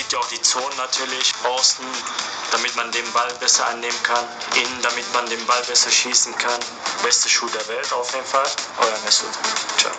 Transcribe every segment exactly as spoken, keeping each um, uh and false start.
gibt ja auch die Zonen natürlich. Außen, damit man den Ball besser annehmen kann. Innen, damit man den Ball besser schießen kann. Beste Schuh der Welt auf jeden Fall. Euer Mesut. Ciao.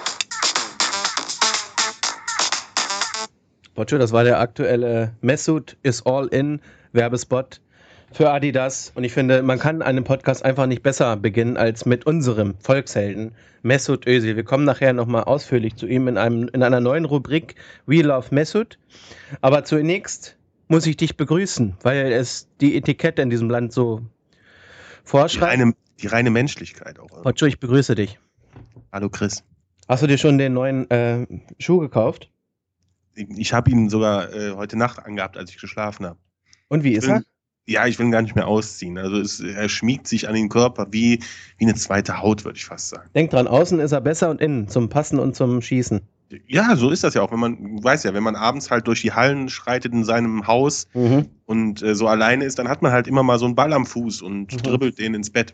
Pocho, das war der aktuelle Mesut is all in Werbespot für Adidas. Und ich finde, man kann einen Podcast einfach nicht besser beginnen als mit unserem Volkshelden Mesut Özil. Wir kommen nachher nochmal ausführlich zu ihm in, einem, in einer neuen Rubrik We Love Mesut. Aber zunächst muss ich dich begrüßen, weil es die Etikette in diesem Land so vorschreibt. Die reine, die reine Menschlichkeit auch. Pocho, ich begrüße dich. Hallo Chris. Hast du dir schon den neuen äh, Schuh gekauft? Ich habe ihn sogar äh, heute Nacht angehabt, als ich geschlafen habe. Und wie ist will, er? Ja, ich will ihn gar nicht mehr ausziehen. Also es, er schmiegt sich an den Körper wie, wie eine zweite Haut, würde ich fast sagen. Denk dran, außen ist er besser und innen, zum Passen und zum Schießen. Ja, so ist das ja auch. Wenn man, weiß ja, wenn man abends halt durch die Hallen schreitet in seinem Haus mhm. und äh, so alleine ist, dann hat man halt immer mal so einen Ball am Fuß und mhm. dribbelt den ins Bett.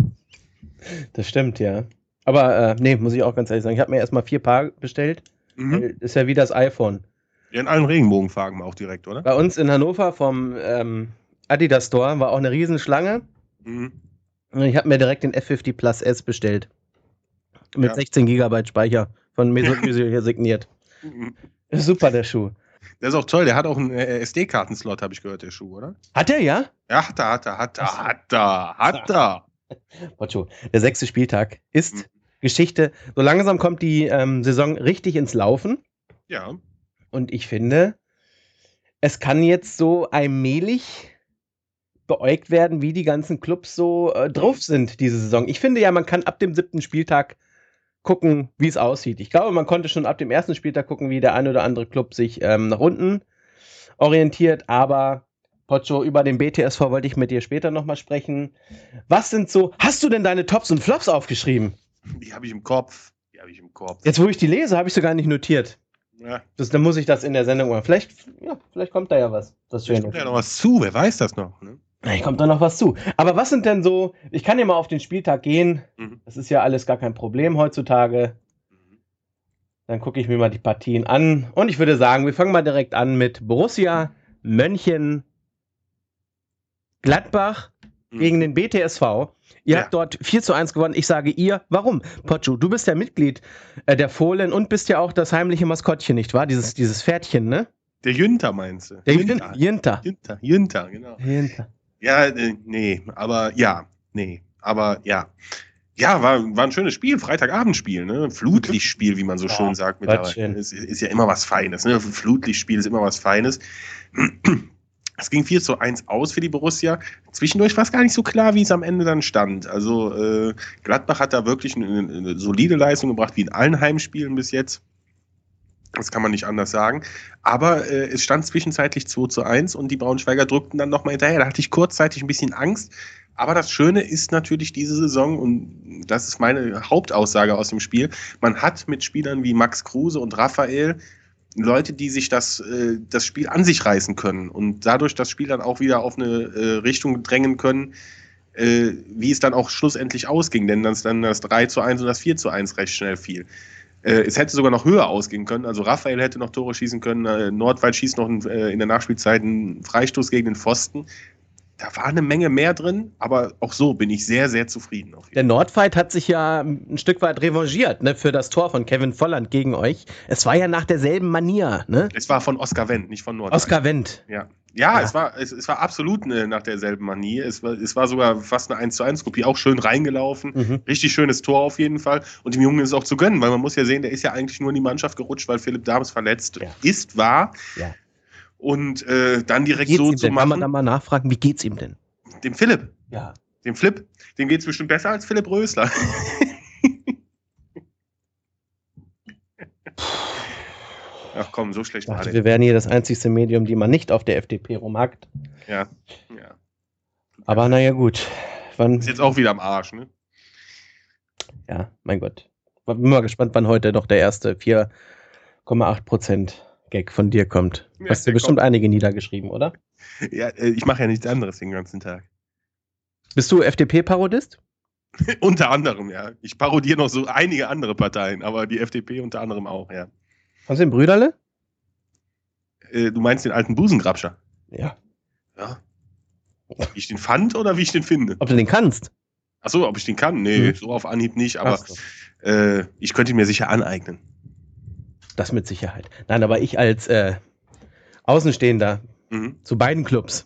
Das stimmt, ja. Aber äh, nee, muss ich auch ganz ehrlich sagen, ich habe mir erstmal vier Paar bestellt. Mhm. Ist ja wie das iPhone. Ja, in allen Regenbogenfarben auch direkt, oder? Bei uns in Hannover vom ähm, Adidas Store war auch eine Riesenschlange. Mhm. Und ich habe mir direkt den F fünfzig Plus S bestellt. Mit ja. sechzehn Gigabyte Speicher von Mesut Özil hier signiert. Mhm. Super, der Schuh. Der ist auch toll, der hat auch einen äh, S D-Kartenslot, habe ich gehört, der Schuh, oder? Hat er, ja? Ja, hat er, hat er, hat er, hat er, hat er. Pocho, der sechste Spieltag ist mhm. Geschichte. So langsam kommt die ähm, Saison richtig ins Laufen. Ja. Und ich finde, es kann jetzt so allmählich beäugt werden, wie die ganzen Clubs so äh, drauf sind diese Saison. Ich finde ja, man kann ab dem siebten Spieltag gucken, wie es aussieht. Ich glaube, man konnte schon ab dem ersten Spieltag gucken, wie der ein oder andere Club sich ähm, nach unten orientiert. Aber, Pocho, über den B T S V wollte ich mit dir später nochmal sprechen. Was sind so, hast du denn deine Tops und Flops aufgeschrieben? Die habe ich im Kopf. Die habe ich im Kopf. Jetzt, wo ich die lese, habe ich sie gar nicht notiert. Ja. Das, dann muss ich das in der Sendung machen. Vielleicht, ja, vielleicht kommt da ja was. Das Vielleicht kommt ja noch was zu, wer weiß das noch, ne? Vielleicht kommt da noch was zu. Aber was sind denn so, ich kann ja mal auf den Spieltag gehen, mhm. das ist ja alles gar kein Problem heutzutage. Mhm. Dann gucke ich mir mal die Partien an und ich würde sagen, wir fangen mal direkt an mit Borussia Mönchengladbach mhm. gegen den B T S V. Ihr ja. habt dort vier zu eins gewonnen. Ich sage ihr, warum? Pocho, du bist ja Mitglied äh, der Fohlen und bist ja auch das heimliche Maskottchen, nicht wahr? Dieses, dieses Pferdchen, ne? Der Jünter meinst du? Der Jünter. Jünter, Jünter, Jünter genau. Jünter. Ja, äh, nee, aber ja, nee, aber ja. Ja, war, war ein schönes Spiel, Freitagabendspiel, ne? Flutlichtspiel, wie man so ja, schön sagt. Mittlerweile. Es ist ja immer was Feines, ne? Flutlichtspiel ist immer was Feines. Es ging vier zu eins aus für die Borussia. Zwischendurch war es gar nicht so klar, wie es am Ende dann stand. Also äh, Gladbach hat da wirklich eine, eine solide Leistung gebracht, wie in allen Heimspielen bis jetzt. Das kann man nicht anders sagen. Aber äh, es stand zwischenzeitlich zwei zu eins und die Braunschweiger drückten dann nochmal hinterher. Da hatte ich kurzzeitig ein bisschen Angst. Aber das Schöne ist natürlich diese Saison, und das ist meine Hauptaussage aus dem Spiel, man hat mit Spielern wie Max Kruse und Raphael Leute, die sich das, äh, das Spiel an sich reißen können und dadurch das Spiel dann auch wieder auf eine äh, Richtung drängen können, äh, wie es dann auch schlussendlich ausging, denn das dann das drei zu eins und das vier zu eins recht schnell fiel. Äh, es hätte sogar noch höher ausgehen können, also Raphael hätte noch Tore schießen können, äh, Nordwald schießt noch ein, äh, in der Nachspielzeit einen Freistoß gegen den Pfosten. Da war eine Menge mehr drin, aber auch so bin ich sehr, sehr zufrieden. Auf jeden Der Nordfight hat sich ja ein Stück weit revanchiert, ne, für das Tor von Kevin Volland gegen euch. Es war ja nach derselben Manier, ne? Es war von Oskar Wendt, nicht von Nordfight. Oskar Wendt. Ja, ja, ja. Es, war, es, es war absolut eine, nach derselben Manier. Es war, es war sogar fast eine eins zu eins Kopie, auch schön reingelaufen. Mhm. Richtig schönes Tor auf jeden Fall. Und dem Jungen ist auch zu gönnen, weil man muss ja sehen, der ist ja eigentlich nur in die Mannschaft gerutscht, weil Philipp Dahms verletzt ja. ist, war. Ja. Und äh, dann direkt so zu denn? machen. Kann man da mal nachfragen, wie geht's ihm denn? Dem Philipp? Ja. Dem Flip? Dem geht's bestimmt besser als Philipp Rösler. Ach komm, so schlecht war der. Wir werden hier das einzigste Medium, die man nicht auf der F D P rumhackt. Ja, ja. Aber naja, gut. Wann ist jetzt auch wieder am Arsch, ne? Ja, mein Gott. Bin mal gespannt, wann heute noch der erste vier Komma acht Prozent Gag von dir kommt. Ja, hast du bestimmt kommt. einige niedergeschrieben, oder? Ja, ich mache ja nichts anderes den ganzen Tag. Bist du F D P-Parodist? Unter anderem, ja. Ich parodiere noch so einige andere Parteien, aber die F D P unter anderem auch, ja. Hast du den Brüderle? Äh, du meinst den alten Busengrabscher? Ja. Ja. Wie ich den fand oder wie ich den finde? Ob du den kannst? Achso, ob ich den kann? Nee, mhm. so auf Anhieb nicht, aber so. äh, ich könnte ihn mir sicher aneignen. Das mit Sicherheit. Nein, aber ich als äh, Außenstehender mhm. zu beiden Clubs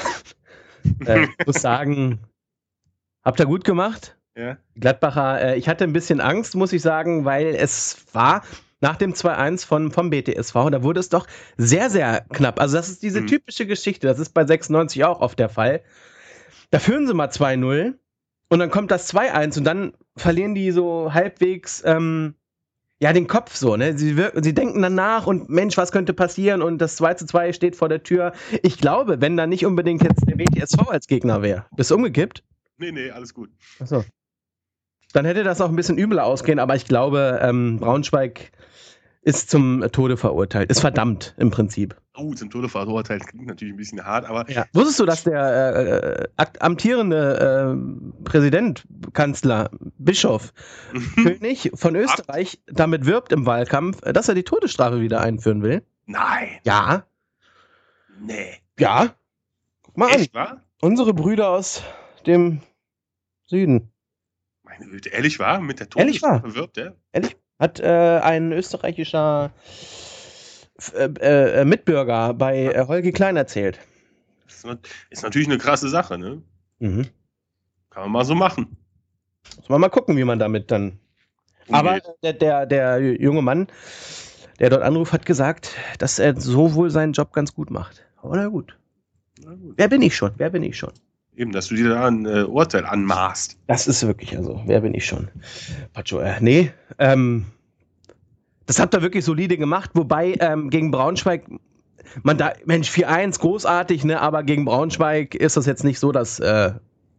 äh, muss sagen, habt ihr gut gemacht. Ja. Gladbacher, äh, ich hatte ein bisschen Angst, muss ich sagen, weil es war nach dem zwei eins von, vom B T S V, da wurde es doch sehr, sehr knapp. Also das ist diese mhm. typische Geschichte, das ist bei sechsundneunzig auch oft der Fall. Da führen sie mal zwei null und dann kommt das zwei eins und dann verlieren die so halbwegs ähm, ja, den Kopf so, ne? Sie, wirken, sie denken dann nach und Mensch, was könnte passieren und das zwei zu zwei steht vor der Tür. Ich glaube, wenn da nicht unbedingt jetzt der B T S V als Gegner wäre. Bist du umgekippt? Nee, nee, alles gut. Achso. Dann hätte das auch ein bisschen übler ausgehen, aber ich glaube, ähm, Braunschweig ist zum Tode verurteilt. Ist verdammt im Prinzip. Oh, zum Tode verurteilt klingt natürlich ein bisschen hart, aber... Ja. Wusstest du, dass der äh, amtierende äh, Präsident, Kanzler, Bischof, König von Österreich damit wirbt im Wahlkampf, dass er die Todesstrafe wieder einführen will? Nein. Ja. Nee. Ja. Guck mal Echt, an. Wahr? Unsere Brüder aus dem Süden. Meine Güte, ehrlich wahr? Mit der Todesstrafe wirbt der? Ehrlich? Hat äh, ein österreichischer äh, äh, Mitbürger bei äh, Holgi Klein erzählt. Das ist natürlich eine krasse Sache, ne? Mhm. Kann man mal so machen. Muss man mal gucken, wie man damit dann... Okay. Aber der, der, der junge Mann, der dort anruft, hat gesagt, dass er so wohl seinen Job ganz gut macht. Oder gut. Na gut. Wer bin ich schon? Wer bin ich schon? Eben, dass du dir da ein äh, Urteil anmaßt. Das ist wirklich, also, wer bin ich schon? Pacho, äh, nee, ähm, das habt ihr wirklich solide gemacht, wobei ähm, gegen Braunschweig, man da, Mensch, vier eins, großartig, ne, aber gegen Braunschweig ist das jetzt nicht so das äh,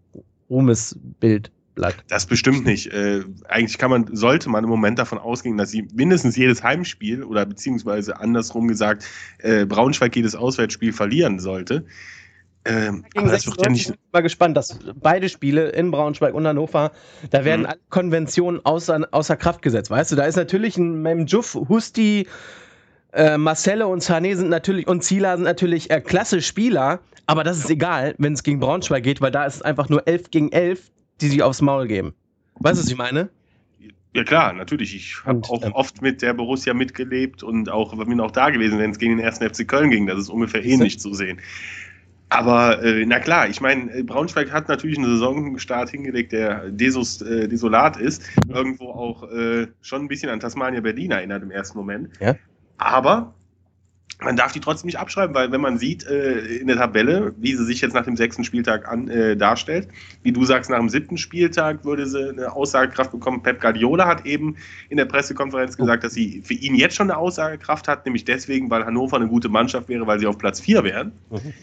Ruhmesbildblatt. Das bestimmt nicht. Äh, eigentlich kann man, sollte man im Moment davon ausgehen, dass sie mindestens jedes Heimspiel oder beziehungsweise andersrum gesagt, äh, Braunschweig jedes Auswärtsspiel verlieren sollte. Ähm, aber das wird ja nicht. Ich bin mal gespannt, dass beide Spiele in Braunschweig und Hannover, da werden mhm. alle Konventionen außer, außer Kraft gesetzt, weißt du, da ist natürlich ein Memdjouf, Husti, äh, Marcelle und Sané sind natürlich, und Zieler sind natürlich äh, klasse Spieler, aber das ist egal, wenn es gegen Braunschweig geht, weil da ist es einfach nur elf gegen elf, die sich aufs Maul geben. Weißt du, was ich meine? Ja klar, natürlich. Ich habe auch ähm, oft mit der Borussia mitgelebt und auch bin auch da gewesen, wenn es gegen den ersten F C Köln ging, das ist ungefähr ähnlich zu sehen. Aber äh, na klar, ich meine, Braunschweig hat natürlich einen Saisonstart hingelegt, der desus, äh, desolat ist. Irgendwo auch äh, schon ein bisschen an Tasmania Berlin erinnert im ersten Moment. Ja. Aber man darf die trotzdem nicht abschreiben, weil wenn man sieht äh, in der Tabelle, wie sie sich jetzt nach dem sechsten Spieltag an, äh, darstellt, wie du sagst, nach dem siebten Spieltag würde sie eine Aussagekraft bekommen. Pep Guardiola hat eben in der Pressekonferenz gesagt, dass sie für ihn jetzt schon eine Aussagekraft hat, nämlich deswegen, weil Hannover eine gute Mannschaft wäre, weil sie auf Platz vier wären. Mhm.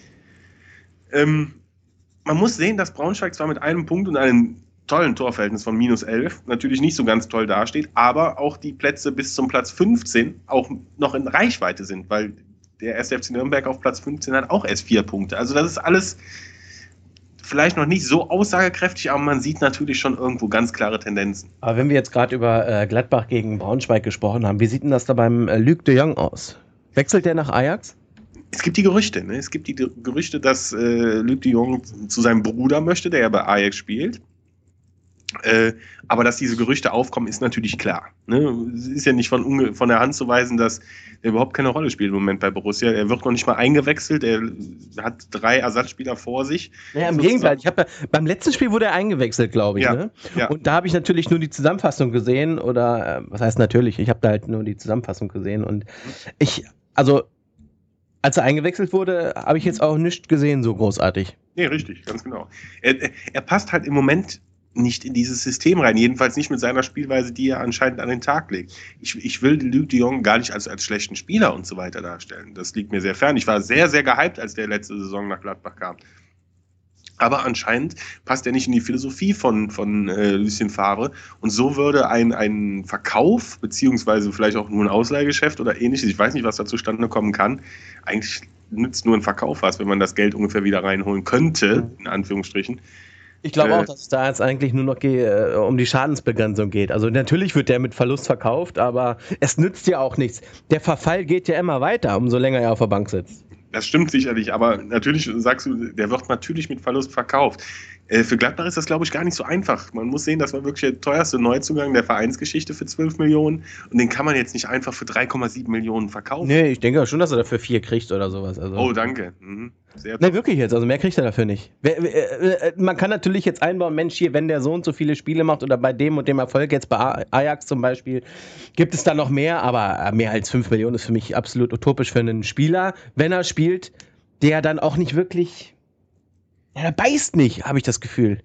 Ähm, man muss sehen, dass Braunschweig zwar mit einem Punkt und einem tollen Torverhältnis von minus elf natürlich nicht so ganz toll dasteht, aber auch die Plätze bis zum Platz fünfzehn auch noch in Reichweite sind, weil der erste F C Nürnberg auf Platz fünfzehn hat auch erst vier Punkte. Also das ist alles vielleicht noch nicht so aussagekräftig, aber man sieht natürlich schon irgendwo ganz klare Tendenzen. Aber wenn wir jetzt gerade über äh, Gladbach gegen Braunschweig gesprochen haben, wie sieht denn das da beim äh, Luc de Jong aus? Wechselt der nach Ajax? Es gibt die Gerüchte, ne? Es gibt die Gerüchte, dass äh, Luc de Jong zu seinem Bruder möchte, der ja bei Ajax spielt. Äh, aber dass diese Gerüchte aufkommen, ist natürlich klar. Ne? Es ist ja nicht von, von der Hand zu weisen, dass er überhaupt keine Rolle spielt im Moment bei Borussia. Er wird noch nicht mal eingewechselt, er hat drei Ersatzspieler vor sich. Ja, im Gegenteil, ich hab, beim letzten Spiel wurde er eingewechselt, glaube ich. Ja, ne? ja. Und da habe ich natürlich nur die Zusammenfassung gesehen, oder, äh, was heißt natürlich, ich habe da halt nur die Zusammenfassung gesehen und ich, also, als er eingewechselt wurde, habe ich jetzt auch nichts gesehen, so großartig. Nee, richtig, ganz genau. Er, er passt halt im Moment nicht in dieses System rein, jedenfalls nicht mit seiner Spielweise, die er anscheinend an den Tag legt. Ich, ich will Luc de Jong gar nicht als, als schlechten Spieler und so weiter darstellen. Das liegt mir sehr fern. Ich war sehr, sehr gehypt, als der letzte Saison nach Gladbach kam. Aber anscheinend passt er nicht in die Philosophie von, von äh, Lucien Favre. Und so würde ein, ein Verkauf, beziehungsweise vielleicht auch nur ein Ausleihgeschäft oder ähnliches, ich weiß nicht, was da zustande kommen kann, eigentlich nützt nur ein Verkauf was, wenn man das Geld ungefähr wieder reinholen könnte, in Anführungsstrichen. Ich glaube äh, auch, dass es da jetzt eigentlich nur noch ge- äh, um die Schadensbegrenzung geht. Also natürlich wird der mit Verlust verkauft, aber es nützt ja auch nichts. Der Verfall geht ja immer weiter, umso länger er auf der Bank sitzt. Das stimmt sicherlich, aber natürlich sagst du, der wird natürlich mit Verlust verkauft. Äh, für Gladbach ist das, glaube ich, gar nicht so einfach. Man muss sehen, das war wirklich der teuerste Neuzugang der Vereinsgeschichte für zwölf Millionen und den kann man jetzt nicht einfach für drei Komma sieben Millionen verkaufen. Nee, ich denke schon, dass er dafür vier kriegt oder sowas. Also. Oh, danke. Mhm. Sehr nee, wirklich jetzt, also mehr kriegt er dafür nicht. Man kann natürlich jetzt einbauen, Mensch, hier, wenn der so und so viele Spiele macht oder bei dem und dem Erfolg, jetzt bei Ajax zum Beispiel, gibt es da noch mehr, aber mehr als fünf Millionen ist für mich absolut utopisch für einen Spieler, wenn er spielt, der dann auch nicht wirklich, ja, er beißt nicht, habe ich das Gefühl.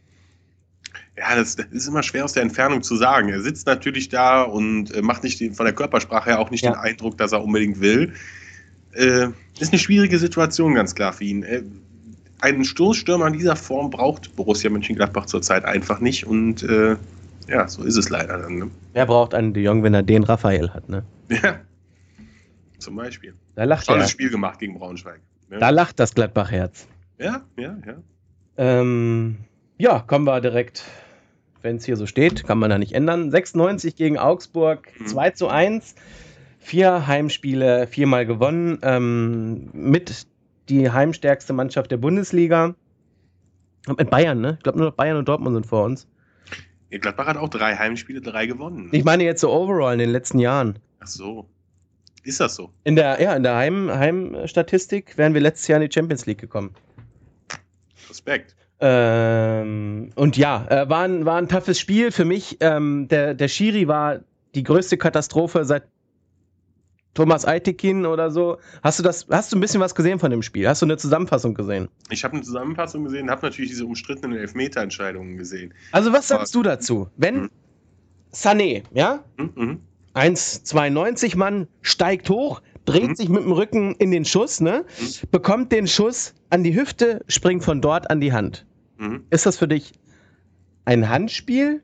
Ja, das, das ist immer schwer aus der Entfernung zu sagen. Er sitzt natürlich da und äh, macht nicht die, von der Körpersprache her auch nicht ja. den Eindruck, dass er unbedingt will. Äh, ist eine schwierige Situation, ganz klar für ihn. Äh, einen Stoßstürmer in dieser Form braucht Borussia Mönchengladbach zurzeit einfach nicht und äh, ja, so ist es leider dann. Ne? Wer braucht einen De Jong, wenn er den Raphael hat, ne? Ja, zum Beispiel. Da lacht Tolles er. Spiel gemacht gegen Braunschweig. Ne? Da lacht das Gladbach-Herz. Ja, ja, ja. Ähm, ja, kommen wir direkt, wenn es hier so steht, kann man da nicht ändern. sechsundneunzig gegen Augsburg, mhm. zwei zu eins. Vier Heimspiele, viermal gewonnen, ähm, mit die heimstärkste Mannschaft der Bundesliga. Und mit Bayern, ne? Ich glaube, nur noch Bayern und Dortmund sind vor uns. Ja, Gladbach hat auch drei Heimspiele, drei gewonnen. Ich meine jetzt so overall in den letzten Jahren. Ach so. Ist das so? In der, ja, in der Heim, Heimstatistik wären wir letztes Jahr in die Champions League gekommen. Respekt. Ähm, und ja, äh, war, ein, war ein toughes Spiel für mich. Ähm, der, der Schiri war die größte Katastrophe seit Thomas Eitekin oder so. Hast du das, hast du ein bisschen was gesehen von dem Spiel? Hast du eine Zusammenfassung gesehen? Ich habe eine Zusammenfassung gesehen, habe natürlich diese umstrittenen Elfmeterentscheidungen gesehen. Also was sagst Aber, du dazu? Wenn hm? Sané, ja, hm, eins Komma zweiundneunzig Mann, steigt hoch, dreht hm? sich mit dem Rücken in den Schuss, ne? Hm? Bekommt den Schuss an die Hüfte, springt von dort an die Hand. Hm? Ist das für dich ein Handspiel?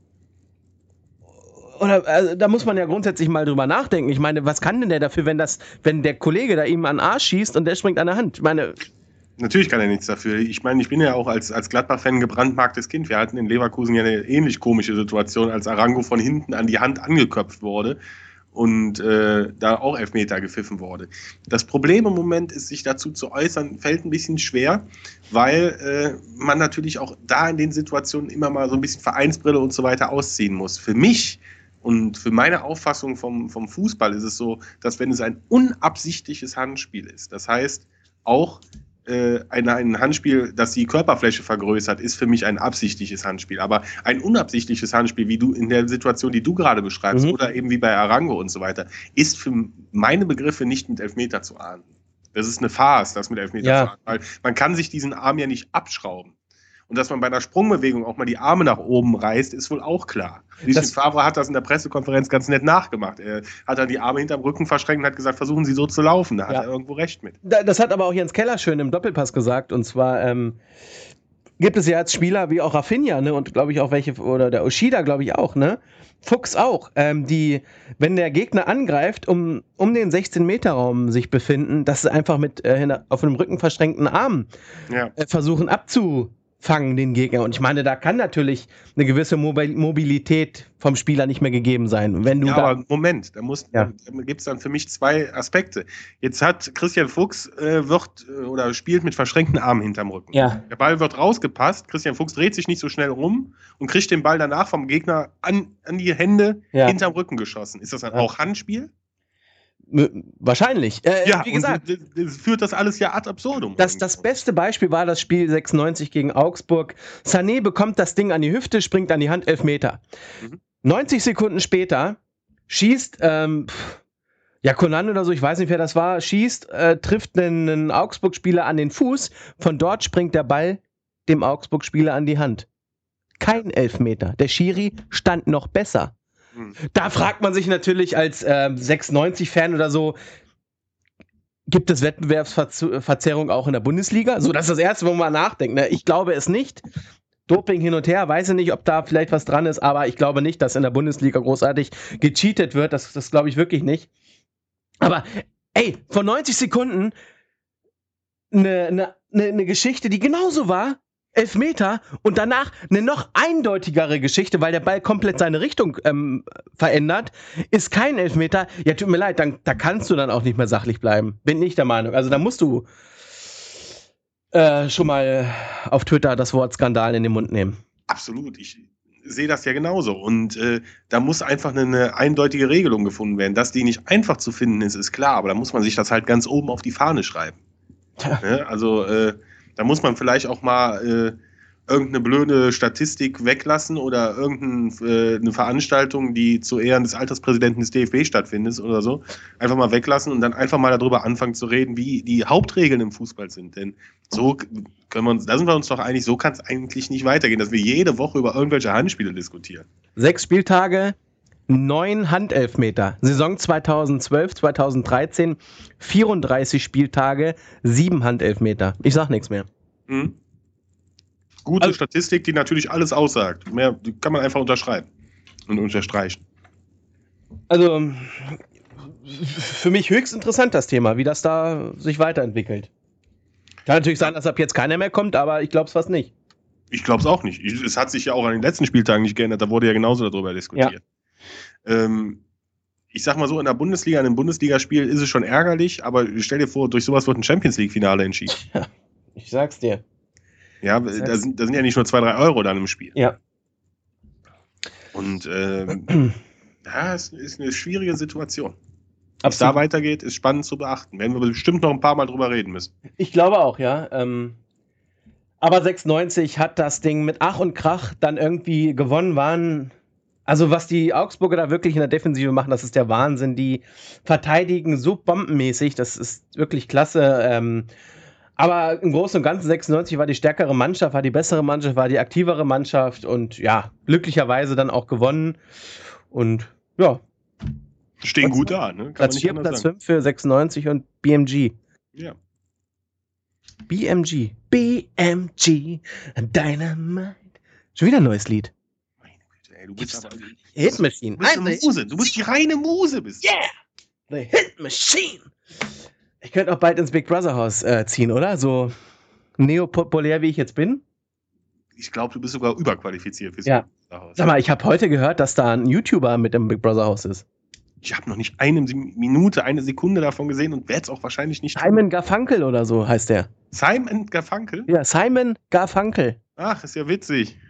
Oder also, da muss man ja grundsätzlich mal drüber nachdenken. Ich meine, was kann denn der dafür, wenn das, wenn der Kollege da ihm an den Arsch schießt und der springt an der Hand? Ich meine, natürlich kann er nichts dafür. Ich meine, ich bin ja auch als, als Gladbach-Fan ein gebrandmarktes Kind. Wir hatten in Leverkusen ja eine ähnlich komische Situation, als Arango von hinten an die Hand angeköpft wurde und äh, da auch Elfmeter gepfiffen wurde. Das Problem im Moment ist, sich dazu zu äußern, fällt ein bisschen schwer, weil äh, man natürlich auch da in den Situationen immer mal so ein bisschen Vereinsbrille und so weiter ausziehen muss. Für mich und für meine Auffassung vom, vom Fußball ist es so, dass wenn es ein unabsichtliches Handspiel ist, das heißt auch äh, ein, ein Handspiel, das die Körperfläche vergrößert, ist für mich ein absichtliches Handspiel. Aber ein unabsichtliches Handspiel, wie du in der Situation, die du gerade beschreibst, mhm. oder eben wie bei Arango und so weiter, ist für meine Begriffe nicht mit Elfmeter zu ahnden. Das ist eine Farce, das mit Elfmeter ja. zu ahnden, weil man kann sich diesen Arm ja nicht abschrauben. Und dass man bei einer Sprungbewegung auch mal die Arme nach oben reißt, ist wohl auch klar. Lucien Favre hat das in der Pressekonferenz ganz nett nachgemacht. Er hat dann die Arme hinterm Rücken verschränkt und hat gesagt, versuchen Sie so zu laufen. Da hat ja. er irgendwo recht mit. Das hat aber auch Jens Keller schön im Doppelpass gesagt. Und zwar ähm, gibt es ja als Spieler wie auch Rafinha, ne, und glaube ich auch welche, oder der Oshida, glaube ich auch, ne? Fuchs auch, ähm, die, wenn der Gegner angreift, um, um den sechzehn-Meter-Raum sich befinden, dass sie einfach mit äh, auf dem Rücken verschränkten Armen ja. äh, versuchen abzu fangen den Gegner. Und ich meine, da kann natürlich eine gewisse Mobilität vom Spieler nicht mehr gegeben sein. Wenn du ja, da aber Moment, da, muss, ja. da gibt es dann für mich zwei Aspekte. Jetzt hat Christian Fuchs äh, wird äh, oder spielt mit verschränkten Armen hinterm Rücken. Ja. Der Ball wird rausgepasst, Christian Fuchs dreht sich nicht so schnell rum und kriegt den Ball danach vom Gegner an, an die Hände ja. hinterm Rücken geschossen. Ist das dann ja. auch Handspiel? Wahrscheinlich. Äh, ja, wie gesagt, und das führt das alles ja ad absurdum. Das, das beste Beispiel war das Spiel sechsundneunzig gegen Augsburg. Sané bekommt das Ding an die Hüfte, springt an die Hand, Elfmeter. Mhm. neunzig Sekunden später schießt, ähm, ja, Conan oder so, ich weiß nicht, wer das war, schießt, äh, trifft einen, einen Augsburg-Spieler an den Fuß. Von dort springt der Ball dem Augsburg-Spieler an die Hand. Kein Elfmeter. Der Schiri stand noch besser. Da fragt man sich natürlich als äh, sechsundneunzig-Fan oder so, gibt es Wettbewerbsverzerrung auch in der Bundesliga? So, das ist das Erste, wo man nachdenkt. Ne? Ich glaube es nicht. Doping hin und her, weiß ich nicht, ob da vielleicht was dran ist, aber ich glaube nicht, dass in der Bundesliga großartig gecheatet wird. Das, das glaube ich wirklich nicht. Aber, ey, vor neunzig Sekunden eine, eine, eine Geschichte, die genauso war, Elfmeter und danach eine noch eindeutigere Geschichte, weil der Ball komplett seine Richtung ähm, verändert, ist kein Elfmeter. Ja, tut mir leid, dann, da kannst du dann auch nicht mehr sachlich bleiben. Bin ich der Meinung. Also da musst du äh, schon mal auf Twitter das Wort Skandal in den Mund nehmen. Absolut. Ich sehe das ja genauso. Und äh, da muss einfach eine, eine eindeutige Regelung gefunden werden. Dass die nicht einfach zu finden ist, ist klar. Aber da muss man sich das halt ganz oben auf die Fahne schreiben. Ja. Ne? Also äh, da muss man vielleicht auch mal äh, irgendeine blöde Statistik weglassen oder irgendeine äh, Veranstaltung, die zu Ehren des Alterspräsidenten des D F B stattfindet oder so, einfach mal weglassen und dann einfach mal darüber anfangen zu reden, wie die Hauptregeln im Fußball sind. Denn so können wir uns, da sind wir uns doch einig, so kann es eigentlich nicht weitergehen, dass wir jede Woche über irgendwelche Handspiele diskutieren. Sechs Spieltage, neun Handelfmeter. Saison zweitausendzwölf, zweitausenddreizehn, vierunddreißig Spieltage, sieben Handelfmeter. Ich sag nichts mehr. Mhm. Gute also, Statistik, die natürlich alles aussagt. Mehr die kann man einfach unterschreiben und unterstreichen. Also für mich höchst interessant das Thema, wie das da sich weiterentwickelt. Kann natürlich sein, dass ab jetzt keiner mehr kommt, aber ich glaube es fast nicht. Ich glaube es auch nicht. Ich, es hat sich ja auch an den letzten Spieltagen nicht geändert. Da wurde ja genauso darüber diskutiert. Ja. Ähm, ich sag mal so, in der Bundesliga, in einem Bundesligaspiel ist es schon ärgerlich, aber stell dir vor, durch sowas wird ein Champions-League-Finale entschieden. Ja, ich sag's dir. Ja, da sind, da sind ja nicht nur zwei, drei Euro dann im Spiel. Ja. Und ähm, ja, es ist eine schwierige Situation. Ob es da weitergeht, ist spannend zu beachten. Werden wir bestimmt noch ein paar Mal drüber reden müssen. Ich glaube auch, ja. Ähm, aber sechsundneunzig hat das Ding mit Ach und Krach dann irgendwie gewonnen. Waren, also was die Augsburger da wirklich in der Defensive machen, das ist der Wahnsinn. Die verteidigen so bombenmäßig, das ist wirklich klasse. Ähm, aber im Großen und Ganzen sechsundneunzig war die stärkere Mannschaft, war die bessere Mannschaft, war die aktivere Mannschaft und ja, glücklicherweise dann auch gewonnen. Und ja. Stehen gut da, ne? Kann Platz vier, Platz fünf für sechsundneunzig und B M G. Ja. B M G. B M G. Dynamite. Schon wieder ein neues Lied. Meine Güte, ey, du bist aber... Hit Machine. Du bist eine Muse. Du bist die reine Muse. Bist. Yeah! The Hit Machine. Ich könnte auch bald ins Big Brother Haus äh, ziehen, oder? So neopopulär, wie ich jetzt bin. Ich glaube, du bist sogar überqualifiziert fürs ja. Big Brother Haus. Sag mal, ich habe heute gehört, dass da ein YouTuber mit im Big Brother Haus ist. Ich habe noch nicht eine Minute, eine Sekunde davon gesehen und werde es auch wahrscheinlich nicht tun. Simon Garfunkel oder so heißt der. Simon Garfunkel? Ja, Simon Garfunkel. Ach, ist ja witzig.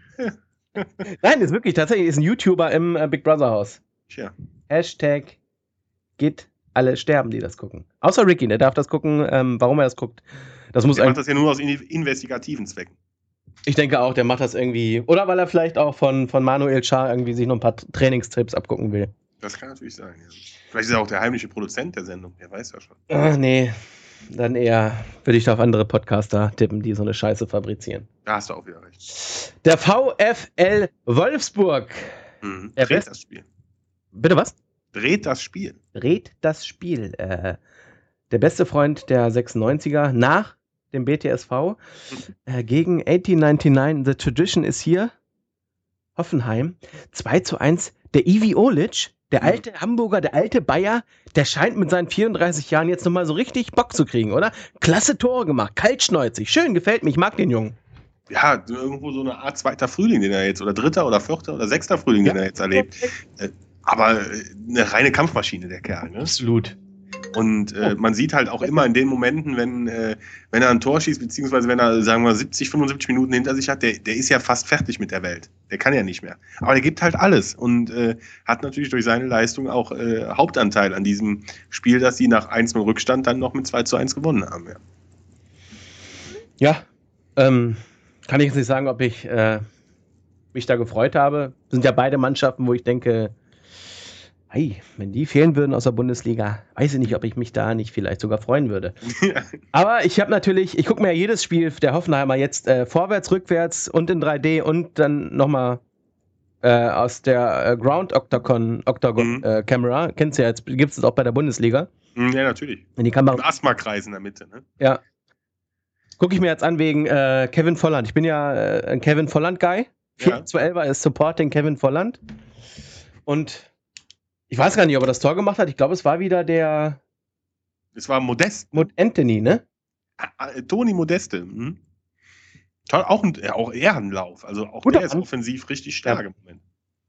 Nein, ist wirklich, tatsächlich ist ein YouTuber im äh, Big Brother Haus. Tja. Hashtag geht alle sterben, die das gucken. Außer Ricky, der darf das gucken, ähm, warum er das guckt. Das muss der macht das ja nur aus investigativen Zwecken. Ich denke auch, der macht das irgendwie, oder weil er vielleicht auch von, von Manuel Schar irgendwie sich noch ein paar Trainingstrips abgucken will. Das kann natürlich sein, ja. Vielleicht ist er auch der heimliche Produzent der Sendung, der weiß ja schon. Ach nee, dann eher würde ich da auf andere Podcaster tippen, die so eine Scheiße fabrizieren. Da hast du auch wieder recht. Der VfL Wolfsburg. Mhm. Dreht Best- das Spiel. Bitte was? Dreht das Spiel. Dreht das Spiel. Äh, der beste Freund der sechsundneunziger nach dem B T S V mhm. äh, gegen achtzehnhundertneunundneunzig. The Tradition ist hier. Hoffenheim. zwei zu eins. Der Ivi Olic, der alte mhm. Hamburger, der alte Bayer, der scheint mit seinen vierunddreißig Jahren jetzt nochmal so richtig Bock zu kriegen, oder? Klasse Tore gemacht, kaltschneuzig. Schön, gefällt mir, ich mag den Jungen. Ja, irgendwo so eine Art zweiter Frühling, den er jetzt, oder dritter oder vierter oder sechster Frühling, ja. den er jetzt erlebt. Äh, aber eine reine Kampfmaschine, der Kerl. Ne? Absolut. Und äh, man sieht halt auch immer in den Momenten, wenn, äh, wenn er ein Tor schießt, beziehungsweise wenn er, sagen wir, siebzig, fünfundsiebzig Minuten hinter sich hat, der, der ist ja fast fertig mit der Welt. Der kann ja nicht mehr. Aber der gibt halt alles und äh, hat natürlich durch seine Leistung auch äh, Hauptanteil an diesem Spiel, dass sie nach eins null Rückstand dann noch mit zwei zu eins gewonnen haben. Ja, ja ähm, kann ich jetzt nicht sagen, ob ich äh, mich da gefreut habe. Sind ja beide Mannschaften, wo ich denke, hey, wenn die fehlen würden aus der Bundesliga, weiß ich nicht, ob ich mich da nicht vielleicht sogar freuen würde. Aber ich habe natürlich, ich gucke mir ja jedes Spiel der Hoffenheimer jetzt äh, vorwärts, rückwärts und in drei D und dann nochmal äh, aus der äh, Ground Octagon, Octagon mhm. äh, Camera. Kennst du ja jetzt, gibt es auch bei der Bundesliga. Ja, natürlich. In die Kamera. Im Asthma-Kreis in der Mitte, ne? Ja. Gucke ich mir jetzt an wegen äh, Kevin Volland. Ich bin ja äh, ein Kevin Volland-Guy. vier zu elf ist Supporting Kevin Volland. Und ich weiß gar nicht, ob er das Tor gemacht hat. Ich glaube, es war wieder der... Es war Modest. Mod Anthony, ne? Ah, Toni Modeste. Mhm. Toll, auch, ein, auch eher ein Lauf. Also auch Guter der ist Mann. offensiv richtig stark Ja. im Moment.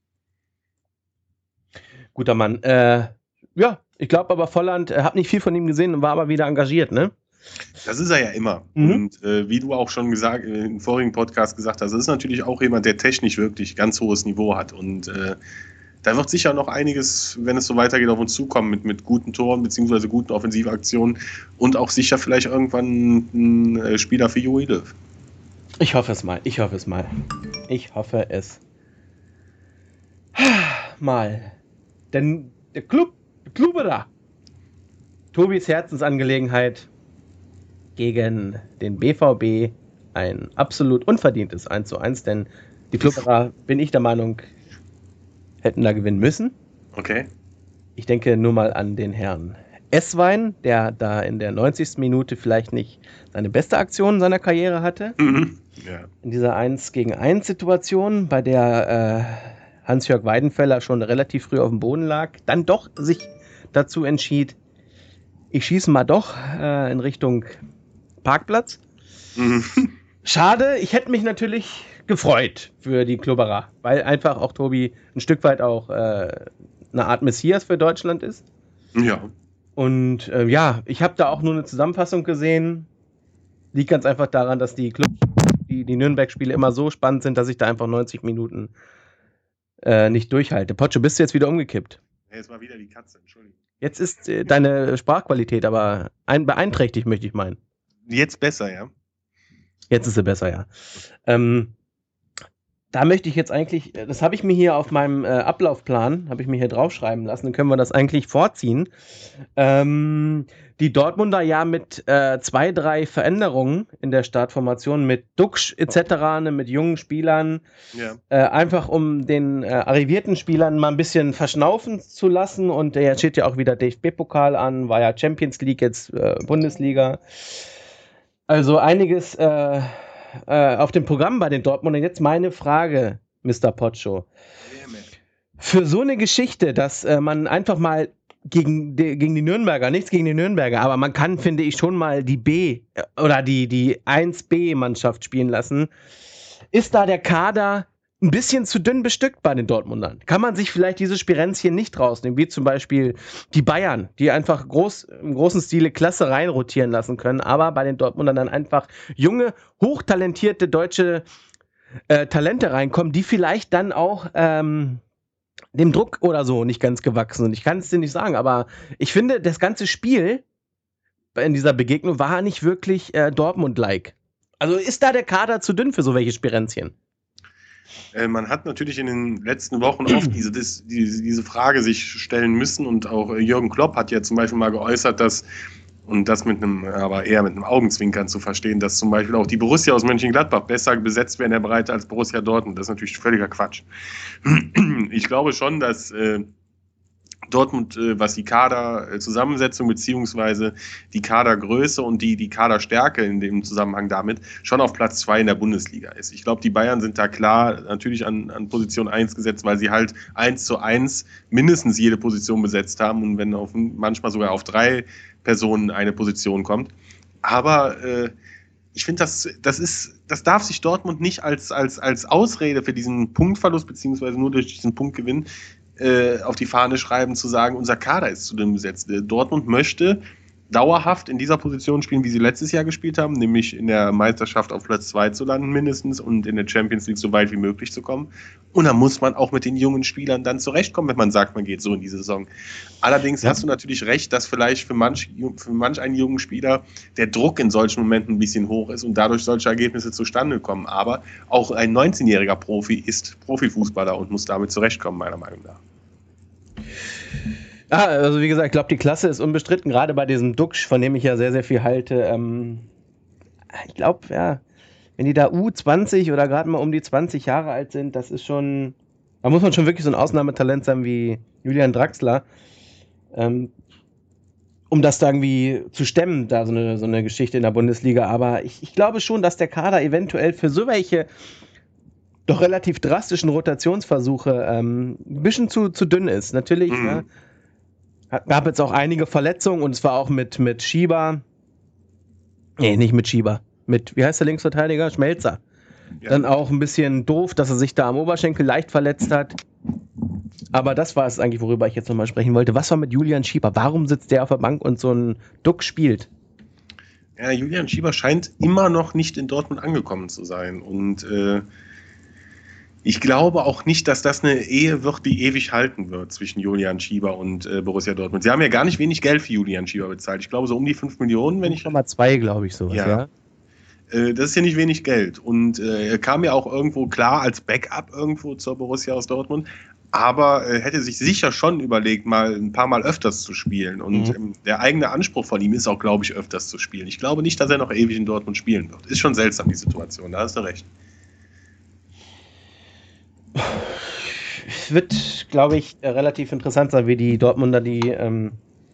Guter Mann. Äh, ja, ich glaube aber Volland, äh, habe nicht viel von ihm gesehen und war aber wieder engagiert, ne? Das ist er ja immer. Mhm. Und äh, wie du auch schon gesagt, äh, im vorigen Podcast gesagt hast, ist natürlich auch jemand, der technisch wirklich ganz hohes Niveau hat. Und äh, da wird sicher noch einiges, wenn es so weitergeht, auf uns zukommen mit, mit guten Toren bzw. guten Offensivaktionen und auch sicher vielleicht irgendwann ein äh, Spieler für Joey Löw. Ich hoffe es mal, ich hoffe es mal. Ich hoffe es mal. Denn der Club, der Club da. Tobis Herzensangelegenheit gegen den B V B ein absolut unverdientes eins zu eins, denn die Klubberer, bin ich der Meinung, hätten da gewinnen müssen. Okay. Ich denke nur mal an den Herrn Esswein, der da in der neunzigsten Minute vielleicht nicht seine beste Aktion seiner Karriere hatte. Mhm. Ja. In dieser eins gegen eins Situation, bei der äh, Hans-Jörg Weidenfeller schon relativ früh auf dem Boden lag, dann doch sich dazu entschied, ich schieße mal doch äh, in Richtung Parkplatz. Mhm. Schade, ich hätte mich natürlich gefreut für die Klubberer, weil einfach auch Tobi ein Stück weit auch äh, eine Art Messias für Deutschland ist. Ja. Und äh, ja, ich habe da auch nur eine Zusammenfassung gesehen. Liegt ganz einfach daran, dass die Club, die, die Nürnberg-Spiele immer so spannend sind, dass ich da einfach neunzig Minuten äh, nicht durchhalte. Potsche, bist du jetzt wieder umgekippt? Jetzt mal wieder die Katze, Entschuldigung. Jetzt ist äh, deine Sprachqualität aber ein, beeinträchtigt, möchte ich meinen. Jetzt besser, ja. Jetzt ist sie besser, ja. Ähm, da möchte ich jetzt eigentlich, das habe ich mir hier auf meinem äh, Ablaufplan, habe ich mir hier draufschreiben lassen, dann können wir das eigentlich vorziehen. Ähm, die Dortmunder ja mit äh, zwei, drei Veränderungen in der Startformation, mit Duxch et cetera, ne, mit jungen Spielern, Ja. äh, einfach um den äh, arrivierten Spielern mal ein bisschen verschnaufen zu lassen. Und äh, jetzt steht ja auch wieder D F B-Pokal an, war ja Champions League, jetzt äh, Bundesliga. Also einiges äh, äh, auf dem Programm bei den Dortmundern. Jetzt meine Frage, Mister Potscho. Für so eine Geschichte, dass äh, man einfach mal gegen die, gegen die Nürnberger, nichts gegen die Nürnberger, aber man kann, finde ich, schon mal die B- oder die, die eins B-Mannschaft spielen lassen. Ist da der Kader ein bisschen zu dünn bestückt bei den Dortmundern? Kann man sich vielleicht diese Spirenzchen nicht rausnehmen, wie zum Beispiel die Bayern, die einfach groß, im großen Stile Klasse reinrotieren lassen können, aber bei den Dortmundern dann einfach junge, hochtalentierte deutsche äh, Talente reinkommen, die vielleicht dann auch ähm, dem Druck oder so nicht ganz gewachsen sind. Ich kann es dir nicht sagen, aber ich finde, das ganze Spiel in dieser Begegnung war nicht wirklich äh, Dortmund-like. Also ist da der Kader zu dünn für so welche Spirenzchen? Äh, man hat natürlich in den letzten Wochen oft diese, diese, diese Frage sich stellen müssen und auch Jürgen Klopp hat ja zum Beispiel mal geäußert, dass, und das mit einem, aber eher mit einem Augenzwinkern zu verstehen, dass zum Beispiel auch die Borussia aus Mönchengladbach besser besetzt wäre in der Breite als Borussia Dortmund. Das ist natürlich völliger Quatsch. Ich glaube schon, dass äh, Dortmund, äh, was die Kaderzusammensetzung beziehungsweise die Kadergröße und die, die Kaderstärke in dem Zusammenhang damit schon auf Platz zwei in der Bundesliga ist. Ich glaube, die Bayern sind da klar natürlich an, an Position eins gesetzt, weil sie halt eins zu eins mindestens jede Position besetzt haben und wenn auf manchmal sogar auf drei Personen eine Position kommt. Aber äh, ich finde, das, das ist, das darf sich Dortmund nicht als, als, als Ausrede für diesen Punktverlust beziehungsweise nur durch diesen Punktgewinn auf die Fahne schreiben, zu sagen, unser Kader ist zu dünn besetzt. Dortmund möchte dauerhaft in dieser Position spielen, wie sie letztes Jahr gespielt haben, nämlich in der Meisterschaft auf Platz zwei zu landen mindestens und in der Champions League so weit wie möglich zu kommen. Und da muss man auch mit den jungen Spielern dann zurechtkommen, wenn man sagt, man geht so in die Saison. Allerdings ja. hast du natürlich recht, dass vielleicht für manch, für manch einen jungen Spieler der Druck in solchen Momenten ein bisschen hoch ist und dadurch solche Ergebnisse zustande kommen. Aber auch ein neunzehnjähriger Profi ist Profifußballer und muss damit zurechtkommen, meiner Meinung nach. Ja, also wie gesagt, ich glaube, die Klasse ist unbestritten, gerade bei diesem Duxch, von dem ich ja sehr, sehr viel halte. Ähm, ich glaube, ja, wenn die da U zwanzig oder gerade mal um die zwanzig Jahre alt sind, das ist schon, da muss man schon wirklich so ein Ausnahmetalent sein wie Julian Draxler, ähm, um das da irgendwie zu stemmen, da so eine, so eine Geschichte in der Bundesliga. Aber ich, ich glaube schon, dass der Kader eventuell für so welche doch relativ drastischen Rotationsversuche ähm, ein bisschen zu, zu dünn ist. Natürlich, mhm. ja, gab jetzt auch einige Verletzungen und zwar auch mit, mit Schieber. Nee, nicht mit Schieber. Mit, wie heißt der Linksverteidiger? Schmelzer. Ja. Dann auch ein bisschen doof, dass er sich da am Oberschenkel leicht verletzt hat. Aber das war es eigentlich, worüber ich jetzt nochmal sprechen wollte. Was war mit Julian Schieber? Warum sitzt der auf der Bank und so ein Duck spielt? Ja, Julian Schieber scheint immer noch nicht in Dortmund angekommen zu sein. Und äh, ich glaube auch nicht, dass das eine Ehe wird, die ewig halten wird zwischen Julian Schieber und äh, Borussia Dortmund. Sie haben ja gar nicht wenig Geld für Julian Schieber bezahlt. Ich glaube so um die fünf Millionen, wenn ich... Schon mal zwei, glaube ich, sowas, ja. ja. Äh, das ist ja nicht wenig Geld. Und äh, er kam ja auch irgendwo klar als Backup irgendwo zur Borussia aus Dortmund. Aber äh, hätte sich sicher schon überlegt, mal ein paar Mal öfters zu spielen. Und mhm. ähm, der eigene Anspruch von ihm ist auch, glaube ich, öfters zu spielen. Ich glaube nicht, dass er noch ewig in Dortmund spielen wird. Ist schon seltsam, die Situation, da hast du recht. Es wird, glaube ich, relativ interessant sein, wie die Dortmunder die ähm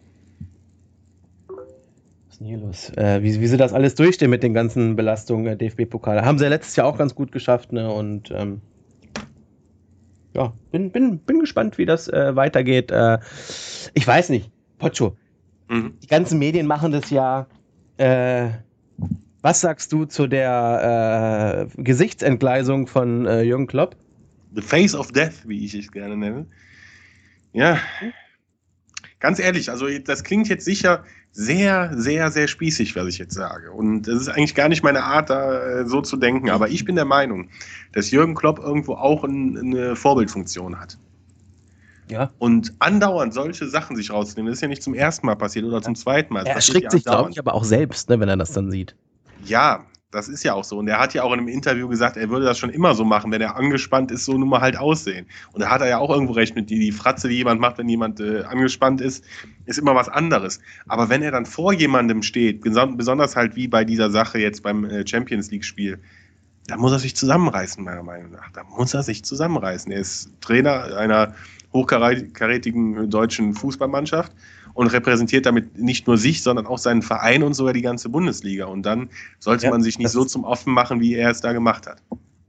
was ist denn hier los? Äh, wie, wie sie das alles durchstehen mit den ganzen Belastungen der D F B-Pokale. Haben sie ja letztes Jahr auch ganz gut geschafft, ne? Und ähm ja, bin, bin, bin gespannt, wie das äh, weitergeht. Äh, ich weiß nicht, Pocho, mhm. die ganzen Medien machen das ja. Äh, was sagst du zu der äh, Gesichtsentgleisung von äh, Jürgen Klopp? The Face of Death, wie ich es gerne nenne. Ja, ganz ehrlich, also das klingt jetzt sicher sehr, sehr, sehr spießig, was ich jetzt sage. Und das ist eigentlich gar nicht meine Art, da äh, so zu denken. Aber ich bin der Meinung, dass Jürgen Klopp irgendwo auch ein, eine Vorbildfunktion hat. Ja. Und andauernd solche Sachen sich rausnehmen, das ist ja nicht zum ersten Mal passiert oder zum zweiten Mal. Er erschrickt sich, glaube ich, aber auch selbst, ne, wenn er das dann sieht. Ja, das ist ja auch so. Und er hat ja auch in einem Interview gesagt, er würde das schon immer so machen, wenn er angespannt ist, so nun mal halt aussehen. Und da hat er ja auch irgendwo recht mit, die, die Fratze, die jemand macht, wenn jemand äh, angespannt ist, ist immer was anderes. Aber wenn er dann vor jemandem steht, besonders halt wie bei dieser Sache jetzt beim äh, Champions-League-Spiel, da muss er sich zusammenreißen, meiner Meinung nach. Da muss er sich zusammenreißen. Er ist Trainer einer hochkarätigen deutschen Fußballmannschaft und repräsentiert damit nicht nur sich, sondern auch seinen Verein und sogar die ganze Bundesliga. Und dann sollte ja, man sich nicht so zum Offen machen, wie er es da gemacht hat.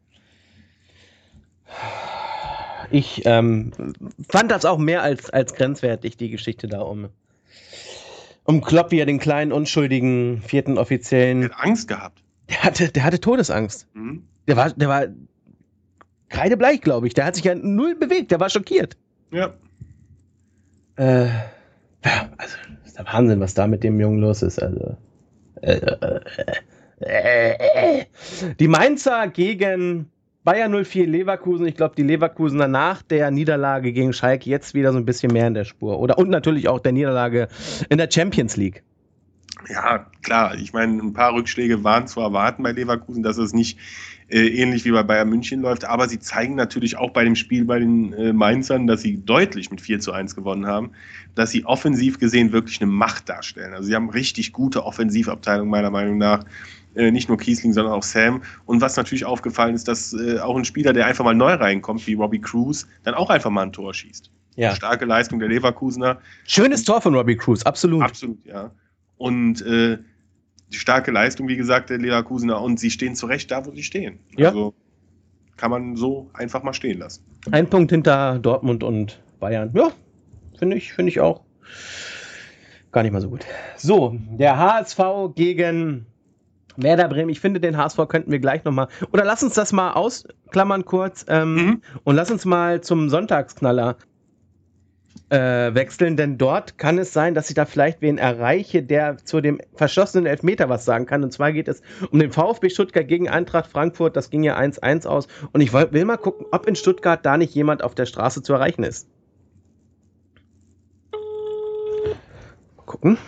Ich ähm, fand das auch mehr als, als grenzwertig, die Geschichte da um, um Klopp, wie er den kleinen, unschuldigen vierten Offiziellen... Der hat Angst gehabt. Der hatte, der hatte Todesangst. Mhm. Der war, der war kreidebleich, glaube ich. Der hat sich ja null bewegt. Der war schockiert. Ja. Äh, ja, also, das ist der Wahnsinn, was da mit dem Jungen los ist. Also, äh, äh, äh, äh. Die Mainzer gegen Bayer null vier Leverkusen. Ich glaube, die Leverkusener nach der Niederlage gegen Schalke jetzt wieder so ein bisschen mehr in der Spur. Oder und natürlich auch der Niederlage in der Champions League. Ja, klar. Ich meine, ein paar Rückschläge waren zu erwarten bei Leverkusen, dass es nicht äh, ähnlich wie bei Bayern München läuft. Aber sie zeigen natürlich auch bei dem Spiel bei den äh, Mainzern, dass sie deutlich mit vier zu eins gewonnen haben, dass sie offensiv gesehen wirklich eine Macht darstellen. Also sie haben richtig gute Offensivabteilung meiner Meinung nach. Äh, nicht nur Kiesling, sondern auch Sam. Und was natürlich aufgefallen ist, dass äh, auch ein Spieler, der einfach mal neu reinkommt, wie Robbie Cruz, dann auch einfach mal ein Tor schießt. Ja. Starke Leistung der Leverkusener. Schönes Tor von Robbie Cruz, absolut. Absolut, ja. Und äh, die starke Leistung, wie gesagt, der Leverkusener. Und sie stehen zu Recht da, wo sie stehen. Ja. Also kann man so einfach mal stehen lassen. Ein Punkt hinter Dortmund und Bayern. Ja, finde ich, finde ich auch gar nicht mal so gut. So, der H S V gegen Werder Bremen. Ich finde, den H S V könnten wir gleich nochmal... Oder lass uns das mal ausklammern kurz ähm, mhm. und lass uns mal zum Sonntagsknaller Äh, wechseln, denn dort kann es sein, dass ich da vielleicht wen erreiche, der zu dem verschossenen Elfmeter was sagen kann. Und zwar geht es um den VfB Stuttgart gegen Eintracht Frankfurt. Das ging ja eins eins aus. Und ich will mal gucken, ob in Stuttgart da nicht jemand auf der Straße zu erreichen ist. Mal gucken.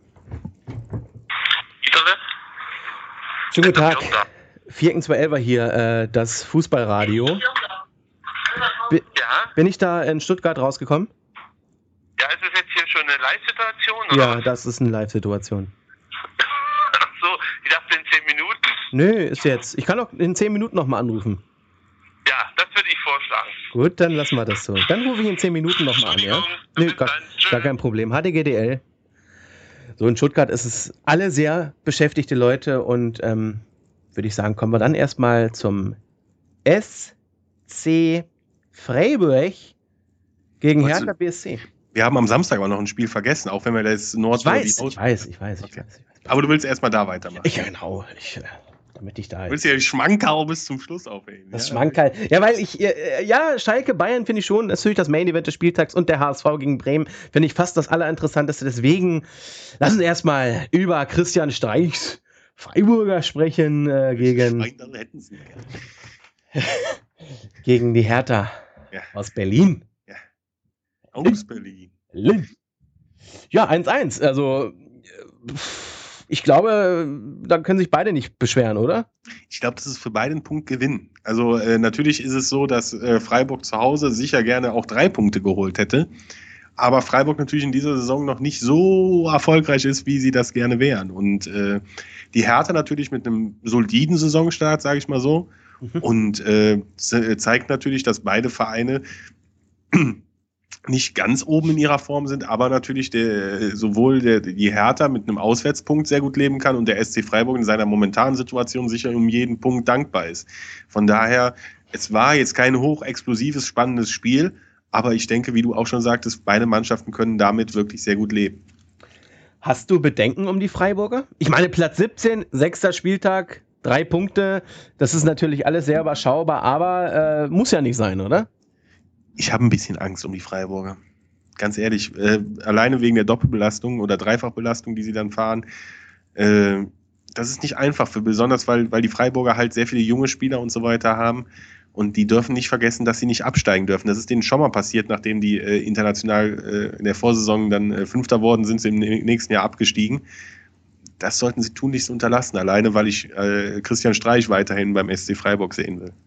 Schönen guten Tag. vier zwei elf hier, äh, das Fußballradio. Bi- bin ich da in Stuttgart rausgekommen? Ja, ist das jetzt hier schon eine Live-Situation? Ja, was? Das ist eine Live-Situation. Ach so, ich dachte in zehn Minuten. Nö, ist jetzt. Ich kann auch in zehn Minuten nochmal anrufen. Ja, das würde ich vorschlagen. Gut, dann lassen wir das so. Dann rufe ich in zehn Minuten nochmal an, ja? Nö, gar, gar kein Problem. H D G D L. So, in Stuttgart ist es alle sehr beschäftigte Leute und ähm, würde ich sagen, kommen wir dann erstmal zum S C Freiburg gegen Was Hertha B S C. Wir haben am Samstag aber noch ein Spiel vergessen, auch wenn wir das Nord ich weiß, ich weiß, ich weiß, ich weiß, ich weiß. Aber du willst erstmal da weitermachen. Ich, ja, genau. Ich, Damit ich da. Willst du ja die Schmankerl bis zum Schluss aufheben? Das ja? Schmankerl. Ja, weil ich, äh, ja, Schalke, Bayern finde ich schon, das ist natürlich das Main-Event des Spieltags und der H S V gegen Bremen finde ich fast das Allerinteressanteste. Deswegen lassen wir erstmal über Christian Streichs Freiburger sprechen äh, gegen, gegen die Hertha ja. aus Berlin. Ja. Aus Berlin. Ja, eins eins. Also, ich glaube, da können sich beide nicht beschweren, oder? Ich glaube, das ist für beide ein Punktgewinn. Also, äh, natürlich ist es so, dass äh, Freiburg zu Hause sicher gerne auch drei Punkte geholt hätte. Aber Freiburg natürlich in dieser Saison noch nicht so erfolgreich ist, wie sie das gerne wären. Und äh, die Hertha natürlich mit einem soliden Saisonstart, sage ich mal so. Mhm. Und äh, zeigt natürlich, dass beide Vereine nicht ganz oben in ihrer Form sind, aber natürlich der, sowohl der, die Hertha mit einem Auswärtspunkt sehr gut leben kann und der S C Freiburg in seiner momentanen Situation sicher um jeden Punkt dankbar ist. Von daher, es war jetzt kein hochexplosives, spannendes Spiel, aber ich denke, wie du auch schon sagtest, beide Mannschaften können damit wirklich sehr gut leben. Hast du Bedenken um die Freiburger? Ich meine, Platz siebzehn, sechster Spieltag, drei Punkte, das ist natürlich alles sehr überschaubar, aber äh, muss ja nicht sein, oder? Ich habe ein bisschen Angst um die Freiburger. Ganz ehrlich, äh, alleine wegen der Doppelbelastung oder Dreifachbelastung, die sie dann fahren, äh, das ist nicht einfach, für, besonders weil, weil die Freiburger halt sehr viele junge Spieler und so weiter haben. Und die dürfen nicht vergessen, dass sie nicht absteigen dürfen. Das ist denen schon mal passiert, nachdem die äh, international äh, in der Vorsaison dann äh, Fünfter worden sind, sie im nächsten Jahr abgestiegen. Das sollten sie tunlichst unterlassen, alleine weil ich äh, Christian Streich weiterhin beim S C Freiburg sehen will.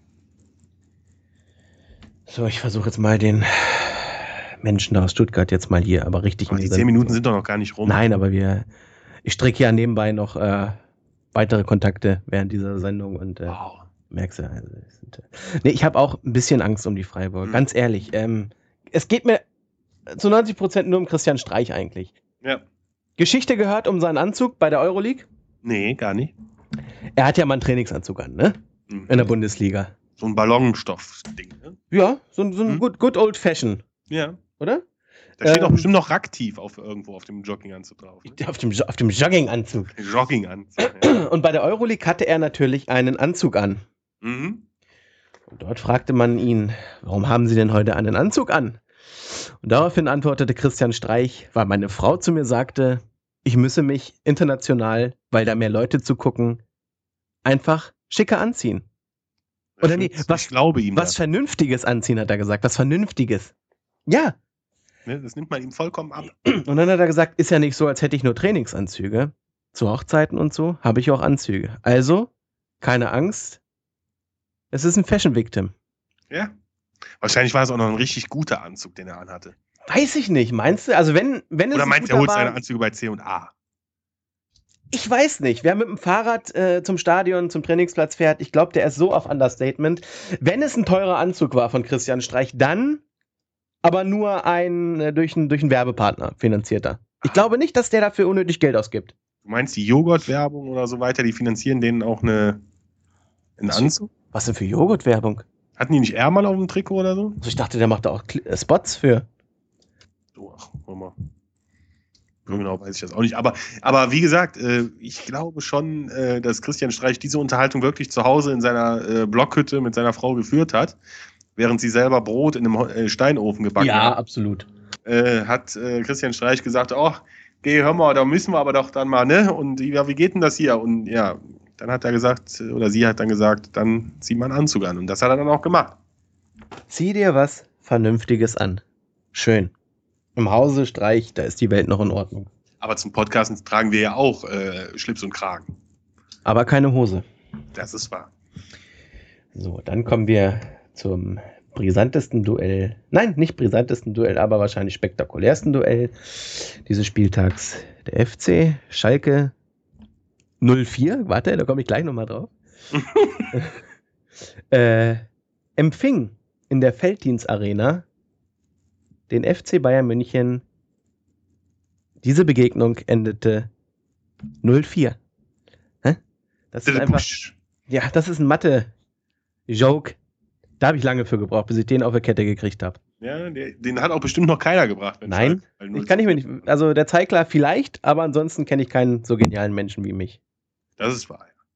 So, ich versuche jetzt mal den Menschen da aus Stuttgart jetzt mal hier, aber richtig. Aber die zehn Minuten sind doch noch gar nicht rum. Nein, aber wir, ich stricke ja nebenbei noch äh, weitere Kontakte während dieser Sendung und äh, wow. Merkst du, also, sind, äh, nee, ich habe auch ein bisschen Angst um die Freiburg, mhm. ganz ehrlich. Ähm, es geht mir zu neunzig Prozent nur um Christian Streich eigentlich. Ja. Geschichte gehört um seinen Anzug bei der Euroleague? Nee, gar nicht. Er hat ja mal einen Trainingsanzug an, ne? Mhm. In der Bundesliga. So ein Ballonstoff-Ding, ne? Ja, so, so ein mhm. good, good old fashion. Ja. Oder? Da steht ähm, doch bestimmt noch Raktiv auf, irgendwo auf dem Jogginganzug drauf. Ne? Auf dem, auf dem Jogginganzug. Jogginganzug, ja. Und bei der Euroleague hatte er natürlich einen Anzug an. Mhm. Und dort fragte man ihn, warum haben Sie denn heute einen Anzug an? Und daraufhin antwortete Christian Streich, weil meine Frau zu mir sagte, ich müsse mich international, weil da mehr Leute zugucken, einfach schicker anziehen. Oder nee, was, ich glaube ihm was Vernünftiges anziehen, hat er gesagt. Was Vernünftiges. Ja. Ne, das nimmt man ihm vollkommen ab. Und dann hat er gesagt, ist ja nicht so, als hätte ich nur Trainingsanzüge. Zu Hochzeiten und so habe ich auch Anzüge. Also, keine Angst. Es ist ein Fashion-Victim. Ja. Wahrscheinlich war es auch noch ein richtig guter Anzug, den er anhatte. Weiß ich nicht. Meinst du? Also wenn, wenn es Oder meinst du, er holt seine Anzüge bei C und A? Ich weiß nicht. Wer mit dem Fahrrad äh, zum Stadion, zum Trainingsplatz fährt, ich glaube, der ist so auf Understatement. Wenn es ein teurer Anzug war von Christian Streich, dann aber nur ein äh, durch, ein durch einen Werbepartner finanzierter. Ich ah. glaube nicht, dass der dafür unnötig Geld ausgibt. Du meinst die Joghurt-Werbung oder so weiter, die finanzieren denen auch eine, einen Anzug? Was denn für Joghurt-Werbung? Hatten die nicht Ärmel auf dem Trikot oder so? Also ich dachte, der macht da auch Kli- Spots für. So, ach, guck mal. So genau weiß ich das auch nicht. Aber, aber wie gesagt, äh, ich glaube schon, äh, dass Christian Streich diese Unterhaltung wirklich zu Hause in seiner äh, Blockhütte mit seiner Frau geführt hat, während sie selber Brot in einem äh, Steinofen gebacken ja, hat. Ja, absolut. Äh, hat äh, Christian Streich gesagt, ach, geh, hör mal, da müssen wir aber doch dann mal, ne? Und ja, wie geht denn das hier? Und ja, dann hat er gesagt, oder sie hat dann gesagt, dann zieh mal einen Anzug an. Und das hat er dann auch gemacht. Zieh dir was Vernünftiges an. Schön. Im Hause Streich, da ist die Welt noch in Ordnung. Aber zum Podcasten tragen wir ja auch äh, Schlips und Kragen. Aber keine Hose. Das ist wahr. So, dann kommen wir zum brisantesten Duell. Nein, nicht brisantesten Duell, aber wahrscheinlich spektakulärsten Duell dieses Spieltags. Der F C Schalke null vier, warte, da komme ich gleich nochmal drauf, äh, empfing in der Felddienst-Arena den F C Bayern München. Diese Begegnung endete null vier. Hä? Das ist einfach, ja, das ist ein Mathe-Joke. Da habe ich lange für gebraucht, bis ich den auf der Kette gekriegt habe. Ja, den, den hat auch bestimmt noch keiner gebracht. Nein, halt, ich kann nicht mehr nicht. Also der Zeigler vielleicht, aber ansonsten kenne ich keinen so genialen Menschen wie mich. Das ist wahr.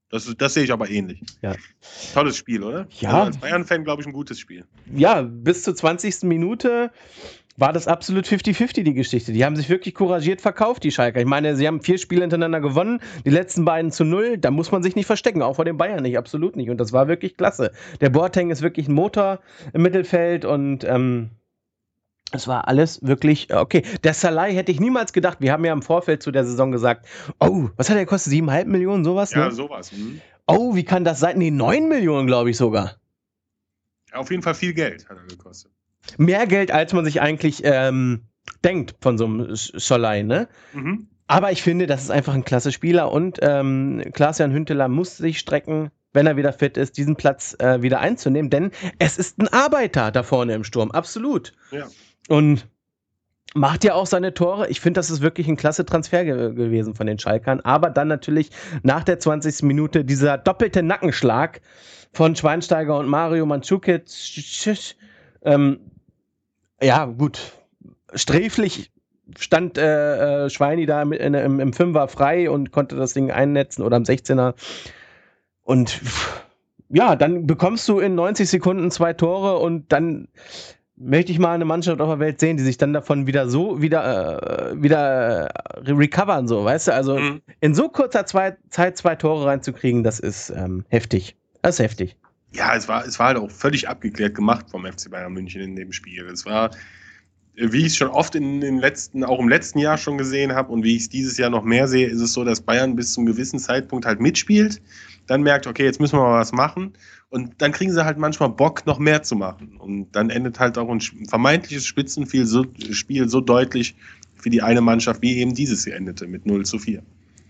Das, das sehe ich aber ähnlich. Ja. Tolles Spiel, oder? Ja. Also als Bayern-Fan, glaube ich, ein gutes Spiel. Ja, bis zur zwanzigsten Minute war das absolut fünfzig fünfzig, die Geschichte. Die haben sich wirklich couragiert verkauft, die Schalker. Ich meine, sie haben vier Spiele hintereinander gewonnen, die letzten beiden zu null. Da muss man sich nicht verstecken, auch vor den Bayern nicht, absolut nicht. Und das war wirklich klasse. Der Boateng ist wirklich ein Motor im Mittelfeld und ähm, es war alles wirklich okay. Der Salai hätte ich niemals gedacht. Wir haben ja im Vorfeld zu der Saison gesagt, oh, was hat der gekostet? siebeneinhalb Millionen, sowas? Ja, ne? sowas. Mhm. Oh, wie kann das sein? Nee, neun Millionen, glaube ich sogar. Auf jeden Fall viel Geld hat er gekostet. Mehr Geld, als man sich eigentlich ähm, denkt von so einem Scholei, ne? Mhm. Aber ich finde, das ist einfach ein klasse Spieler und ähm, Klaas-Jan Huntelaar muss sich strecken, wenn er wieder fit ist, diesen Platz äh, wieder einzunehmen, denn es ist ein Arbeiter da vorne im Sturm, absolut. Ja. Und macht ja auch seine Tore. Ich finde, das ist wirklich ein klasse Transfer ge- gewesen von den Schalkern. Aber dann natürlich nach der zwanzigsten Minute dieser doppelte Nackenschlag von Schweinsteiger und Mario Mandzukic. Ähm, ja, gut. Sträflich stand äh, äh, Schweini da im, im, im Fünfer frei und konnte das Ding einnetzen oder im sechzehner. Und ja, dann bekommst du in neunzig Sekunden zwei Tore und dann möchte ich mal eine Mannschaft auf der Welt sehen, die sich dann davon wieder so wieder, äh, wieder äh, recovern, so, weißt du? Also Mhm. in so kurzer zwei, Zeit zwei Tore reinzukriegen, das ist ähm, heftig. Das ist heftig. Ja, es war, es war halt auch völlig abgeklärt gemacht vom F C Bayern München in dem Spiel. Es war, wie ich es schon oft in den letzten, auch im letzten Jahr schon gesehen habe und wie ich es dieses Jahr noch mehr sehe, ist es so, dass Bayern bis zum gewissen Zeitpunkt halt mitspielt, dann merkt, okay, jetzt müssen wir mal was machen und dann kriegen sie halt manchmal Bock, noch mehr zu machen. Und dann endet halt auch ein vermeintliches Spitzenspiel so, Spiel so deutlich für die eine Mannschaft, wie eben dieses hier endete, mit null zu vier.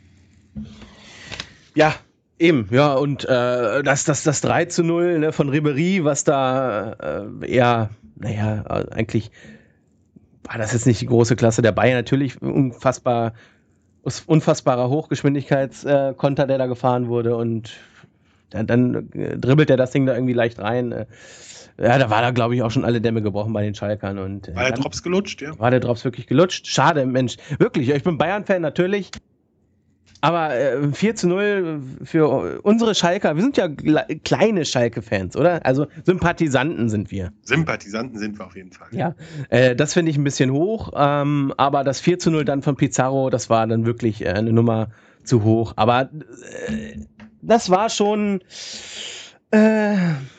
Ja, eben, ja, und äh, das, das, das drei zu null ne, von Ribéry, was da äh, eher, naja, eigentlich war das jetzt nicht die große Klasse der Bayern, natürlich unfassbar, unfassbarer Hochgeschwindigkeitskonter, äh, der da gefahren wurde und dann, dann äh, dribbelt er das Ding da irgendwie leicht rein. Äh, ja, da war da, glaube ich, auch schon alle Dämme gebrochen bei den Schalkern. Und, äh, war der Drops gelutscht, ja? War der Drops wirklich gelutscht? Schade, Mensch. Wirklich, ich bin Bayern-Fan natürlich. Aber äh, vier zu null für unsere Schalker, wir sind ja gle- kleine Schalke-Fans, oder? Also Sympathisanten sind wir. Sympathisanten sind wir auf jeden Fall. Ja, äh, das finde ich ein bisschen hoch, ähm, aber das vier zu null dann von Pizarro, das war dann wirklich äh, eine Nummer zu hoch. Aber äh, das war schon... Äh,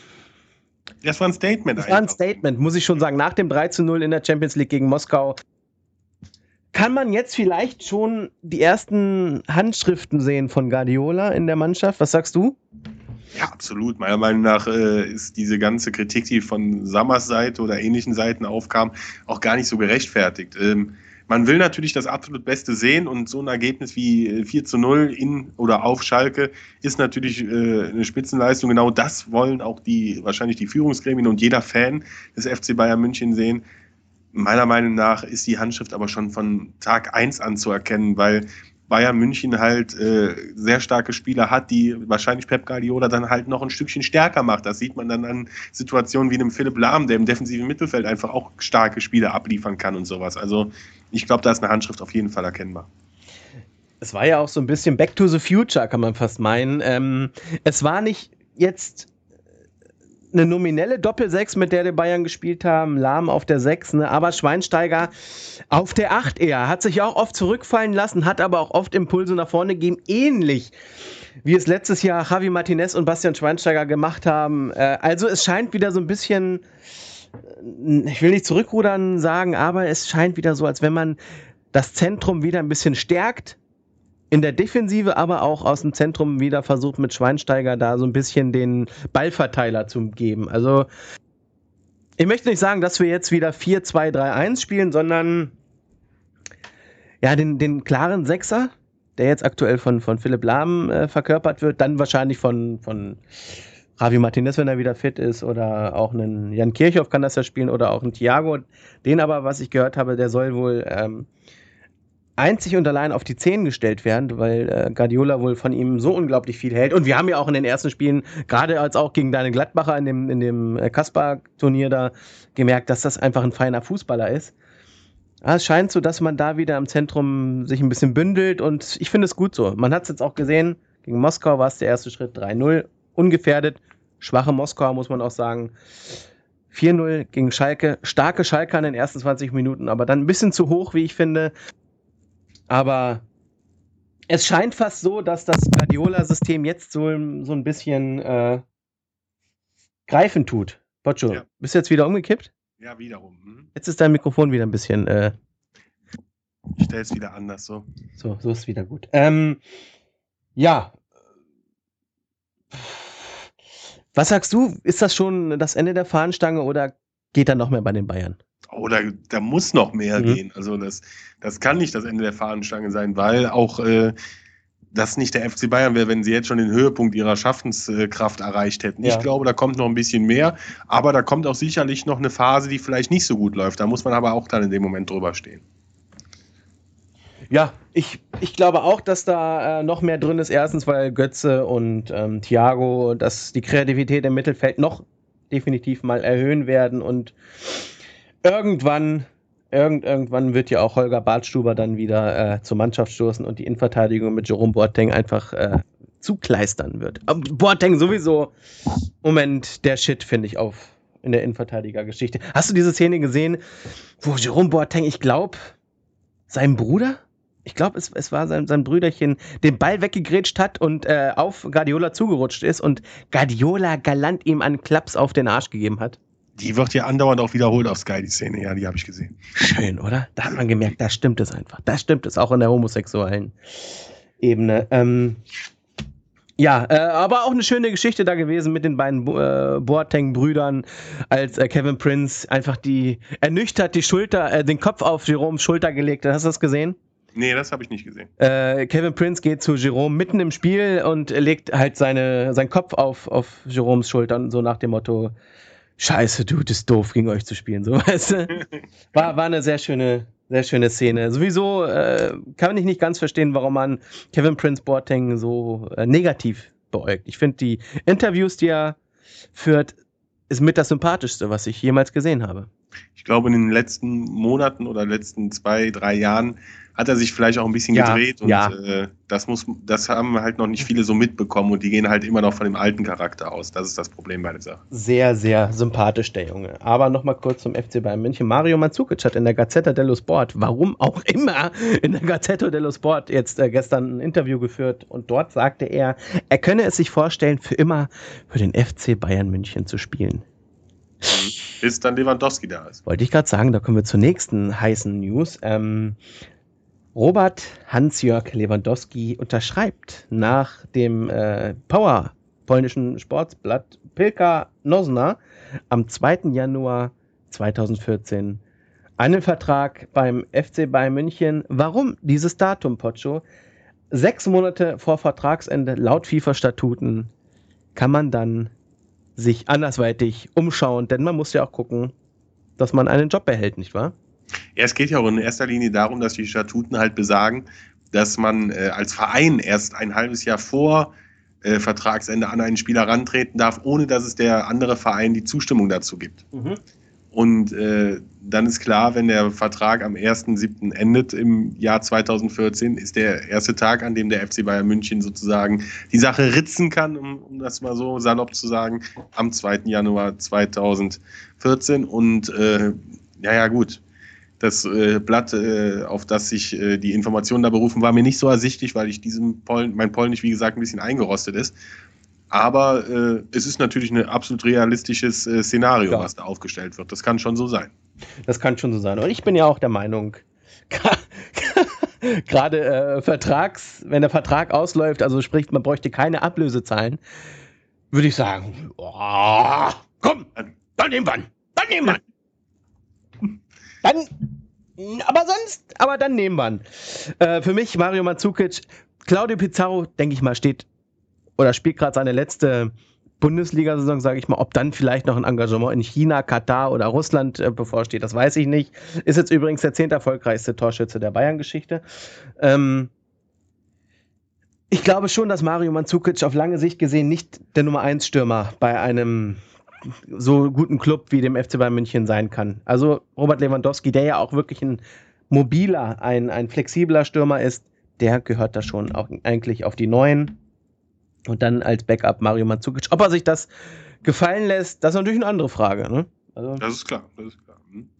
das war ein Statement. Das war ein Statement, muss ich schon sagen. Nach dem drei zu null in der Champions League gegen Moskau kann man jetzt vielleicht schon die ersten Handschriften sehen von Guardiola in der Mannschaft? Was sagst du? Ja, absolut. Meiner Meinung nach äh, ist diese ganze Kritik, die von Sammers Seite oder ähnlichen Seiten aufkam, auch gar nicht so gerechtfertigt. Ähm, man will natürlich das absolut Beste sehen und so ein Ergebnis wie vier zu null in oder auf Schalke ist natürlich äh, eine Spitzenleistung. Genau das wollen auch die wahrscheinlich die Führungsgremien und jeder Fan des F C Bayern München sehen. Meiner Meinung nach ist die Handschrift aber schon von Tag eins an zu erkennen, weil Bayern München halt äh, sehr starke Spieler hat, die wahrscheinlich Pep Guardiola dann halt noch ein Stückchen stärker macht. Das sieht man dann an Situationen wie einem Philipp Lahm, der im defensiven Mittelfeld einfach auch starke Spieler abliefern kann und sowas. Also ich glaube, da ist eine Handschrift auf jeden Fall erkennbar. Es war ja auch so ein bisschen Back to the Future, kann man fast meinen. Ähm, es war nicht jetzt eine nominelle Doppelsechs, mit der die Bayern gespielt haben, Lahm auf der sechs, ne? Aber Schweinsteiger auf der acht eher. Hat sich auch oft zurückfallen lassen, hat aber auch oft Impulse nach vorne gegeben, ähnlich wie es letztes Jahr Javi Martinez und Bastian Schweinsteiger gemacht haben. Äh, also es scheint wieder so ein bisschen, ich will nicht zurückrudern sagen, aber es scheint wieder so, als wenn man das Zentrum wieder ein bisschen stärkt, in der Defensive, aber auch aus dem Zentrum wieder versucht mit Schweinsteiger da so ein bisschen den Ballverteiler zu geben. Also ich möchte nicht sagen, dass wir jetzt wieder vier zwei drei eins spielen, sondern ja, den, den klaren Sechser, der jetzt aktuell von, von Philipp Lahm äh, verkörpert wird, dann wahrscheinlich von, von Javi Martinez, wenn er wieder fit ist, oder auch einen Jan Kirchhoff kann das ja spielen, oder auch einen Thiago. Den aber, was ich gehört habe, der soll wohl ähm, einzig und allein auf die Zehen gestellt werden, weil äh, Guardiola wohl von ihm so unglaublich viel hält. Und wir haben ja auch in den ersten Spielen, gerade als auch gegen deine Gladbacher in dem, in dem äh, Kaspar-Turnier da, gemerkt, dass das einfach ein feiner Fußballer ist. Ja, es scheint so, dass man da wieder im Zentrum sich ein bisschen bündelt und ich finde es gut so. Man hat es jetzt auch gesehen Gegen Moskau war es der erste Schritt, drei null. Ungefährdet. Schwache Moskauer, muss man auch sagen. vier null gegen Schalke. Starke Schalke in den ersten zwanzig Minuten, aber dann ein bisschen zu hoch, wie ich finde. Aber es scheint fast so, dass das Guardiola-System jetzt so, so ein bisschen äh, greifen tut. Boccio, ja. Bist du jetzt wieder umgekippt? Ja, wiederum. Mhm. Jetzt ist dein Mikrofon wieder ein bisschen... Äh, ich stelle es wieder anders, so. So, so ist wieder gut. Ähm, ja. Was sagst du? Ist das schon das Ende der Fahnenstange oder geht da noch mehr bei den Bayern? Oh, da, da muss noch mehr mhm. gehen. Also das, das kann nicht das Ende der Fahnenstange sein, weil auch äh, das nicht der F C Bayern wäre, wenn sie jetzt schon den Höhepunkt ihrer Schaffenskraft erreicht hätten. Ja. Ich glaube, da kommt noch ein bisschen mehr, aber da kommt auch sicherlich noch eine Phase, die vielleicht nicht so gut läuft. Da muss man aber auch dann in dem Moment drüber stehen. Ja, ich, ich glaube auch, dass da äh, noch mehr drin ist. Erstens, weil Götze und ähm, Thiago, dass die Kreativität im Mittelfeld noch definitiv mal erhöhen werden und irgendwann, irgend, irgendwann wird ja auch Holger Badstuber dann wieder äh, zur Mannschaft stoßen und die Innenverteidigung mit Jerome Boateng einfach äh, zukleistern wird. Aber Boateng sowieso, Moment, der Shit, finde ich, auf in der Innenverteidiger-Geschichte. Hast du diese Szene gesehen, wo Jerome Boateng, ich glaube, seinem Bruder, ich glaube, es, es war sein, sein Brüderchen, den Ball weggegrätscht hat und äh, auf Guardiola zugerutscht ist und Guardiola galant ihm einen Klaps auf den Arsch gegeben hat? Die wird ja andauernd auch wiederholt auf Sky, die Szene. Ja, die habe ich gesehen. Schön, oder? Da hat man gemerkt, da stimmt es einfach. Da stimmt es auch in der homosexuellen Ebene. Ähm, ja, äh, aber auch eine schöne Geschichte da gewesen mit den beiden äh, Boateng-Brüdern, als äh, Kevin Prince einfach die ernüchtert die Schulter, äh, den Kopf auf Jeromes Schulter gelegt hat. Hast du das gesehen? Nee, das habe ich nicht gesehen. Äh, Kevin Prince geht zu Jerome mitten im Spiel und legt halt seine, seinen Kopf auf, auf Jeromes Schultern, so nach dem Motto, Scheiße, du, das ist doof, gegen euch zu spielen. So, weißt du? War, war eine sehr schöne, sehr schöne Szene. Sowieso äh, kann ich nicht ganz verstehen, warum man Kevin Prince Boateng so äh, negativ beäugt. Ich finde, die Interviews, die er führt, ist mit das Sympathischste, was ich jemals gesehen habe. Ich glaube, in den letzten Monaten oder letzten zwei, drei Jahren hat er sich vielleicht auch ein bisschen ja, gedreht und ja. äh, das muss, das haben halt noch nicht viele so mitbekommen und die gehen halt immer noch von dem alten Charakter aus. Das ist das Problem bei der Sache. Sehr, sehr sympathisch, der Junge. Aber nochmal kurz zum F C Bayern München. Mario Mandzukic hat in der Gazzetta dello Sport, warum auch immer, in der Gazzetta dello Sport jetzt äh, gestern ein Interview geführt und dort sagte er, er könne es sich vorstellen, für immer für den F C Bayern München zu spielen. Bis dann Lewandowski da ist. Wollte ich gerade sagen, da kommen wir zur nächsten heißen News. Ähm, Robert Hans-Jörg Lewandowski unterschreibt nach dem äh, Power polnischen Sportsblatt Piłka Nożna am zweiten Januar zweitausendvierzehn einen Vertrag beim F C Bayern München. Warum dieses Datum, Pocho? Sechs Monate vor Vertragsende laut FIFA-Statuten kann man dann sich andersweitig umschauen, denn man muss ja auch gucken, dass man einen Job behält, nicht wahr? Ja, es geht ja auch in erster Linie darum, dass die Statuten halt besagen, dass man äh, als Verein erst ein halbes Jahr vor äh, Vertragsende an einen Spieler rantreten darf, ohne dass es der andere Verein die Zustimmung dazu gibt. Mhm. Und äh, dann ist klar, wenn der Vertrag am ersten siebten endet im Jahr zweitausendvierzehn, ist der erste Tag, an dem der F C Bayern München sozusagen die Sache ritzen kann, um, um das mal so salopp zu sagen, am zweiten Januar zweitausendvierzehn. Und äh, ja, ja, gut. Das äh, Blatt, äh, auf das sich äh, die Informationen da berufen, war mir nicht so ersichtlich, weil ich diesem Poln, mein Polnisch, wie gesagt, ein bisschen eingerostet ist. Aber äh, es ist natürlich ein absolut realistisches äh, Szenario, ja, was da aufgestellt wird. Das kann schon so sein. Das kann schon so sein. Und ich bin ja auch der Meinung, gerade äh, Vertrags, wenn der Vertrag ausläuft, also sprich, man bräuchte keine Ablöse zahlen, würde ich sagen, oh, komm, dann nehmen wir ihn, dann nehmen wir ihn. Dann, aber sonst, aber dann nehmen wir ihn. Äh, für mich, Mario Mandzukic, Claudio Pizarro, denke ich mal, steht oder spielt gerade seine letzte Bundesliga-Saison, sage ich mal. Ob dann vielleicht noch ein Engagement in China, Katar oder Russland äh, bevorsteht, das weiß ich nicht. Ist jetzt übrigens der zehnt erfolgreichste Torschütze der Bayern-Geschichte. Ähm, ich glaube schon, dass Mario Mandzukic auf lange Sicht gesehen nicht der Nummer eins Stürmer bei einem so guten Club wie dem F C Bayern München sein kann. Also Robert Lewandowski, der ja auch wirklich ein mobiler, ein, ein flexibler Stürmer ist, der gehört da schon auch eigentlich auf die neuen. Und dann als Backup Mario Mandzukic. Ob er sich das gefallen lässt, das ist natürlich eine andere Frage. Ne? Also, das ist klar, das ist klar. Hm.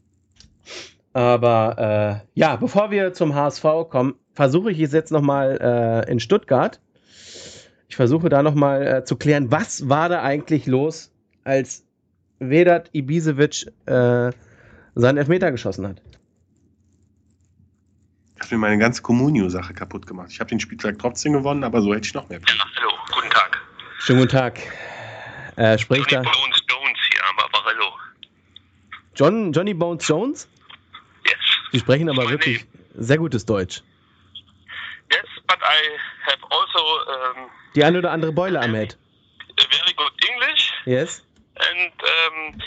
Aber äh, ja, bevor wir zum H S V kommen, versuche ich es jetzt nochmal äh, in Stuttgart. Ich versuche da nochmal äh, zu klären, was war da eigentlich los, als Vedat Ibisevic äh, seinen Elfmeter geschossen hat. Ich habe mir meine ganze Comunio-Sache kaputt gemacht. Ich habe den Spieltag trotzdem gewonnen, aber so hätte ich noch mehr. Ja, hallo, guten Tag. Schönen guten Tag. Äh, spricht Johnny da Bones Jones hier am Apparello. John, Johnny Bones Jones? Yes. Sie sprechen aber My wirklich name. sehr gutes Deutsch. Yes, but I have also um, Die eine oder andere Beule am Head. very good English. Yes? And um,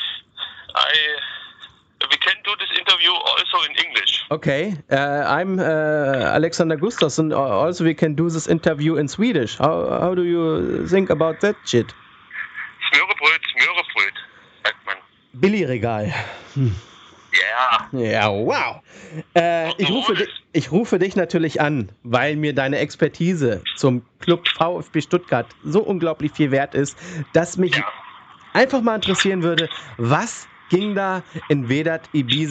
I we can do this interview also in English. Okay, uh, I'm uh, Alexander Gustafsson. Also, we can do this interview in Swedish. How, how do you think about that shit? Smørrebrød, smørrebrød, sagt man. Billigregal. Hm. Ja. Ja, wow. Äh, ich, rufe dich, ich rufe dich natürlich an, weil mir deine Expertise zum Club VfB Stuttgart so unglaublich viel wert ist, dass mich Ja. einfach mal interessieren würde, was ging da in Vedat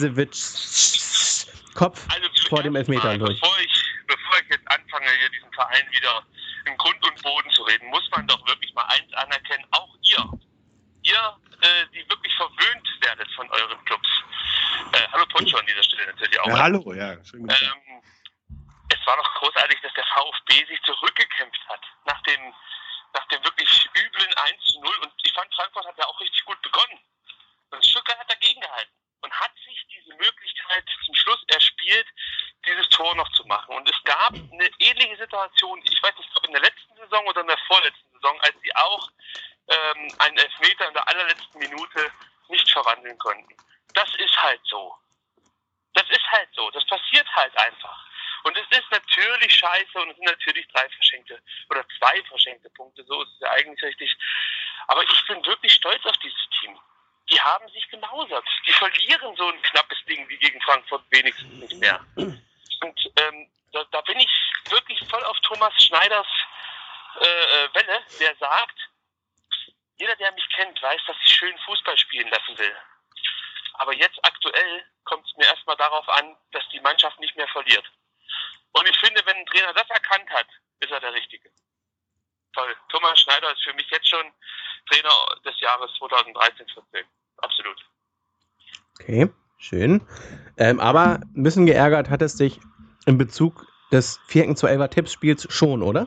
Ibisevics Kopf Also vor dem Elfmeter mal, durch? Bevor ich, bevor ich jetzt anfange, hier diesen Verein wieder im Grund und Boden zu reden, muss man doch wirklich mal eins anerkennen, auch ihr, ihr, äh, die wirklich verwöhnt werdet von euren Clubs. Äh, hallo Poncho an dieser Stelle natürlich auch. Ja, hallo, ja. Schönen guten Tag. Ähm, es war doch großartig, dass der VfB sich zurückgekämpft hat nach dem, nach dem wirklich üblen eins zu null. Und ich fand, Frankfurt hat ja auch richtig gut begonnen. Und Stuttgart hat dagegen gehalten und hat sich diese Möglichkeit zum Schluss erspielt, dieses Tor noch zu machen. Und es gab eine ähnliche Situation, ich weiß nicht, ob in der letzten Saison oder in der vorletzten Saison, als sie auch ähm, einen Elfmeter in der allerletzten Minute nicht verwandeln konnten. Das ist halt so. Das ist halt so. Das passiert halt einfach. Und es ist natürlich scheiße und es sind natürlich drei verschenkte oder zwei verschenkte Punkte. So ist es ja eigentlich richtig. Aber ich bin wirklich stolz auf dieses Team. Die haben sich gemausert. Die verlieren so ein knappes Ding wie gegen Frankfurt wenigstens nicht mehr. Und ähm, da, da bin ich wirklich voll auf Thomas Schneiders äh, Welle, der sagt, jeder, der mich kennt, weiß, dass ich schön Fußball spielen lassen will. Aber jetzt aktuell kommt es mir erstmal darauf an, dass die Mannschaft nicht mehr verliert. Und ich finde, wenn ein Trainer das erkannt hat, ist er der Richtige. Toll. Thomas Schneider ist für mich jetzt schon Trainer des Jahres zweitausenddreizehn vierzehn. Absolut. Okay, schön. Ähm, aber ein bisschen geärgert hat es dich in Bezug des vierten zu elfer Tippspiels schon, oder?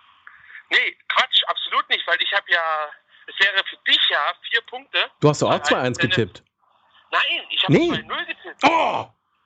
Nee, Quatsch, absolut nicht, weil ich habe ja, es wäre für dich ja vier Punkte. Du hast doch auch zwei eins getippt. Nein, ich habe Nee. zwei null getippt. Oh!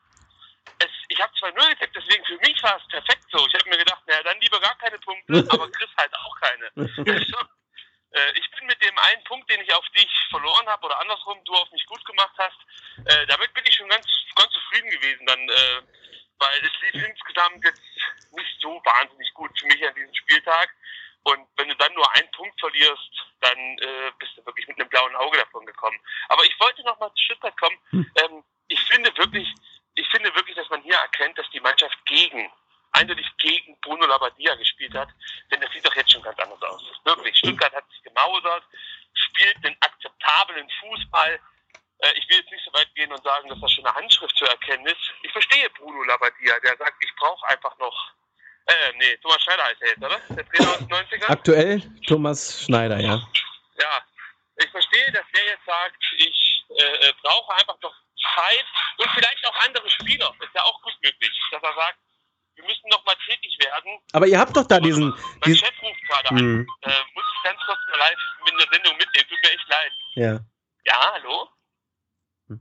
Es, ich habe zwei null getippt, deswegen für mich war es perfekt so. Ich habe mir gedacht, naja, dann lieber gar keine Punkte, aber Chris halt auch keine. Also, äh, ich bin mit dem einen Punkt, den ich auf dich verloren habe, oder andersrum, du auf mich gut gemacht hast, äh, damit bin ich schon ganz, ganz zufrieden gewesen dann, äh, weil es lief insgesamt jetzt nicht so wahnsinnig gut für mich an diesem Spieltag. Und wenn du dann nur einen Punkt verlierst, dann äh, bist du wirklich mit einem blauen Auge davon gekommen. Aber ich wollte noch mal zu Stuttgart kommen. Ähm, ich finde wirklich, ich finde wirklich, dass man hier erkennt, dass die Mannschaft gegen, eindeutig gegen Bruno Labbadia gespielt hat. Denn das sieht doch jetzt schon ganz anders aus. Wirklich, Stuttgart hat sich gemausert, spielt den akzeptablen Fußball. Äh, ich will jetzt nicht so weit gehen und sagen, dass das schon eine Handschrift zu erkennen ist. Ich verstehe Bruno Labbadia, der sagt, ich brauche einfach noch Äh, nee, Thomas Schneider heißt er jetzt, oder? Der Trainer aus den neunzigern? Aktuell Thomas Schneider, ja. Ja, ich verstehe, dass der jetzt sagt, ich äh, brauche einfach noch Zeit und vielleicht auch andere Spieler. Ist ja auch gut möglich, dass er sagt, wir müssen noch mal tätig werden. Aber ihr habt doch da diesen... Mein diesen Chef ruft gerade an. Hm. Äh, muss ich ganz kurz mal live in der Sendung mitnehmen. Tut mir echt leid. ja. Ja, hallo? Hm.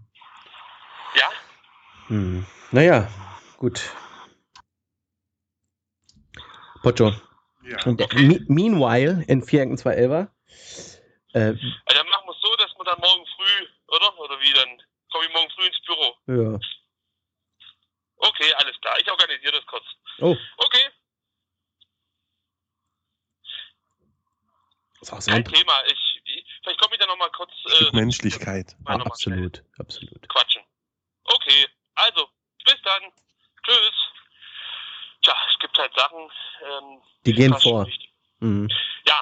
Ja? Hm. Naja, gut. Pocho. Ja. Und der, me- meanwhile, in vierten zu elfer, äh, Also dann machen wir es so, dass wir dann morgen früh, oder? Oder wie dann? Komme ich morgen früh ins Büro? ja. Okay, alles klar. Ich organisiere das kurz. Oh, Okay, ist auch so kein ein Thema. Ich, ich, vielleicht komme ich da nochmal kurz Stück äh, Menschlichkeit. mal noch mal absolut, absolut. quatschen. Okay, also, bis dann. Tschüss. Tja, es gibt halt Sachen, ähm, Die gehen fast schon vor. wichtig. Mhm. Ja,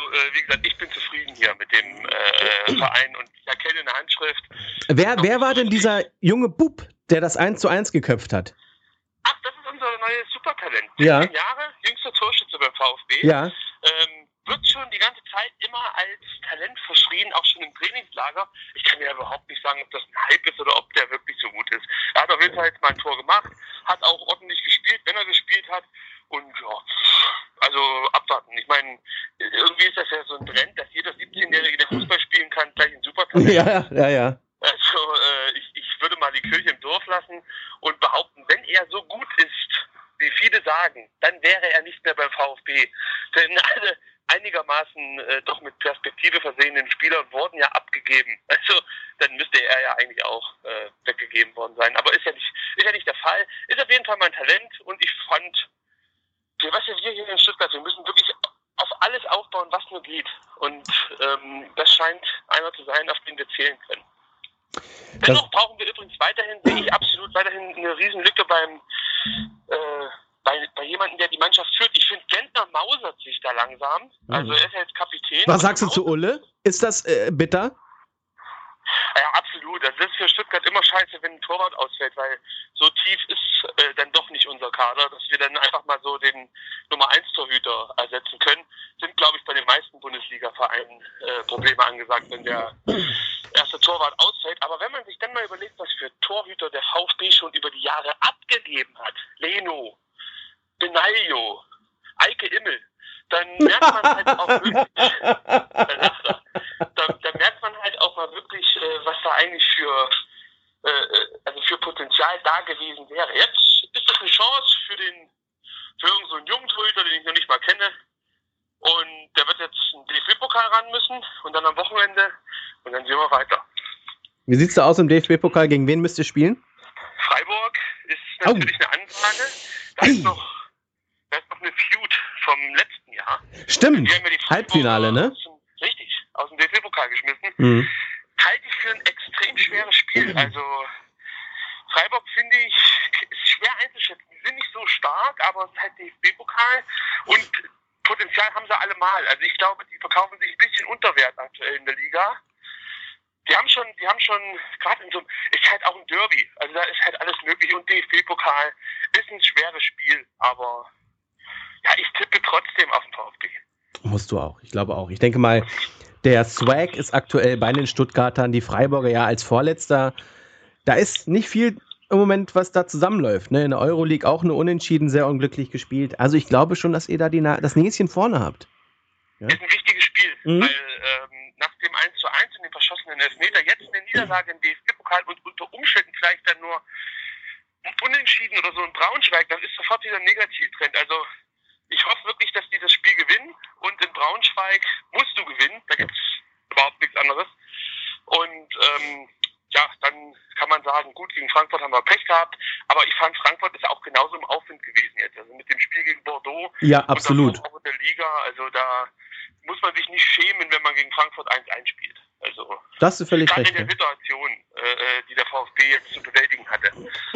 äh, wie gesagt, ich bin zufrieden hier mit dem äh, Verein und ich erkenne eine Handschrift. Wer, wer war denn dieser junge Bub, der das eins zu eins geköpft hat? Ach, das ist unser neues Supertalent. Ja. zehn Jahre, jüngster Torschütze beim VfB. Ja. Ähm, wird schon die ganze Zeit immer als Talent verschrien, auch schon im Trainingslager. Ich kann ja überhaupt nicht sagen, ob das ein Hype ist oder ob der wirklich so gut ist. Er hat auf jeden Fall jetzt mal ein Tor gemacht, hat auch ordentlich gespielt, wenn er gespielt hat. Und ja, also abwarten. Ich meine, irgendwie ist das ja so ein Trend, dass jeder siebzehnjährige, der Fußball spielen kann, gleich ein Supertalent. Ja, ja, ja. Also äh, ich, ich würde mal die Kirche im Dorf lassen und behaupten, wenn er so gut ist, wie viele sagen, dann wäre er nicht mehr beim VfB. Denn alle einigermaßen äh, doch mit Perspektive versehenen Spielern wurden ja abgegeben. Also dann müsste er ja eigentlich auch äh, weggegeben worden sein. Aber ist ja nicht, ist ja nicht der Fall. Ist auf jeden Fall mein Talent und ich fand, was ja wir hier in Stuttgart, wir müssen wirklich auf alles aufbauen, was nur geht. Und ähm, das scheint einer zu sein, auf den wir zählen können. Das Dennoch brauchen wir übrigens weiterhin, sehe ich absolut weiterhin eine Riesenlücke beim äh, bei, bei jemandem, der die Mannschaft führt. Ich finde, Gentner mausert sich da langsam. Also er ist ja jetzt Kapitän. Was sagst du zu Ulle? Ist das äh, bitter? Ja, absolut. Das ist für Stuttgart immer scheiße, wenn ein Torwart ausfällt, weil so tief ist äh, dann doch nicht unser Kader, dass wir dann einfach mal so den Nummer eins Torhüter ersetzen können. Sind, glaube ich, bei den meisten Bundesliga-Vereinen äh, Probleme angesagt, wenn der erste Torwart ausfällt. Aber wenn man sich dann mal überlegt, was für Torhüter der VfB schon über die Jahre abgegeben hat, Leno, Benaglio, Eike Immel, dann merkt man halt auch wirklich, da, da, da merkt man halt auch mal wirklich, äh, was da eigentlich für, äh, also für Potenzial da gewesen wäre. Jetzt ist das eine Chance für den, für irgendeinen so einen jungen Torhüter, den ich noch nicht mal kenne. Und der wird jetzt einen D F B-Pokal ran müssen und dann am Wochenende und dann sehen wir weiter. Wie sieht's da aus im D F B-Pokal? Gegen wen müsst ihr spielen? Freiburg ist natürlich oh. eine Ansage. Da ist noch Da ist noch eine Feud vom letzten Jahr. Stimmt, die haben ja die Halbfinale, ne? Aus dem, richtig, aus dem D F B-Pokal geschmissen. Mhm. Halte ich für ein extrem schweres Spiel. Also Freiburg, finde ich, ist schwer einzuschätzen. Die sind nicht so stark, aber es ist halt D F B-Pokal und Potenzial haben sie alle mal. Also ich glaube, die verkaufen sich ein bisschen unter Wert aktuell in der Liga. Die haben schon, die haben schon, gerade in so einem, ist halt auch ein Derby. Also da ist halt alles möglich und D F B-Pokal ist ein schweres Spiel, aber ja, ich tippe trotzdem auf den VfB. Musst du auch, ich glaube auch. Ich denke mal, der Swag ist aktuell bei den Stuttgartern, die Freiburger ja als Vorletzter. Da ist nicht viel im Moment, was da zusammenläuft. Ne? In der Euroleague auch nur unentschieden, sehr unglücklich gespielt. Also ich glaube schon, dass ihr da die Na- das Näschen vorne habt. Ja? Ist ein wichtiges Spiel, mhm. weil ähm, nach dem eins zu eins und dem verschossenen Elfmeter jetzt eine Niederlage im D F B-Pokal und unter Umständen vielleicht dann nur ein Unentschieden oder so in Braunschweig, dann ist sofort wieder ein Negativtrend. Also ich hoffe wirklich, dass die das Spiel gewinnen und in Braunschweig musst du gewinnen, da gibt es überhaupt nichts anderes. Und ähm, ja, dann kann man sagen, gut, gegen Frankfurt haben wir Pech gehabt, aber ich fand, Frankfurt ist auch genauso im Aufwind gewesen jetzt, also mit dem Spiel gegen Bordeaux. Ja, absolut. Und auch in der Liga, also da muss man sich nicht schämen, wenn man gegen Frankfurt eins eins spielt. Also, das ist völlig recht. in der Situation, äh, die der VfB jetzt zu bewältigen hatte.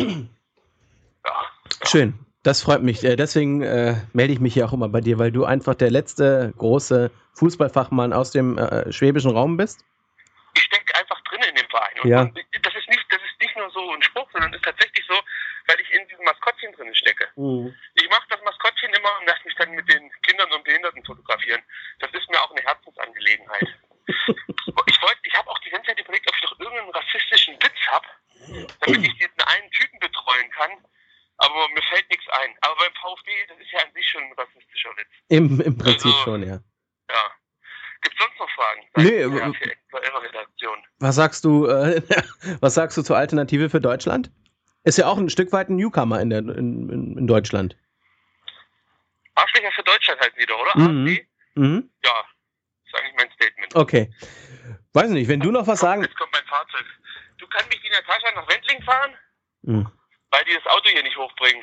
Ja, ja. Schön. Das freut mich. Deswegen äh, melde ich mich hier auch immer bei dir, weil du einfach der letzte große Fußballfachmann aus dem äh, schwäbischen Raum bist. Ich stecke einfach drin in dem Verein. Und ja. man, das ist nicht, das ist nicht nur so ein Spruch, sondern es ist tatsächlich so, weil ich in diesem Maskottchen drin stecke. Mhm. Ich mache das Maskottchen immer und lasse mich dann mit den Kindern und Behinderten fotografieren. Das ist mir auch eine Herzensangelegenheit. ich wollte, ich habe auch die ganze Zeit überlegt, ob ich doch irgendeinen rassistischen Witz habe, damit ich diesen einen Typen betreuen kann. Aber mir fällt nichts ein. Aber beim VfB, das ist ja an sich schon ein rassistischer Witz. Im, im Prinzip also, schon, ja. Ja. Gibt es sonst noch Fragen? Nee, ja, für Redaktion. Was sagst du, äh, was sagst du zur Alternative für Deutschland? Ist ja auch ein Stück weit ein Newcomer in, der, in, in, in Deutschland. Arschlöcher für Deutschland halt wieder, oder? Mhm. A F D? Mhm. Ja, das ist eigentlich mein Statement. Okay. Weiß nicht, wenn du noch was sagen... Jetzt kommt mein Fahrzeug. Du kannst mich die Natascha nach Wendling fahren? Mhm. Weil die das Auto hier nicht hochbringen.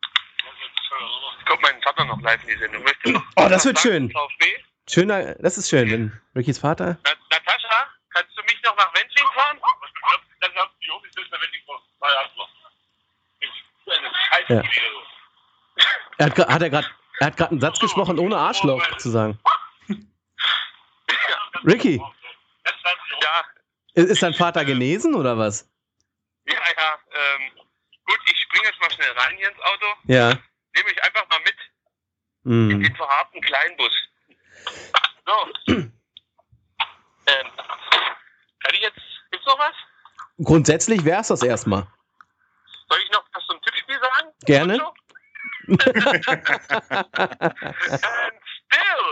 Jetzt kommt mein Vater noch live in die Sendung. Möchtest du noch oh, das wird schön. VfB? Schöner, das ist schön, wenn Rickys Vater... Na, Natascha, kannst du mich noch nach Wendling fahren? Dann hast du die Jungs, die nach Wendling fahren. Ja. Er hat, hat er gerade er hat gerade einen Satz gesprochen, ohne Arschloch zu sagen. Ricky. Ja. Ist dein Vater genesen oder was? Ja, ja. Ähm, gut, ich springe jetzt mal schnell rein hier ins Auto. Ja. Nehme ich einfach mal mit Mm. in den verharrten Kleinbus. So. ähm, kann ich jetzt, gibt's noch was? Grundsätzlich wär's das erstmal. Soll ich noch was zum Tippspiel sagen? Gerne. And still.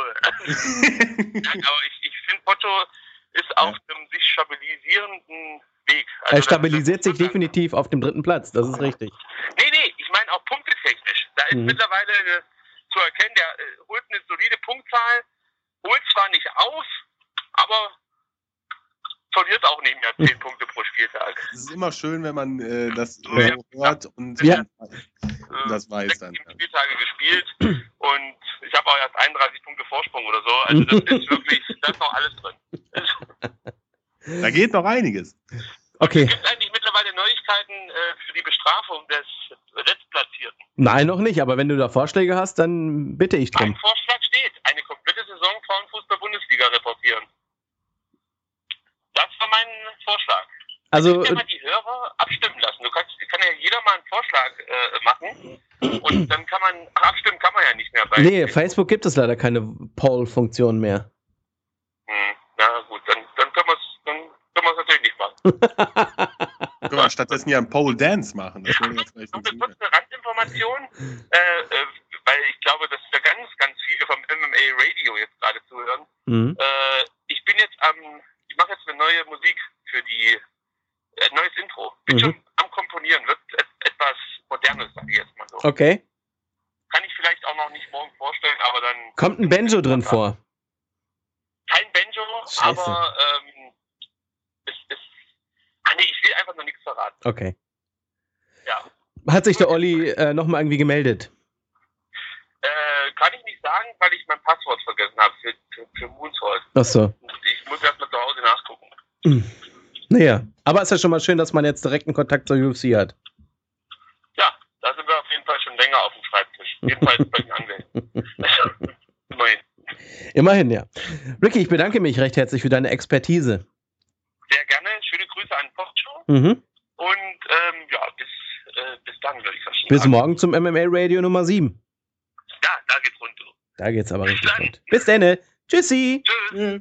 Ja, aber ich, ich finde, Porto ist auf einem sich stabilisierenden Weg. Also Er stabilisiert das, sich definitiv auf dem dritten Platz, das ist richtig. Nee, nee, ich meine auch punktetechnisch. Da ist Mhm. mittlerweile äh, zu erkennen, der äh, holt eine solide Punktzahl, holt zwar nicht auf, aber verliert auch nicht mehr zehn Punkte pro Spieltag. Es ist immer schön, wenn man äh, das Ja. so hört und Ja. das weiß dann. sechs Spieltage gespielt und ich habe auch erst einunddreißig Punkte Vorsprung oder so. Also das ist wirklich, da ist noch alles drin. Da geht noch einiges. Okay. Gibt es eigentlich mittlerweile Neuigkeiten äh, für die Bestrafung des Letztplatzierten? Nein, noch nicht, aber wenn du da Vorschläge hast, dann bitte ich Mein drum. Vorschlag steht, eine komplette Saison Frauenfußball-Bundesliga reportieren. Das war mein Vorschlag. Also, Ich kann ja mal die Hörer abstimmen lassen. Du kannst, kann ja jeder mal einen Vorschlag äh, machen und dann kann man, ach, abstimmen kann man ja nicht mehr bei. nee, Facebook gibt es leider keine Poll-Funktion mehr. Hm, na gut, dann, dann können wir es dann können wir es natürlich nicht machen. Können wir stattdessen ja einen Pole Dance machen. Das würde jetzt vielleicht Noch eine funktionieren. kurze Randinformation, äh, äh, weil ich glaube, dass da ganz, ganz viele vom M M A Radio jetzt gerade zuhören. Mhm. Äh, ich bin jetzt am, ich mache jetzt eine neue Musik für die, äh, neues Intro. Bin Mhm. schon am Komponieren, wird et, etwas Modernes, sage ich jetzt mal so. Okay. Kann ich vielleicht auch noch nicht morgen vorstellen, aber dann... Kommt ein Banjo drin vor? Kein Banjo, Scheiße. aber ähm, es ist... Ah nee, ich will einfach noch nichts verraten. Okay. Ja. Hat sich der Olli äh, nochmal irgendwie gemeldet? Äh, kann ich nicht sagen, weil ich mein Passwort vergessen habe für, für, für Moonsault. Achso. Ich muss erst mal zu Hause nachgucken. Naja, aber ist ja schon mal schön, dass man jetzt direkten Kontakt zur U F C hat. Ja, da sind wir auf jeden Fall schon länger auf dem Schreibtisch. Jedenfalls bei den Anwälten. Immerhin. Immerhin, ja. Ricky, ich bedanke mich recht herzlich für deine Expertise. Sehr gerne. Schöne Grüße an Porto. Mhm. Und ähm, ja, bis, äh, bis dann würde ich sagen. Bis morgen zum M M A Radio Nummer sieben. Ja, da geht's rund. Du. Da geht's aber Bis richtig dann. rund. Bis dann. Tschüssi. Tschüss.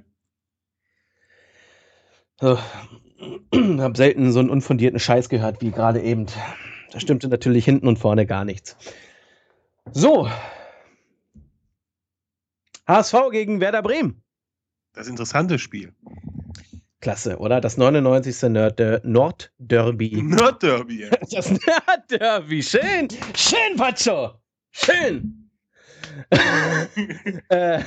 So. Hab selten so einen unfundierten Scheiß gehört wie gerade eben. Da stimmte natürlich hinten und vorne gar nichts. So. H S V gegen Werder Bremen. Das interessante Spiel. Klasse, oder? Das neunundneunzigste Nord- Nordderby. Nordderby. Das Nordderby. Schön. Schön, Pacho. Schön. äh,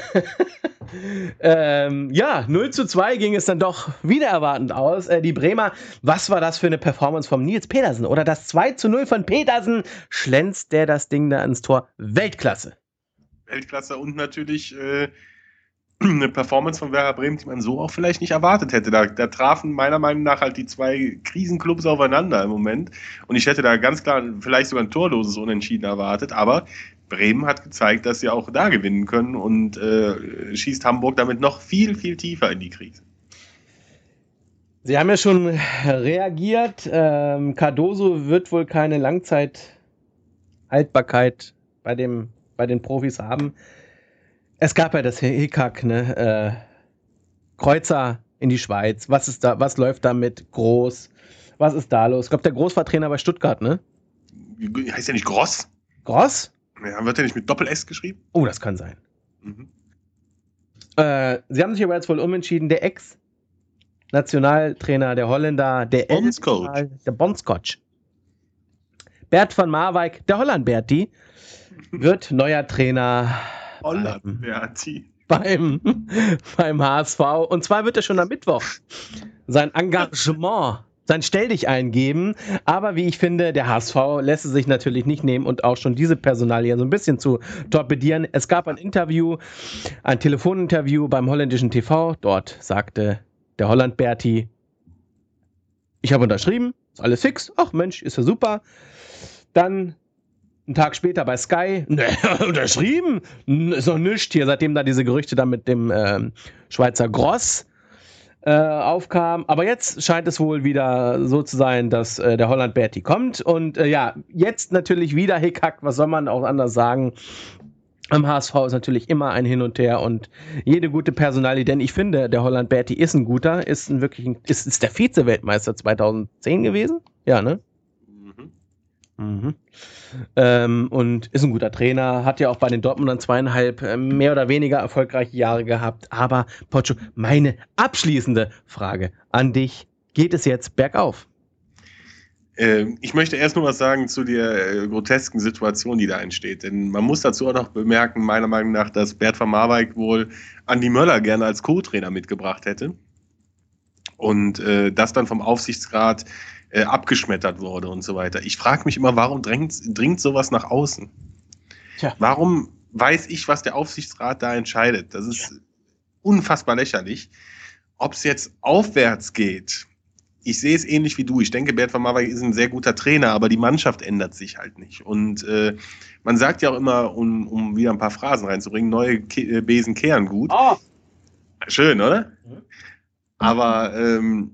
ähm, ja, null zu zwei ging es dann doch wieder erwartend aus. Äh, die Bremer, was war das für eine Performance von Nils Pedersen? Oder das zwei zu null von Pedersen? Schlänzt der das Ding da ans Tor? Weltklasse. Weltklasse und natürlich äh, eine Performance von Werder Bremen, die man so auch vielleicht nicht erwartet hätte. Da, da trafen meiner Meinung nach halt die zwei Krisenclubs aufeinander im Moment. Und ich hätte da ganz klar vielleicht sogar ein torloses Unentschieden erwartet. Aber Bremen hat gezeigt, dass sie auch da gewinnen können und äh, schießt Hamburg damit noch viel, viel tiefer in die Krise. Sie haben ja schon reagiert. Ähm, Cardoso wird wohl keine Langzeithaltbarkeit bei, dem, bei den Profis haben. Es gab ja das Hickhack, ne? Äh, Kreuzer in die Schweiz. Was ist da, was läuft da mit Groß? Was ist da los? Ich glaube, der Groß war Trainer bei Stuttgart, ne? Heißt ja nicht Gross? Groß? Ja, wird ja nicht mit Doppel-S geschrieben? Oh, das kann sein. Mhm. Äh, sie haben sich aber jetzt wohl umentschieden. Der Ex-Nationaltrainer, der Holländer, der Bondscoach. Elfmal, der Bondscoach. Bert van Marwijk, der Holland-Berti, wird neuer Trainer Holland, beim, Berti. beim, beim H S V. Und zwar wird er schon am Mittwoch sein Engagement, sein Stelldich eingeben. Aber wie ich finde, der H S V lässt es sich natürlich nicht nehmen und auch schon diese Personalie so ein bisschen zu torpedieren. Es gab ein Interview, ein Telefoninterview beim holländischen T V. Dort sagte der Holland-Berti, ich habe unterschrieben, ist alles fix. Ach Mensch, ist ja super. Dann einen Tag später bei Sky, ne, unterschrieben, ist noch nichts hier, seitdem da diese Gerüchte da mit dem ähm, Schweizer Gross äh, aufkam. Aber jetzt scheint es wohl wieder so zu sein, dass äh, der Holland Bertie kommt. Und äh, ja, jetzt natürlich wieder Hickhack, was soll man auch anders sagen? Am H S V ist natürlich immer ein Hin und Her und jede gute Personalie, denn ich finde, der Holland Bertie ist ein guter, ist ein wirklich ein, ist, ist der Vize-Weltmeister zweitausendzehn gewesen? Ja, ne? Mhm. Mhm. Ähm, und ist ein guter Trainer, hat ja auch bei den Dortmundern zweieinhalb äh, mehr oder weniger erfolgreiche Jahre gehabt. Aber, Pocho, meine abschließende Frage an dich, geht es jetzt bergauf? Ich möchte erst nur was sagen zu der äh, grotesken Situation, die da entsteht. Denn man muss dazu auch noch bemerken, meiner Meinung nach, dass Bert van Marwijk wohl Andi Möller gerne als Co-Trainer mitgebracht hätte. Und äh, das dann vom Aufsichtsrat äh, abgeschmettert wurde und so weiter. Ich frage mich immer, warum drängt, dringt sowas nach außen? Tja. Warum weiß ich, was der Aufsichtsrat da entscheidet? Das ist ja unfassbar lächerlich. Ob es jetzt aufwärts geht, ich sehe es ähnlich wie du. Ich denke, Bert van Marwijk ist ein sehr guter Trainer, aber die Mannschaft ändert sich halt nicht. Und äh, man sagt ja auch immer, um, um wieder ein paar Phrasen reinzubringen, neue Ke- Besen kehren gut. Oh. Schön, oder? Mhm. Aber ähm,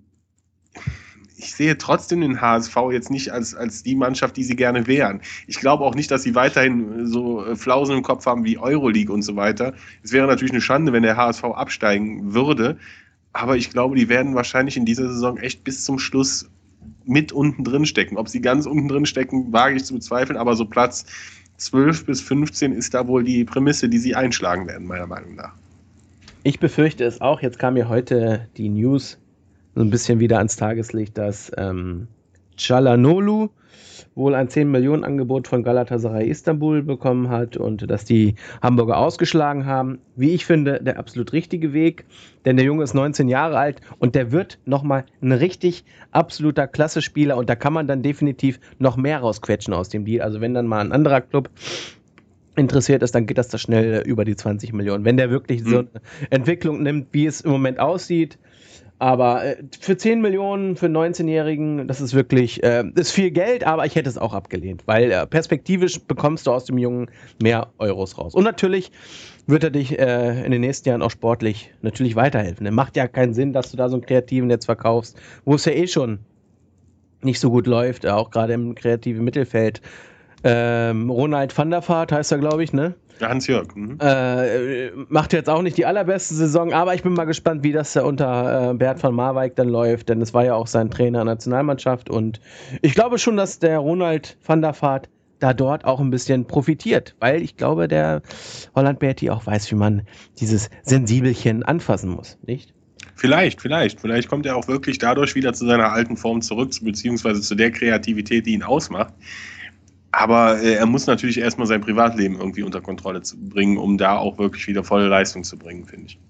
ich sehe trotzdem den H S V jetzt nicht als, als die Mannschaft, die sie gerne wären. Ich glaube auch nicht, dass sie weiterhin so Flausen im Kopf haben wie Euroleague und so weiter. Es wäre natürlich eine Schande, wenn der H S V absteigen würde. Aber ich glaube, die werden wahrscheinlich in dieser Saison echt bis zum Schluss mit unten drin stecken. Ob sie ganz unten drin stecken, wage ich zu bezweifeln. Aber so Platz zwölf bis fünfzehn ist da wohl die Prämisse, die sie einschlagen werden, meiner Meinung nach. Ich befürchte es auch. Jetzt kam mir heute die News so ein bisschen wieder ans Tageslicht, dass ähm, Çalhanoğlu wohl ein zehn Millionen Angebot von Galatasaray Istanbul bekommen hat und dass die Hamburger ausgeschlagen haben. Wie ich finde, der absolut richtige Weg, denn der Junge ist neunzehn Jahre alt und der wird nochmal ein richtig absoluter Klasse-Spieler und da kann man dann definitiv noch mehr rausquetschen aus dem Deal. Also wenn dann mal ein anderer Club interessiert ist, dann geht das da schnell über die zwanzig Millionen. Wenn der wirklich mhm. so eine Entwicklung nimmt, wie es im Moment aussieht. Aber äh, für zehn Millionen für einen neunzehnjährigen, das ist wirklich, äh, ist viel Geld, aber ich hätte es auch abgelehnt, weil äh, perspektivisch bekommst du aus dem Jungen mehr Euros raus. Und natürlich wird er dich äh, in den nächsten Jahren auch sportlich natürlich weiterhelfen. Es macht ja keinen Sinn, dass du da so einen Kreativen jetzt verkaufst, wo es ja eh schon nicht so gut läuft, auch gerade im kreativen Mittelfeld. Ähm, Ronald van der Vaart heißt er, glaube ich, ne? Hans-Jörg. Mhm. Äh, macht jetzt auch nicht die allerbeste Saison, aber ich bin mal gespannt, wie das da unter äh, Bert van Marwijk dann läuft, denn es war ja auch sein Trainer der Nationalmannschaft und ich glaube schon, dass der Ronald van der Vaart da dort auch ein bisschen profitiert, weil ich glaube, der Holland Bertie auch weiß, wie man dieses Sensibelchen anfassen muss, nicht? Vielleicht, vielleicht. Vielleicht kommt er auch wirklich dadurch wieder zu seiner alten Form zurück, beziehungsweise zu der Kreativität, die ihn ausmacht. Aber äh, er muss natürlich erstmal sein Privatleben irgendwie unter Kontrolle zu bringen, um da auch wirklich wieder volle Leistung zu bringen, finde ich.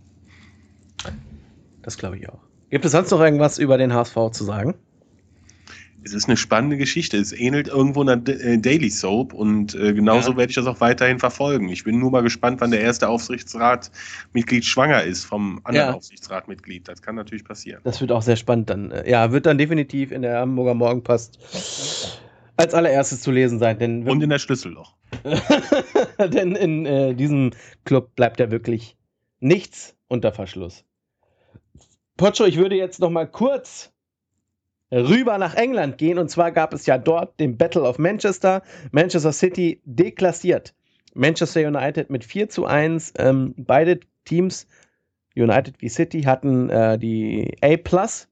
Das glaube ich auch. Gibt es sonst noch irgendwas über den H S V zu sagen? Es ist eine spannende Geschichte. Es ähnelt irgendwo einer Daily Soap und äh, genauso ja. werde ich das auch weiterhin verfolgen. Ich bin nur mal gespannt, wann der erste Aufsichtsratmitglied schwanger ist vom anderen ja. Aufsichtsratmitglied. Das kann natürlich passieren. Das wird auch sehr spannend dann. Ja, wird dann definitiv in der Hamburger Morgenpost als allererstes zu lesen sein. Denn und in der Schlüsselloch. Denn in äh, diesem Club bleibt ja wirklich nichts unter Verschluss. Pocho, ich würde jetzt noch mal kurz rüber nach England gehen. Und zwar gab es ja dort den Battle of Manchester. Manchester City deklassiert. Manchester United mit vier zu eins. Ähm, beide Teams, United wie City, hatten äh, die A-Plus.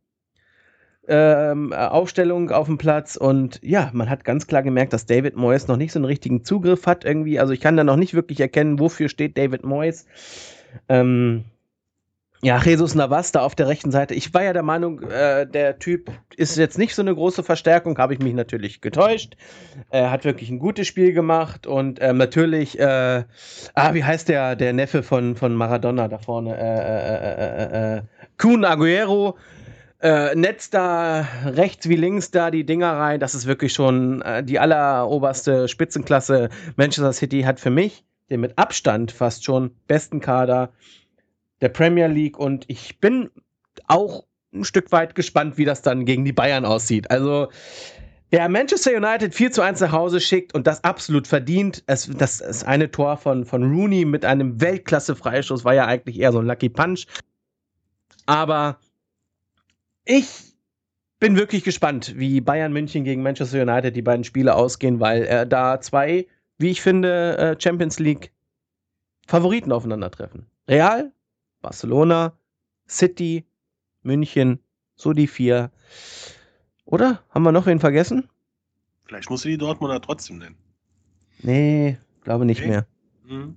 Ähm, Aufstellung auf dem Platz und ja, man hat ganz klar gemerkt, dass David Moyes noch nicht so einen richtigen Zugriff hat irgendwie, also ich kann da noch nicht wirklich erkennen, wofür steht David Moyes. Ähm, ja, Jesus Navas da auf der rechten Seite, ich war ja der Meinung, äh, der Typ ist jetzt nicht so eine große Verstärkung, habe ich mich natürlich getäuscht, er hat wirklich ein gutes Spiel gemacht und ähm, natürlich, äh, ah, wie heißt der, der Neffe von, von Maradona da vorne, äh, äh, äh, äh, Kun Agüero, Äh, Netz da rechts wie links da die Dinger rein, das ist wirklich schon äh, die alleroberste Spitzenklasse. Manchester City hat für mich den mit Abstand fast schon besten Kader der Premier League und ich bin auch ein Stück weit gespannt, wie das dann gegen die Bayern aussieht. Also wer Manchester United vier zu eins nach Hause schickt und das absolut verdient, es, das ist eine Tor von, von Rooney mit einem Weltklasse-Freischuss, war ja eigentlich eher so ein Lucky Punch, aber Ich bin wirklich gespannt, wie Bayern München gegen Manchester United die beiden Spiele ausgehen, weil äh, da zwei, wie ich finde, äh, Champions League Favoriten aufeinandertreffen. Real, Barcelona, City, München, so die vier. Oder? Haben wir noch wen vergessen? Vielleicht musst du die Dortmunder trotzdem nennen. Nee, glaube nicht Okay. mehr. Mhm.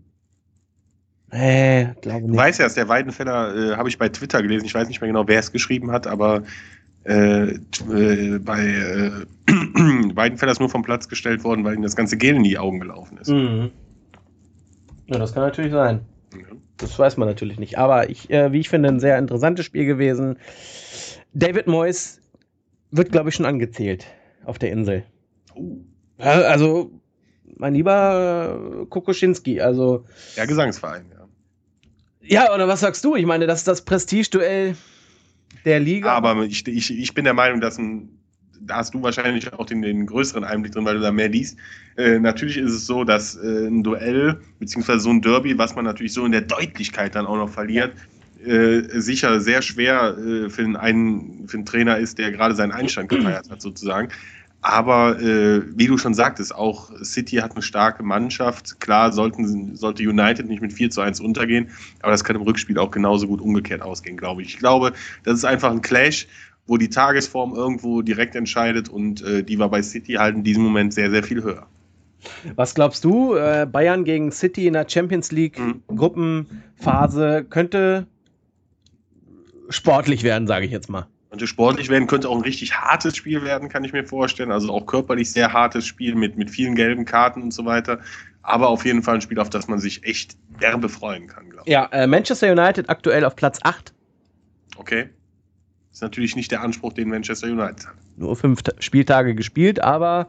Nee, glaube Du nicht. weißt ja, dass der Weidenfeller, äh, habe ich bei Twitter gelesen, ich weiß nicht mehr genau, wer es geschrieben hat, aber äh, t- äh, bei äh, Weidenfeller ist nur vom Platz gestellt worden, weil ihm das ganze Gel in die Augen gelaufen ist. Mhm. Ja, das kann natürlich sein. Ja. Das weiß man natürlich nicht. Aber ich, äh, wie ich finde, ein sehr interessantes Spiel gewesen. David Moyes wird, glaube ich, schon angezählt auf der Insel. Oh. Ja, also, mein lieber äh, Kokoschinski, also. Ja, Gesangsverein, ja. Ja, oder was sagst du? Ich meine, das ist das Prestigeduell der Liga. Aber ich, ich, ich bin der Meinung, dass ein, da hast du wahrscheinlich auch den, den größeren Einblick drin, weil du da mehr liest. Äh, natürlich ist es so, dass äh, ein Duell, beziehungsweise so ein Derby, was man natürlich so in der Deutlichkeit dann auch noch verliert, äh, sicher sehr schwer äh, für, den einen, für einen Trainer ist, der gerade seinen Einstand gefeiert hat, sozusagen. Aber äh, wie du schon sagtest, auch City hat eine starke Mannschaft. Klar sollten, sollte United nicht mit vier zu eins untergehen, aber das kann im Rückspiel auch genauso gut umgekehrt ausgehen, glaube ich. Ich glaube, das ist einfach ein Clash, wo die Tagesform irgendwo direkt entscheidet und äh, die war bei City halt in diesem Moment sehr, sehr viel höher. Was glaubst du? Äh, Bayern gegen City in der Champions League Mhm. Gruppenphase könnte sportlich werden, sage ich jetzt mal. Könnte sportlich werden, könnte auch ein richtig hartes Spiel werden, kann ich mir vorstellen. Also auch körperlich sehr hartes Spiel mit, mit vielen gelben Karten und so weiter. Aber auf jeden Fall ein Spiel, auf das man sich echt derbe freuen kann, glaube ich. Ja, äh, Manchester United aktuell auf Platz acht. Okay. Ist natürlich nicht der Anspruch, den Manchester United hat. Nur fünf Ta- Spieltage gespielt, aber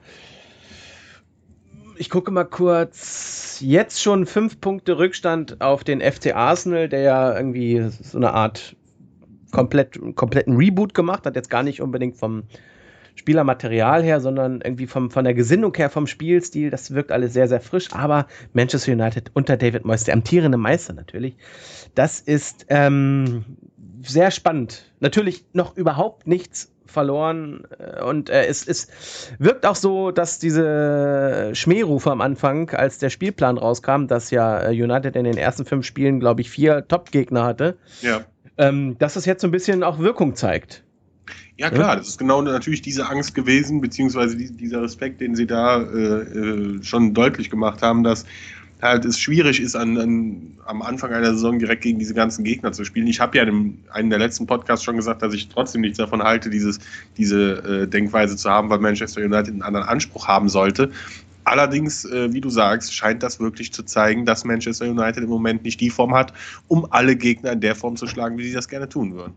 ich gucke mal kurz. Jetzt schon fünf Punkte Rückstand auf den F C Arsenal, der ja irgendwie so eine Art komplett, kompletten Reboot gemacht hat. Jetzt gar nicht unbedingt vom Spielermaterial her, sondern irgendwie vom, von der Gesinnung her, vom Spielstil. Das wirkt alles sehr, sehr frisch. Aber Manchester United unter David Moyes, der amtierende Meister natürlich, das ist ähm, sehr spannend. Natürlich noch überhaupt nichts verloren äh, und äh, es, es wirkt auch so, dass diese Schmährufe am Anfang, als der Spielplan rauskam, dass ja äh, United in den ersten fünf Spielen, glaube ich, vier Top-Gegner hatte, Ja. ähm, dass es jetzt so ein bisschen auch Wirkung zeigt. Ja, klar, das ist genau natürlich diese Angst gewesen, beziehungsweise die, dieser Respekt, den sie da äh, äh, schon deutlich gemacht haben, dass halt es schwierig ist, an, an, am Anfang einer Saison direkt gegen diese ganzen Gegner zu spielen. Ich habe ja in einem der letzten Podcasts schon gesagt, dass ich trotzdem nichts davon halte, dieses, diese äh, Denkweise zu haben, weil Manchester United einen anderen Anspruch haben sollte. Allerdings, äh, wie du sagst, scheint das wirklich zu zeigen, dass Manchester United im Moment nicht die Form hat, um alle Gegner in der Form zu schlagen, wie sie das gerne tun würden.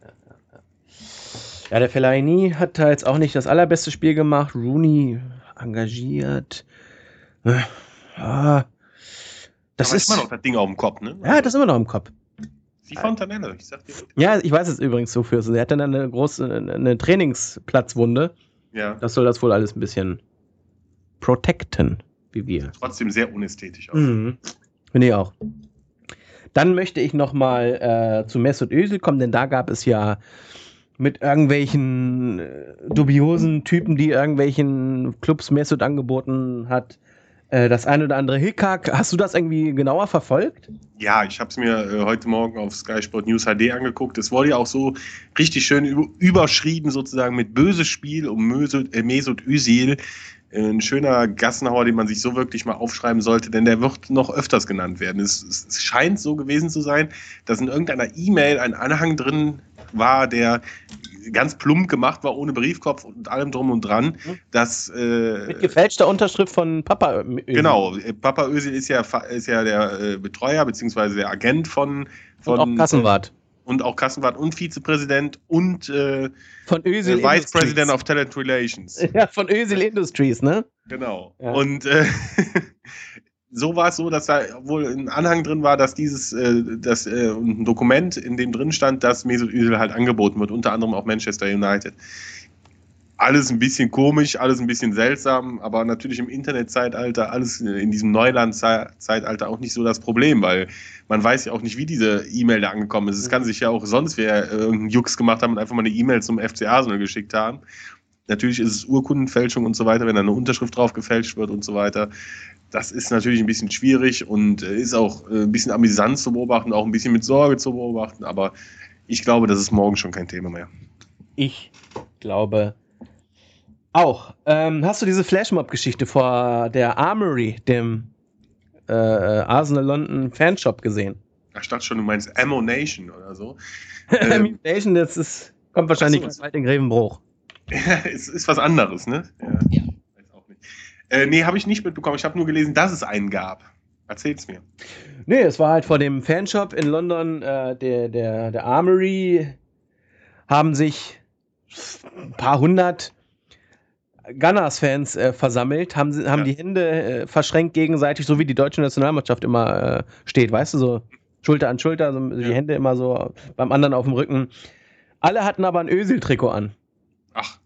Ja, der Fellaini hat da jetzt auch nicht das allerbeste Spiel gemacht. Rooney engagiert. Äh, ja, das Aber ist immer noch das Ding auf dem Kopf, ne? Ja, das ist immer noch im Kopf. Die Fontanelle, ich sag dir. Ja, ich weiß es übrigens wofür. Er hat dann eine große eine Trainingsplatzwunde. Ja, Das soll das wohl alles ein bisschen protecten, wie wir. trotzdem sehr unästhetisch aus. Mhm. Finde ich auch. Dann möchte ich noch mal äh, zu Mesut Özil kommen, denn da gab es ja mit irgendwelchen äh, dubiosen Typen, die irgendwelchen Clubs Mesut angeboten hat, äh, das ein oder andere Hickhack. Hast du das irgendwie genauer verfolgt? Ja, ich habe es mir äh, heute Morgen auf Sky Sport News H D angeguckt. Es wurde ja auch so richtig schön über, überschrieben sozusagen mit böses Spiel um Mesut, äh, Mesut Özil. Äh, ein schöner Gassenhauer, den man sich so wirklich mal aufschreiben sollte, denn der wird noch öfters genannt werden. Es, es, es scheint so gewesen zu sein, dass in irgendeiner E-Mail ein Anhang drin war, der ganz plump gemacht war, ohne Briefkopf und allem drum und dran, dass äh, Mit gefälschter Unterschrift von Papa Özil. Genau, Papa Özil ist ja, ist ja der äh, Betreuer bzw. der Agent von, von Und auch Kassenwart. Äh, und auch Kassenwart und Vizepräsident und äh, Von Özil äh, Vice Industries. President of Talent Relations. Ja, von Özil Industries, ne? Genau. Ja. Und äh, so war es so, dass da wohl ein Anhang drin war, dass dieses äh, das, äh, ein Dokument, in dem drin stand, dass Mesut Özil halt angeboten wird, unter anderem auch Manchester United. alles ein bisschen komisch, alles ein bisschen seltsam, aber natürlich im Internetzeitalter, alles in diesem Neuland-Zeitalter auch nicht so das Problem, weil man weiß ja auch nicht, wie diese E-Mail da angekommen ist. Es kann sich ja auch sonst wer irgendeinen Jux gemacht haben und einfach mal eine E-Mail zum F C Arsenal geschickt haben. Natürlich ist es Urkundenfälschung und so weiter, wenn da eine Unterschrift drauf gefälscht wird und so weiter. Das ist natürlich ein bisschen schwierig und ist auch ein bisschen amüsant zu beobachten, auch ein bisschen mit Sorge zu beobachten, aber ich glaube, das ist morgen schon kein Thema mehr. Ich glaube auch. Ähm, hast du diese Flashmob-Geschichte vor der Armory, dem äh, Arsenal London Fanshop gesehen? Ich dachte schon, du meinst Ammo-Nation oder so. Ammo-Nation, das ist, kommt wahrscheinlich so, bald in Grevenbruch. Ja, es ist was anderes, ne? Ja. ja. Weiß auch nicht. Äh, nee, habe ich nicht mitbekommen. Ich habe nur gelesen, dass es einen gab. Erzähl's mir. Nee, es war halt vor dem Fanshop in London, äh, der, der, der Armory, haben sich ein paar hundert Gunners-Fans äh, versammelt, haben, haben ja. die Hände äh, verschränkt gegenseitig, so wie die deutsche Nationalmannschaft immer äh, steht, weißt du, so Schulter an Schulter, so die ja. Hände immer so beim anderen auf dem Rücken. Alle hatten aber ein Özil-Trikot an. Ach.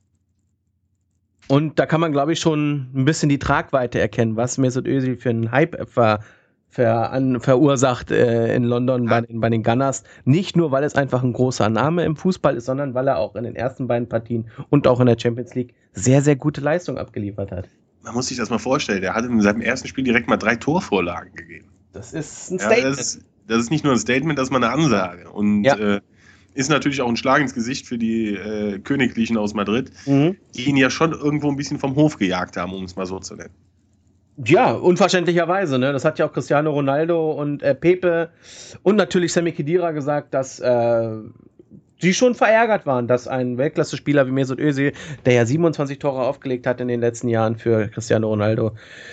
Und da kann man, glaube ich, schon ein bisschen die Tragweite erkennen, was Mesut Özil für einen Hype ver, ver, an, verursacht äh, in London ja. bei, den, bei den Gunners. Nicht nur, weil es einfach ein großer Name im Fußball ist, sondern weil er auch in den ersten beiden Partien und auch in der Champions League sehr, sehr gute Leistung abgeliefert hat. Man muss sich das mal vorstellen. Der hat in seinem ersten Spiel direkt mal drei Torvorlagen gegeben. Das ist ein Statement. Ja, das, ist, das ist nicht nur ein Statement, das ist mal eine Ansage. Und ja. äh, ist natürlich auch ein Schlag ins Gesicht für die äh, Königlichen aus Madrid, mhm. die ihn ja schon irgendwo ein bisschen vom Hof gejagt haben, um es mal so zu nennen. Ja, unverständlicherweise. Ne? Das hat ja auch Cristiano Ronaldo und äh, Pepe und natürlich Sami Khedira gesagt, dass äh, sie schon verärgert waren, dass ein Weltklasse-Spieler wie Mesut Özil, der ja siebenundzwanzig Tore aufgelegt hat in den letzten Jahren für Cristiano Ronaldo,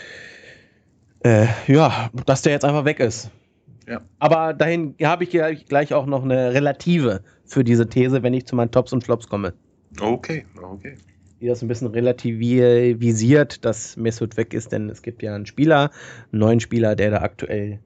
äh, ja, dass der jetzt einfach weg ist. Ja. Aber dahin habe ich gleich auch noch eine Relative für diese These, wenn ich zu meinen Tops und Flops komme. Okay, okay. Die das ein bisschen relativisiert, dass Mesut weg ist, denn es gibt ja einen Spieler, einen neuen Spieler, der da aktuell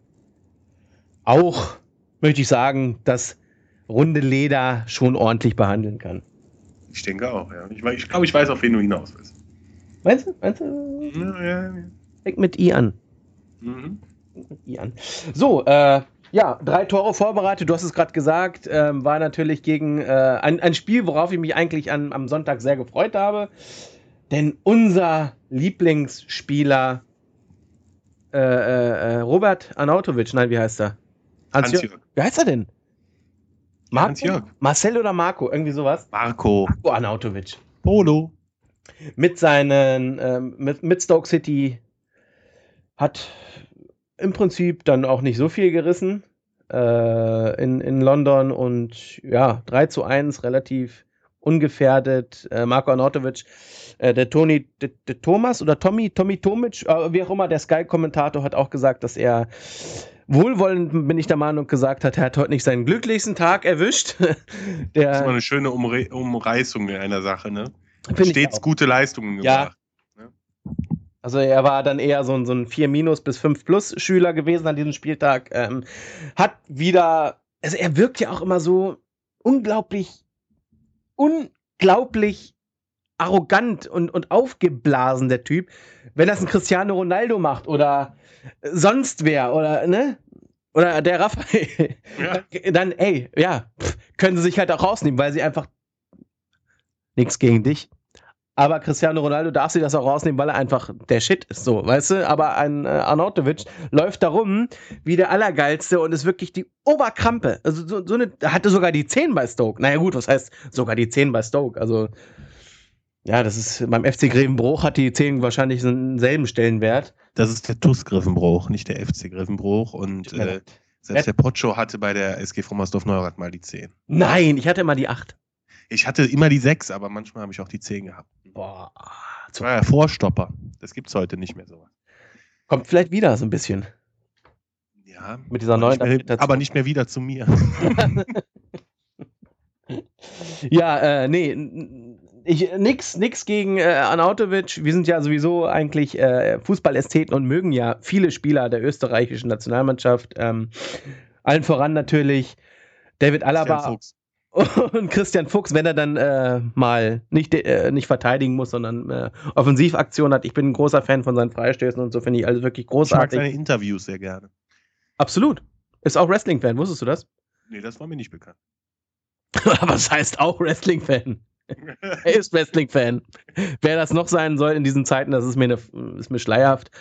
auch, möchte ich sagen, das runde Leder schon ordentlich behandeln kann. Ich denke auch, ja. Ich, ich glaube, ich weiß, auf wen du hinaus willst. Meinst du? Meinst du? Ja, ja, ja. Fängt mit I an. Mhm. An. So, äh, ja, drei Tore vorbereitet, du hast es gerade gesagt, äh, war natürlich gegen äh, ein, ein Spiel, worauf ich mich eigentlich an, am Sonntag sehr gefreut habe, denn unser Lieblingsspieler äh, äh, Robert Arnautovic, nein, wie heißt er? Hans-Jörg. Wie heißt er denn? Marco? Hans-Jörg. Marcel oder Marco, irgendwie sowas? Marco. Marco Arnautovic. Polo. Mit seinen, ähm, mit, mit Stoke City hat im Prinzip dann auch nicht so viel gerissen äh, in, in London und ja, drei zu eins, relativ ungefährdet. Äh, Marco Arnautovic, äh, der Toni, der, der Thomas oder Tommy, Tommy Tomic, äh, wie auch immer, der Sky-Kommentator hat auch gesagt, dass er wohlwollend, bin ich der Meinung, gesagt hat, er hat heute nicht seinen glücklichsten Tag erwischt. der, das ist mal eine schöne Umre- Umreißung in einer Sache, ne? Stets gute Leistungen gebracht. Ja. Ne? Also er war dann eher so ein, so ein vier Minus bis fünf Plus Schüler gewesen an diesem Spieltag. Ähm, hat wieder, also er wirkt ja auch immer so unglaublich, unglaublich arrogant und, und aufgeblasen, der Typ. Wenn das ein Cristiano Ronaldo macht oder sonst wer oder, ne? Oder der Raphael. Ja. Dann, ey, ja, pff, können sie sich halt auch rausnehmen, weil sie einfach nichts gegen dich. Aber Cristiano Ronaldo darf sich das auch rausnehmen, weil er einfach der Shit ist, so, weißt du? Aber ein äh, Arnautovic läuft da rum wie der Allergeilste und ist wirklich die Oberkrampe. Also so, so eine, er hatte sogar die zehn bei Stoke. Naja gut, was heißt sogar die zehn bei Stoke? Also ja, das ist, beim F C Grevenbruch hat die zehn wahrscheinlich denselben Stellenwert. Das ist der T U S Grevenbruch, nicht der F C Grevenbruch. Und äh, selbst der Pocho hatte bei der S G Frommersdorf-Neurath mal die zehn. Nein, ich hatte immer die acht. Ich hatte immer die sechs, aber manchmal habe ich auch die zehn gehabt. Boah. Das war ja Vorstopper. Das gibt's heute nicht mehr so. Kommt vielleicht wieder so ein bisschen. Ja. Mit dieser neuen. Nicht mehr, aber nicht mehr wieder zu mir. ja, äh, nee. Ich, nix, nix gegen äh, Arnautovic. Wir sind ja sowieso eigentlich äh, Fußballästheten und mögen ja viele Spieler der österreichischen Nationalmannschaft. Ähm, allen voran natürlich David Alaba. Und Christian Fuchs, wenn er dann äh, mal nicht, äh, nicht verteidigen muss, sondern äh, Offensivaktion hat. Ich bin ein großer Fan von seinen Freistößen und so, finde ich alles wirklich großartig. Ich mag seine Interviews sehr gerne. Absolut. Ist auch Wrestling-Fan, wusstest du das? Nee, das war mir nicht bekannt. Aber es heißt auch Wrestling-Fan. Er ist Wrestling-Fan. Wer das noch sein soll in diesen Zeiten, das ist mir, eine, ist mir schleierhaft.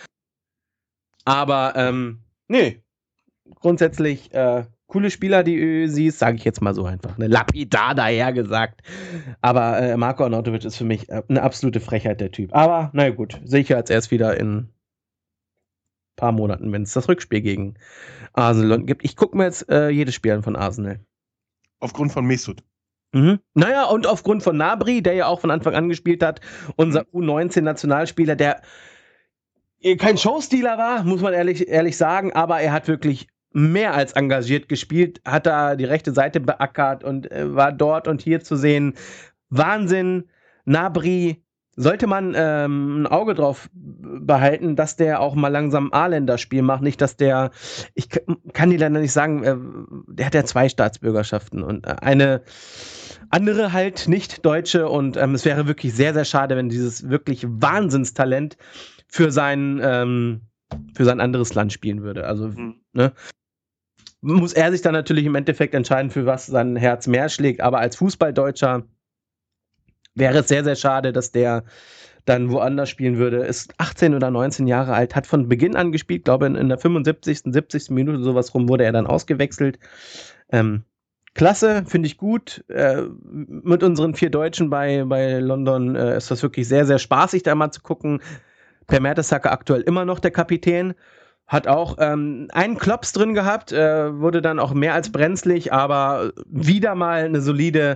Aber, ähm, nee. Grundsätzlich, äh, coole Spieler, die sie ist, sage ich jetzt mal so einfach. Eine lapidar daher gesagt. Aber äh, Marko Arnautovic ist für mich äh, eine absolute Frechheit, der Typ. Aber, naja gut, sicher als erst wieder in ein paar Monaten, wenn es das Rückspiel gegen Arsenal gibt. Ich gucke mir jetzt äh, jedes Spiel an von Arsenal. Aufgrund von Mesut. Mhm. Naja, und aufgrund von Gnabry, der ja auch von Anfang an gespielt hat, unser U neunzehn-Nationalspieler, der kein Showstealer war, muss man ehrlich, ehrlich sagen, aber er hat wirklich mehr als engagiert gespielt, hat da die rechte Seite beackert und äh, war dort und hier zu sehen. Wahnsinn. Gnabry, sollte man ähm, ein Auge drauf behalten, dass der auch mal langsam A-Länderspiel macht, nicht, dass der, ich kann dir leider nicht sagen, äh, der hat ja zwei Staatsbürgerschaften und äh, eine andere halt nicht deutsche und ähm, es wäre wirklich sehr, sehr schade, wenn dieses wirklich Wahnsinnstalent für sein, ähm, für sein anderes Land spielen würde. Also, mhm. ne? Muss er sich dann natürlich im Endeffekt entscheiden, für was sein Herz mehr schlägt, aber als Fußballdeutscher wäre es sehr, sehr schade, dass der dann woanders spielen würde. Ist achtzehn oder neunzehn Jahre alt, hat von Beginn an gespielt, glaube in, in der fünfundsiebzigsten, siebzigsten Minute sowas rum wurde er dann ausgewechselt. Ähm, klasse, finde ich gut. Äh, mit unseren vier Deutschen bei, bei London äh, ist das wirklich sehr, sehr spaßig, da mal zu gucken. Per Mertesacker aktuell immer noch der Kapitän. Hat auch ähm, einen Klops drin gehabt, äh, wurde dann auch mehr als brenzlig, aber wieder mal eine solide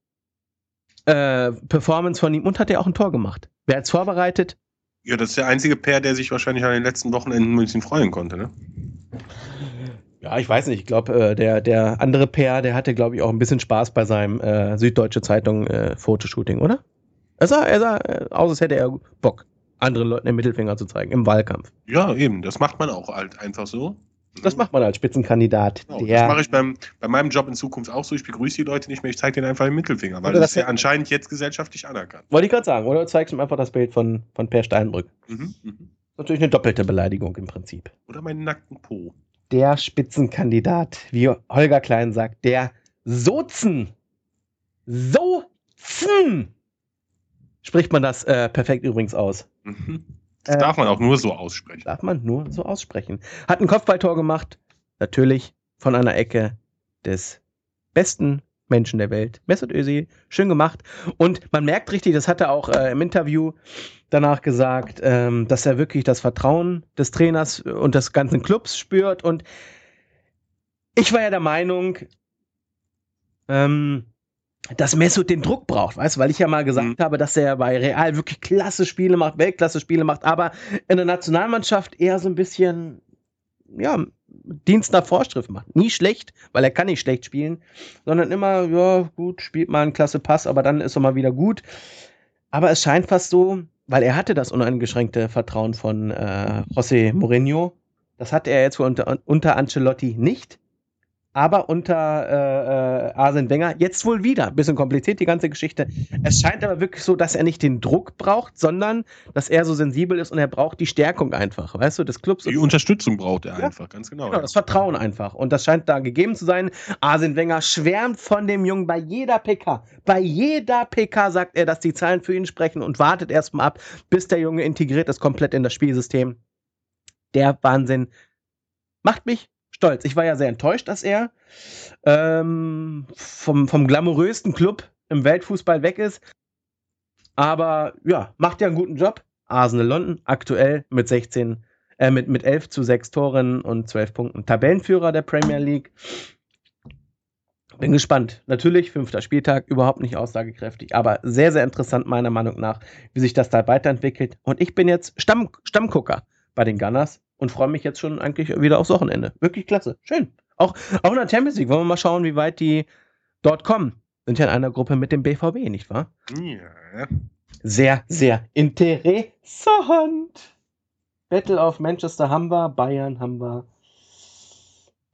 äh, Performance von ihm und hat ja auch ein Tor gemacht. Wer hat's vorbereitet? Ja, das ist der einzige Pair, der sich wahrscheinlich an den letzten Wochenenden ein bisschen freuen konnte, ne? Ja, ich weiß nicht. Ich glaube, äh, der, der andere Pair, der hatte, glaube ich, auch ein bisschen Spaß bei seinem äh, Süddeutsche Zeitung äh, Fotoshooting, oder? Er sah, er sah äh, aus, als hätte er Bock, anderen Leuten den Mittelfinger zu zeigen im Wahlkampf. Ja, eben. Das macht man auch halt einfach so. Das macht man als Spitzenkandidat. Genau, das mache ich beim, bei meinem Job in Zukunft auch so. Ich begrüße die Leute nicht mehr, ich zeige denen einfach den Mittelfinger, weil das ist ja anscheinend jetzt gesellschaftlich anerkannt. Wollte ich gerade sagen, oder du zeigst ihm einfach das Bild von, von Per Steinbrück. Mhm, mh. Natürlich eine doppelte Beleidigung im Prinzip. Oder meinen nackten Po. Der Spitzenkandidat, wie Holger Klein sagt, der Sozen. Sozen! Spricht man das äh, perfekt übrigens aus. Mhm. Das äh, darf man auch nur so aussprechen. Darf man nur so aussprechen. Hat ein Kopfballtor gemacht, natürlich von einer Ecke des besten Menschen der Welt. Mesut Özil, schön gemacht. Und man merkt richtig, das hat er auch äh, im Interview danach gesagt, ähm, dass er wirklich das Vertrauen des Trainers und des ganzen Clubs spürt. Und ich war ja der Meinung, ähm, dass Mesut den Druck braucht, weißt du, weil ich ja mal gesagt mhm. habe, dass er bei Real wirklich klasse Spiele macht, Weltklasse Spiele macht, aber in der Nationalmannschaft eher so ein bisschen, ja, Dienst nach Vorschrift macht. Nie schlecht, weil er kann nicht schlecht spielen, sondern immer, ja, gut, spielt mal einen klasse Pass, aber dann ist er mal wieder gut. Aber es scheint fast so, weil er hatte das uneingeschränkte Vertrauen von äh, José Mourinho. Das hatte er jetzt unter, unter Ancelotti nicht. Aber unter äh, äh, Arsene Wenger jetzt wohl wieder. Bisschen kompliziert die ganze Geschichte. Es scheint aber wirklich so, dass er nicht den Druck braucht, sondern dass er so sensibel ist und er braucht die Stärkung einfach, weißt du, des Clubs. Die Unterstützung braucht er ja, einfach, ganz genau. Genau, ja. Das Vertrauen einfach. Und das scheint da gegeben zu sein. Arsene Wenger schwärmt von dem Jungen bei jeder P K. Bei jeder P K sagt er, dass die Zahlen für ihn sprechen und wartet erstmal ab, bis der Junge integriert ist komplett in das Spielsystem. Der Wahnsinn macht mich stolz. Ich war ja sehr enttäuscht, dass er ähm, vom, vom glamourösten Club im Weltfußball weg ist. Aber ja, macht ja einen guten Job. Arsenal London aktuell mit sechzehn, äh, mit, mit elf zu sechs Toren und zwölf Punkten. Tabellenführer der Premier League. Bin gespannt. Natürlich, fünfter Spieltag, überhaupt nicht aussagekräftig, aber sehr, sehr interessant meiner Meinung nach, wie sich das da weiterentwickelt. Und ich bin jetzt Stamm, Stammgucker bei den Gunners und freue mich jetzt schon eigentlich wieder aufs Wochenende. Wirklich klasse. Schön. Auch, auch in der Champions League. Wollen wir mal schauen, wie weit die dort kommen. Sind ja in einer Gruppe mit dem B V B, nicht wahr? Ja. Sehr, sehr interessant. Battle of Manchester haben wir, Bayern haben wir,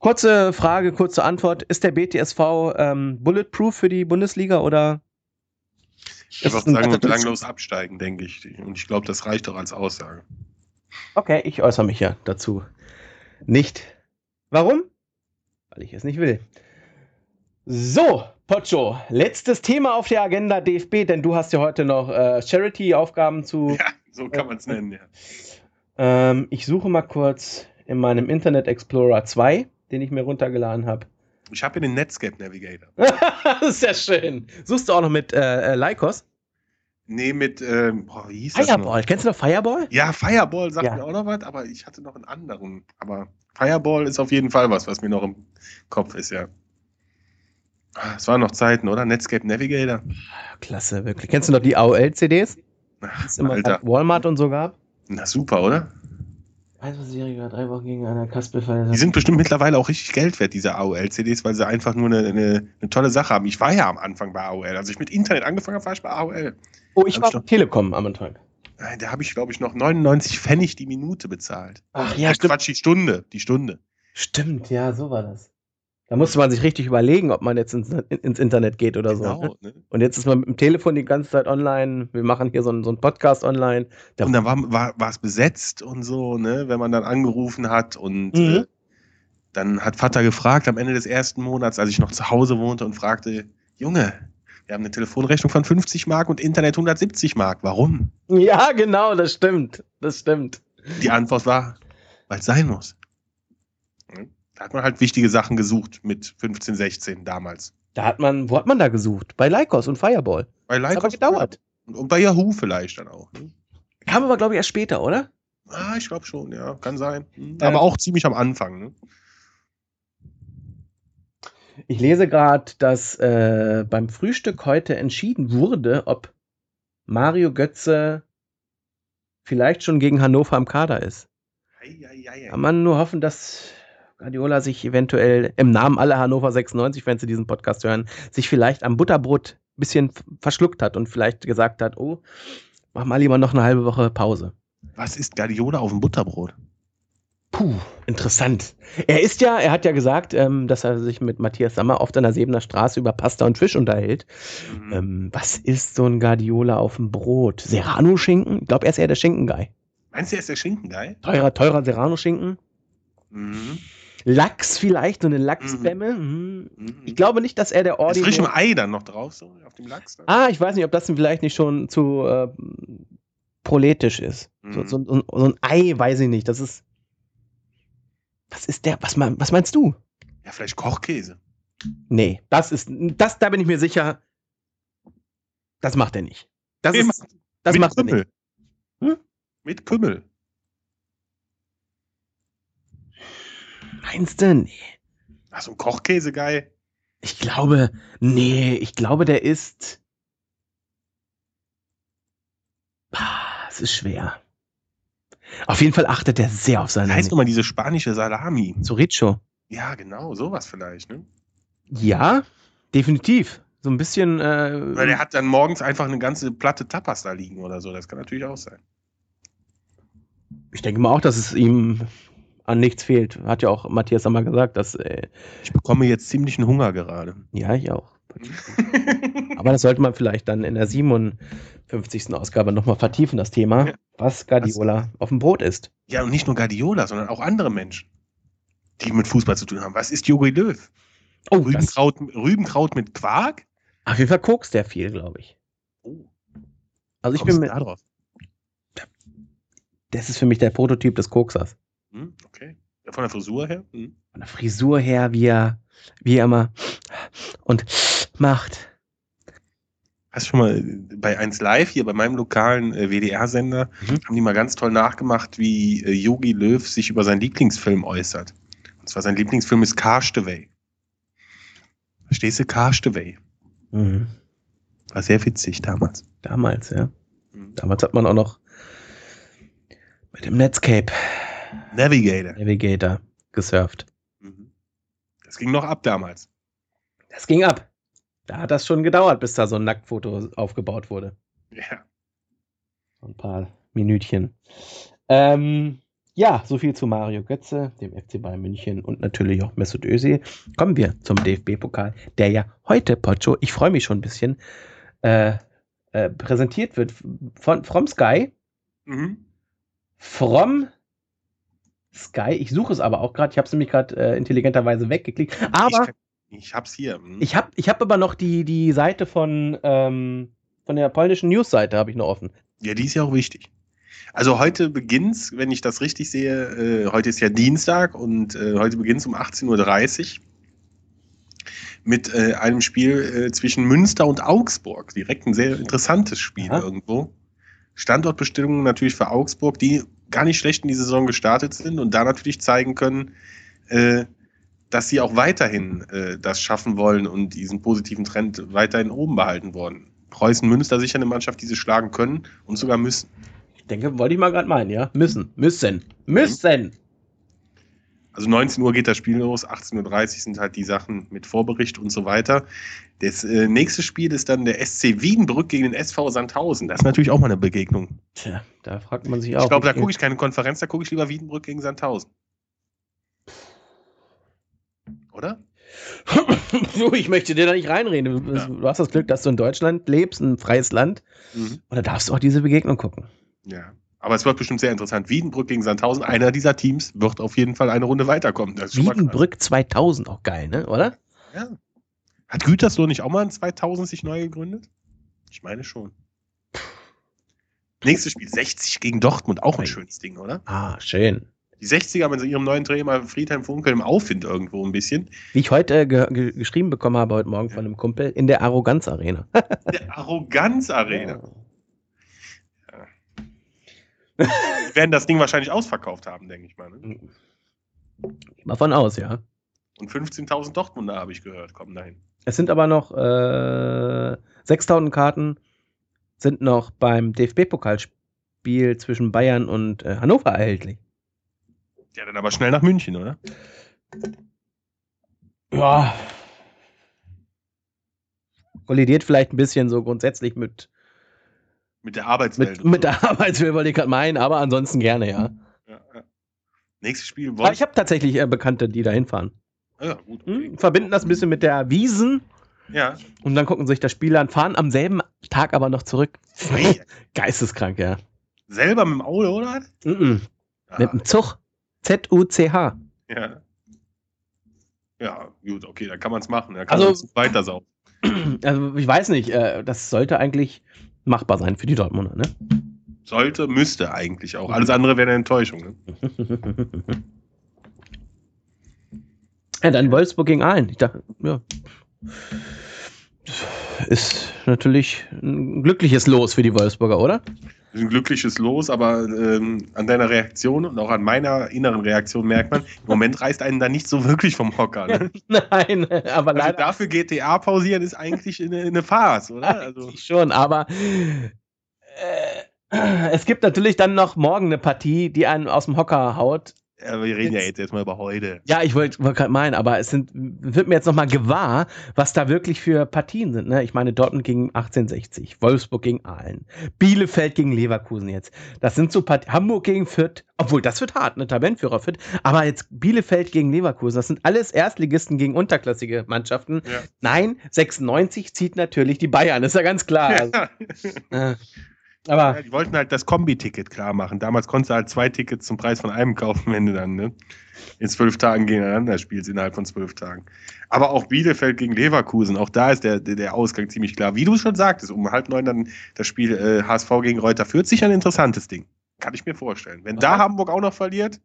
Kurze Frage, kurze Antwort. Ist der B T S V ähm, bulletproof für die Bundesliga oder? Ich würde sagen, und belanglos absteigen, denke ich. Und ich glaube, das reicht doch als Aussage. Okay, ich äußere mich ja dazu nicht. Warum? Weil ich es nicht will. So, Pocho, letztes Thema auf der Agenda D F B, denn du hast ja heute noch äh, Charity-Aufgaben zu... Ja, so kann man es nennen, ja. Ähm, ich suche mal kurz in meinem Internet Explorer zwei, den ich mir runtergeladen habe. Ich habe hier den Netscape Navigator. Das ist ja schön. Suchst du auch noch mit äh, Lycos? Nee, mit, ähm, boah, wie hieß Fireball. das noch? Kennst du noch Fireball? Ja, Fireball sagt Ja. mir auch noch was, aber ich hatte noch einen anderen. Aber Fireball ist auf jeden Fall was, was mir noch im Kopf ist, ja. Es waren noch Zeiten, oder? Netscape Navigator. Klasse, wirklich. Kennst du noch die A O L-C Ds? Ach, Die es immer Alter. bei Walmart und so gab? Na super, oder? Einjähriger, drei Wochen gegen einer Kaspelfeier. Die sind bestimmt mittlerweile auch richtig Geld wert, diese A O L-C Ds, weil sie einfach nur eine, eine, eine tolle Sache haben. Ich war ja am Anfang bei A O L. Als ich mit Internet angefangen habe, war ich bei A O L. Oh, ich Hab war ich noch- bei Telekom am Anfang. Nein, da habe ich, glaube ich, noch neunundneunzig Pfennig die Minute bezahlt. Ach Ja, Quatsch, die Stunde. Die Stunde. Stimmt, ja, so war das. Da musste man sich richtig überlegen, ob man jetzt ins, ins Internet geht oder so. Ne? Genau. Ne? Und jetzt ist man mit dem Telefon die ganze Zeit online. Wir machen hier so einen, so einen Podcast online. Da Und dann war, war, war es besetzt und so, ne, wenn man dann angerufen hat. Und Mhm. äh, dann hat Vater gefragt am Ende des ersten Monats, als ich noch zu Hause wohnte und fragte, Junge, wir haben eine Telefonrechnung von fünfzig Mark und Internet hundertsiebzig Mark. Warum? Ja, genau, das stimmt. Das stimmt. Die Antwort war, weil es sein muss. Hm? Da hat man halt wichtige Sachen gesucht mit fünfzehn, sechzehn damals. Da hat man, wo hat man da gesucht? Bei Lycos und Fireball. Bei Das hat aber Lycos gedauert. und, und bei Yahoo vielleicht dann auch. Ne? Kam aber, glaube ich, erst später, oder? Ah, ich glaube schon, ja, kann sein. Hm. Ja. Aber auch ziemlich am Anfang. Ne? Ich lese gerade, dass äh, beim Frühstück heute entschieden wurde, ob Mario Götze vielleicht schon gegen Hannover im Kader ist. Ei, ei, ei, ei. Kann man nur hoffen, dass Guardiola sich eventuell im Namen aller Hannover sechsundneunzig, wenn sie diesen Podcast hören, sich vielleicht am Butterbrot ein bisschen verschluckt hat und vielleicht gesagt hat, oh, mach mal lieber noch eine halbe Woche Pause. Was ist Guardiola auf dem Butterbrot? Puh, interessant. Er ist ja, er hat ja gesagt, ähm, dass er sich mit Matthias Sammer oft an der Sebener Straße über Pasta und Fisch unterhält. Mhm. Ähm, was ist so ein Guardiola auf dem Brot? Serrano-Schinken? Ich glaube, er ist eher der Schinken-Guy. Meinst du, er ist der Schinkengeil? Teurer, teurer Serrano-Schinken. Mhm. Lachs vielleicht, so eine Lachsbämme. Mhm. Mhm. Ich glaube nicht, dass er der Ist Ordinär... frischem Ei dann noch drauf, so auf dem Lachs? Dann? Ah, ich weiß nicht, ob das vielleicht nicht schon zu äh, proletisch ist. So, Mhm. so, so, so ein Ei, weiß ich nicht. Das ist... Was ist der? Was, mein, was meinst du? Ja, vielleicht Kochkäse. Nee, das ist... Das, da bin ich mir sicher, das macht er nicht. Das, Nee, ist, das Mit macht er nicht. Kümmel. Hm? Mit Kümmel. Meinst du? Nee. Ach, so ein Kochkäse geil. Ich glaube, nee, ich glaube, der ist... Ah, es ist schwer. Auf jeden Fall achtet er sehr auf seine... Heißt nochmal diese spanische Salami. Chorizo. Ja, genau, sowas vielleicht, ne? Ja, definitiv. So ein bisschen... Äh, Weil der hat dann morgens einfach eine ganze Platte Tapas da liegen oder so. Das kann natürlich auch sein. ich denke mal auch, dass es ihm an nichts fehlt. Hat ja auch Matthias Sammer gesagt, dass... Äh, Ich bekomme jetzt ziemlichen Hunger gerade. ja, ich auch. Aber das sollte man vielleicht dann in der siebenundfünfzigsten Ausgabe nochmal vertiefen, das Thema, Ja. was Guardiola auf dem Brot ist. Ja, und nicht nur Guardiola, sondern auch andere Menschen, die mit Fußball zu tun haben. Was ist Jogi Löw? Oh, das, Rübenkraut, Rübenkraut mit Quark? auf jeden Fall kokst der viel, glaube ich. Oh, Also ich kommst bin du mit, da drauf? das ist für mich der Prototyp des Koksers. Hm, okay. Ja, von der Frisur her? Hm. Von der Frisur her, wie er, wie er immer und macht. Hast du schon mal bei eins Live hier bei meinem lokalen äh, W D R-Sender, Mhm. haben die mal ganz toll nachgemacht, wie äh, Jogi Löw sich über seinen Lieblingsfilm äußert. Und zwar sein Lieblingsfilm ist Castaway. Verstehst du? Castaway. Mhm. War sehr witzig damals. Damals, ja. Mhm. Damals hat man auch noch mit dem Netscape Navigator. Navigator gesurft. Mhm. Das ging noch ab damals. Das ging ab. Da hat das schon gedauert, bis da so ein Nacktfoto aufgebaut wurde. Ja. Ein paar Minütchen. Ähm, Ja, so viel zu Mario Götze, dem F C Bayern München und natürlich auch Mesut Özil. Kommen wir zum D F B-Pokal, der ja heute, Pocho, ich freue mich schon ein bisschen, äh, äh, präsentiert wird von from Sky. Mhm. From Sky. Ich suche es aber auch gerade. Ich habe es nämlich gerade äh, intelligenterweise weggeklickt. Aber ich, ich habe es hier. Hm. Ich habe ich hab aber noch die, die Seite von, ähm, von der polnischen News-Seite habe ich noch offen. Ja, die ist ja auch wichtig. Also heute beginnt's, wenn ich das richtig sehe, äh, heute ist ja Dienstag und äh, heute beginnt's um achtzehn Uhr dreißig mit äh, einem Spiel äh, zwischen Münster und Augsburg. Direkt ein sehr interessantes Spiel Aha. irgendwo. Standortbestimmungen natürlich für Augsburg, die gar nicht schlecht in die Saison gestartet sind und da natürlich zeigen können, äh, dass sie auch weiterhin äh, das schaffen wollen und diesen positiven Trend weiterhin oben behalten wollen. Preußen Münster sicher eine Mannschaft, die sie schlagen können und sogar müssen. Ich denke, wollte ich mal gerade meinen, ja? Müssen, müssen, müssen. Also neunzehn Uhr geht das Spiel los, achtzehn Uhr dreißig sind halt die Sachen mit Vorbericht und so weiter. Das äh, nächste Spiel ist dann der S C Wiedenbrück gegen den S V Sandhausen. Das ist natürlich auch mal eine Begegnung. Tja, da fragt man sich auch. Ich glaube, da gucke ich keine Konferenz, da gucke ich lieber Wiedenbrück gegen Sandhausen. Oder? Du, ich möchte dir da nicht reinreden. Du, ja. du hast das Glück, dass du in Deutschland lebst, ein freies Land. Mhm. Und da darfst du auch diese Begegnung gucken. Ja, aber es wird bestimmt sehr interessant. Wiedenbrück gegen Sandhausen, einer dieser Teams wird auf jeden Fall eine Runde weiterkommen. Das ist Wiedenbrück zweitausend, auch geil, ne? Oder? Ja. Hat Gütersloh nicht auch mal in zweitausend sich neu gegründet? Ich meine schon. Nächstes Spiel, sechzig gegen Dortmund, auch ein schönes Ding, oder? Ah, schön. Die sechziger mit ihrem neuen Trainer Friedhelm Funkel im Aufwind irgendwo ein bisschen. Wie ich heute äh, ge- ge- geschrieben bekommen habe, heute Morgen von einem Kumpel, in der Arroganz-Arena. In der Arroganz-Arena. Ja. Ja. Die werden das Ding wahrscheinlich ausverkauft haben, denke ich mal. Ne? Mal von aus, ja. Und fünfzehntausend Dortmunder, habe ich gehört, kommen dahin. Es sind aber noch äh, sechstausend Karten sind noch beim D F B-Pokalspiel zwischen Bayern und äh, Hannover erhältlich. Ja, dann aber schnell nach München, oder? Ja. Kollidiert vielleicht ein bisschen so grundsätzlich mit mit der Arbeitswelt. Mit, mit der Arbeitswelt wollte ich gerade meinen, aber ansonsten gerne, ja. ja, ja. Nächstes Spiel. Aber ich habe tatsächlich äh, Bekannte, die da hinfahren. Ja, gut. Okay. Hm, verbinden das ein bisschen mit der Wiesen. Ja. Und dann gucken sich das Spiel an, fahren am selben Tag aber noch zurück. Geisteskrank, ja. Selber mit dem Auto, oder? Mhm. Ah. Mit dem Zug. Z U C H. Ja. Ja, gut, okay, dann kann man es machen. Da kann man also, weiter saugen. Also, ich weiß nicht, äh, das sollte eigentlich machbar sein für die Dortmunder, ne? Sollte, müsste eigentlich auch. Alles andere wäre eine Enttäuschung, ne? Ja, dann Wolfsburg gegen Aalen. Ich dachte, ja. Ist natürlich ein glückliches Los für die Wolfsburger, oder? Ein glückliches Los, aber ähm, an deiner Reaktion und auch an meiner inneren Reaktion merkt man, im Moment reißt einen da nicht so wirklich vom Hocker. Ne? Nein, aber also leider. Dafür G T A pausieren ist eigentlich eine, eine Farce, oder? Also schon, aber äh, es gibt natürlich dann noch morgen eine Partie, die einen aus dem Hocker haut. Ja, wir reden jetzt, ja jetzt erstmal über heute. Ja, ich wollte wollt gerade meinen, aber es sind, wird mir jetzt nochmal gewahr, was da wirklich für Partien sind. Ne? Ich meine, Dortmund gegen achtzehnhundertsechzig, Wolfsburg gegen Aalen, Bielefeld gegen Leverkusen jetzt. Das sind so Partien, Hamburg gegen Fürth, obwohl das wird hart, ne? Tabellenführer Fürth. Aber jetzt Bielefeld gegen Leverkusen, das sind alles Erstligisten gegen unterklassige Mannschaften. Ja. Nein, sechsundneunzig zieht natürlich die Bayern, ist ja ganz klar. Also, äh, Aber ja, die wollten halt das Kombi-Ticket klar machen. Damals konntest du halt zwei Tickets zum Preis von einem kaufen, wenn du dann ne, in zwölf Tagen gegeneinander spielst, innerhalb von zwölf Tagen. Aber auch Bielefeld gegen Leverkusen, auch da ist der, der Ausgang ziemlich klar. Wie du schon sagtest, um halb neun dann das Spiel äh, H S V gegen Reuter Fürth, sicher ein interessantes Ding. Kann ich mir vorstellen. Wenn da Hamburg auch noch verliert.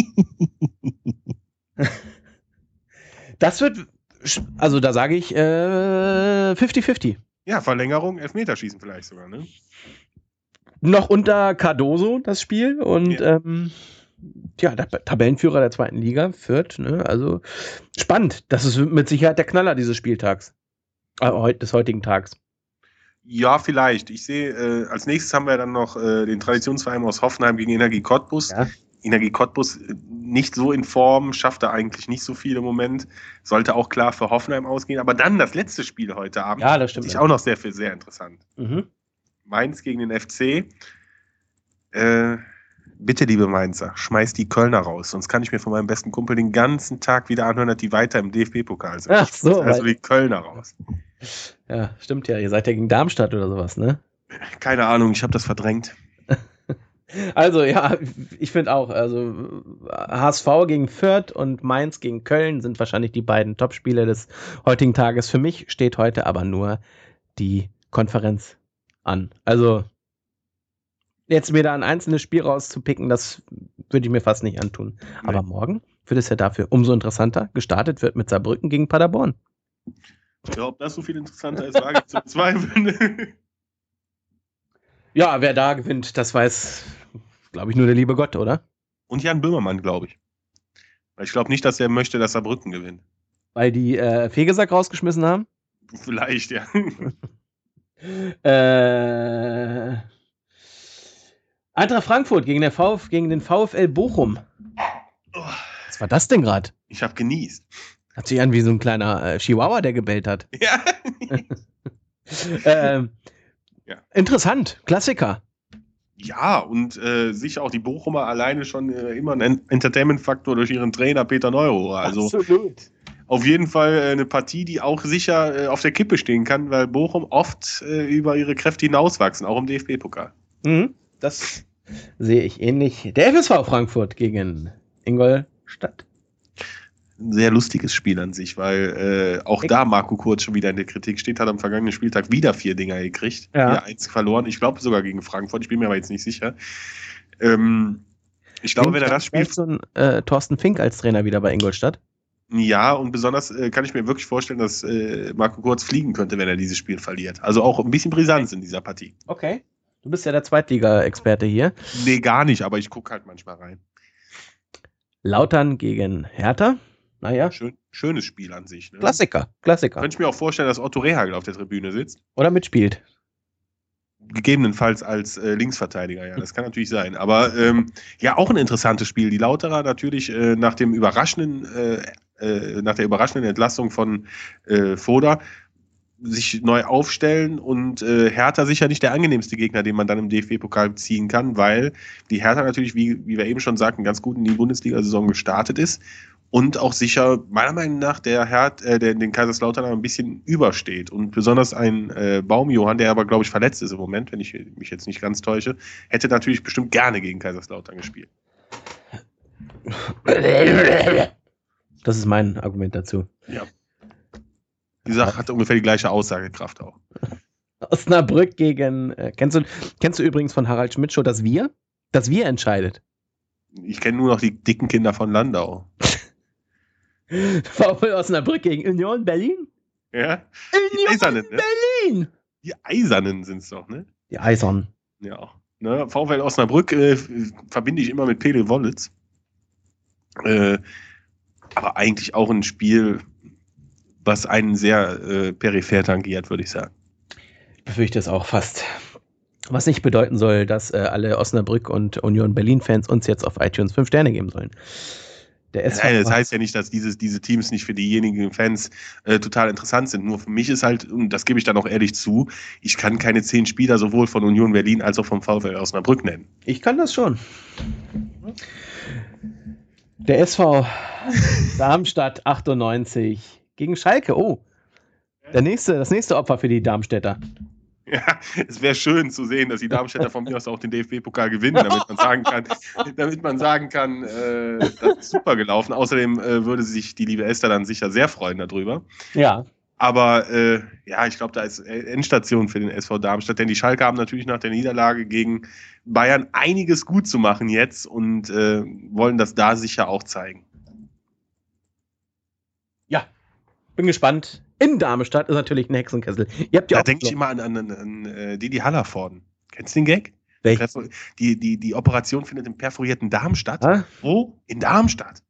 Das wird, also da sage ich äh, fünfzig fünfzig. Ja, Verlängerung, Elfmeterschießen vielleicht sogar, ne? Noch unter Cardoso das Spiel und ja, ähm, ja der Tabellenführer der zweiten Liga Fürth, ne? Also spannend. Das ist mit Sicherheit der Knaller dieses Spieltags. Äh, des heutigen Tags. Ja, vielleicht. Ich sehe, äh, als nächstes haben wir dann noch äh, den Traditionsverein aus Hoffenheim gegen Energie Cottbus. Ja. Energie Cottbus nicht so in Form, schafft er eigentlich nicht so viel im Moment. Sollte auch klar für Hoffenheim ausgehen. Aber dann das letzte Spiel heute Abend. Ja, das stimmt. Ist auch noch sehr, sehr interessant. Mhm. Mainz gegen den F C. Äh, bitte, liebe Mainzer, schmeiß die Kölner raus, sonst kann ich mir von meinem besten Kumpel den ganzen Tag wieder anhören, dass die weiter im D F B-Pokal sind. Ach so. Also die Kölner raus. Ja, stimmt ja. Ihr seid ja gegen Darmstadt oder sowas, ne? Keine Ahnung, ich habe das verdrängt. Also, ja, ich finde auch, also H S V gegen Fürth und Mainz gegen Köln sind wahrscheinlich die beiden Topspiele des heutigen Tages. Für mich steht heute aber nur die Konferenz an. Also, jetzt mir da ein einzelnes Spiel rauszupicken, das würde ich mir fast nicht antun. Nee. Aber morgen wird es ja dafür umso interessanter. Gestartet wird mit Saarbrücken gegen Paderborn. Ja, ob das so viel interessanter ist, wage ich zu bezweifeln. Ja, wer da gewinnt, das weiß, glaube ich, nur der liebe Gott, oder? Und Jan Böhmermann, glaube ich. Weil ich glaube nicht, dass er möchte, dass Saarbrücken gewinnt. Weil die äh, Fegesack rausgeschmissen haben? Vielleicht, ja. äh, Eintracht Frankfurt gegen, der VfL, gegen den VfL Bochum. Oh, was war das denn gerade? Ich habe genießt. Hat sich an wie so ein kleiner äh, Chihuahua, der gebellt hat. Ja. ähm, ja. Interessant, Klassiker. Ja, und äh, sicher auch die Bochumer alleine schon äh, immer ein Entertainment-Faktor durch ihren Trainer Peter Neurohrer. Also absolut. Auf jeden Fall äh, eine Partie, die auch sicher äh, auf der Kippe stehen kann, weil Bochum oft äh, über ihre Kräfte hinauswachsen, auch im D F B-Pokal. Mhm, das sehe ich ähnlich. Der F S V Frankfurt gegen Ingolstadt. Ein sehr lustiges Spiel an sich, weil äh, auch ich da Marco Kurz schon wieder in der Kritik steht, hat am vergangenen Spieltag wieder vier Dinger gekriegt. Ja. Wieder eins verloren. Ich glaube sogar gegen Frankfurt, ich bin mir aber jetzt nicht sicher. Ähm, ich glaube, wenn er das spielt. So ein äh, Thorsten Fink als Trainer wieder bei Ingolstadt. Ja, und besonders äh, kann ich mir wirklich vorstellen, dass äh, Marco Kurz fliegen könnte, wenn er dieses Spiel verliert. Also auch ein bisschen Brisanz in dieser Partie. Okay. Du bist ja der Zweitliga-Experte hier. Nee, gar nicht, aber ich gucke halt manchmal rein. Lautern gegen Hertha. Naja. Schön, schönes Spiel an sich. Ne? Klassiker, Klassiker. Könnte ich mir auch vorstellen, dass Otto Rehagel auf der Tribüne sitzt. Oder mitspielt. Gegebenenfalls als äh, Linksverteidiger, ja, das kann natürlich sein. Aber ähm, ja, auch ein interessantes Spiel. Die Lauterer natürlich äh, nach dem überraschenden, äh, äh, nach der überraschenden Entlassung von äh, Foda sich neu aufstellen und äh, Hertha sicher nicht der angenehmste Gegner, den man dann im D F B-Pokal ziehen kann, weil die Hertha natürlich, wie, wie wir eben schon sagten, ganz gut in die Bundesliga-Saison gestartet ist und auch sicher, meiner Meinung nach, der Hert, äh, der den Kaiserslautern ein bisschen übersteht. Und besonders ein äh, Baumjohann, der aber, glaube ich, verletzt ist im Moment, wenn ich mich jetzt nicht ganz täusche, hätte natürlich bestimmt gerne gegen Kaiserslautern gespielt. Das ist mein Argument dazu. Ja. Die Sache hat ungefähr die gleiche Aussagekraft auch. Osnabrück gegen, äh, kennst du, kennst du übrigens von Harald Schmidt schon das Wir? Das Wir entscheidet. Ich kenne nur noch die dicken Kinder von Landau. VfL Osnabrück gegen Union Berlin? Ja. Union die Eisernen, ne? Berlin! Die Eisernen sind es doch, ne? Die Eisern. Ja. Ne, VfL Osnabrück äh, verbinde ich immer mit Pele Wollitz. Äh, aber eigentlich auch ein Spiel, was einen sehr äh, peripher tangiert, würde ich sagen. Ich befürchte es auch fast. Was nicht bedeuten soll, dass äh, alle Osnabrück und Union Berlin-Fans uns jetzt auf iTunes fünf Sterne geben sollen. Der Nein, das heißt ja nicht, dass dieses, diese Teams nicht für diejenigen Fans äh, total interessant sind. Nur für mich ist halt, und das gebe ich dann auch ehrlich zu, ich kann keine zehn Spieler sowohl von Union Berlin als auch vom VfL Osnabrück nennen. Ich kann das schon. Der S V Darmstadt achtundneunzig gegen Schalke. Oh, der nächste, das nächste Opfer für die Darmstädter. Ja, es wäre schön zu sehen, dass die Darmstädter von mir aus auch den D F B-Pokal gewinnen, damit man sagen kann, damit man sagen kann, äh, das ist super gelaufen. Außerdem äh, würde sich die liebe Esther dann sicher sehr freuen darüber. Ja. Aber äh, ja, ich glaube, da ist Endstation für den S V Darmstadt, denn die Schalke haben natürlich nach der Niederlage gegen Bayern einiges gut zu machen jetzt und äh, wollen das da sicher auch zeigen. Ja, bin gespannt. In Darmstadt ist natürlich ein Hexenkessel. Ihr habt ja da auch denke ich immer an, an, an, an uh, Didi Hallervorden. Kennst du den Gag? Welchen? Die, die, die Operation findet im perforierten Darm statt. Ah? Wo? In Darmstadt.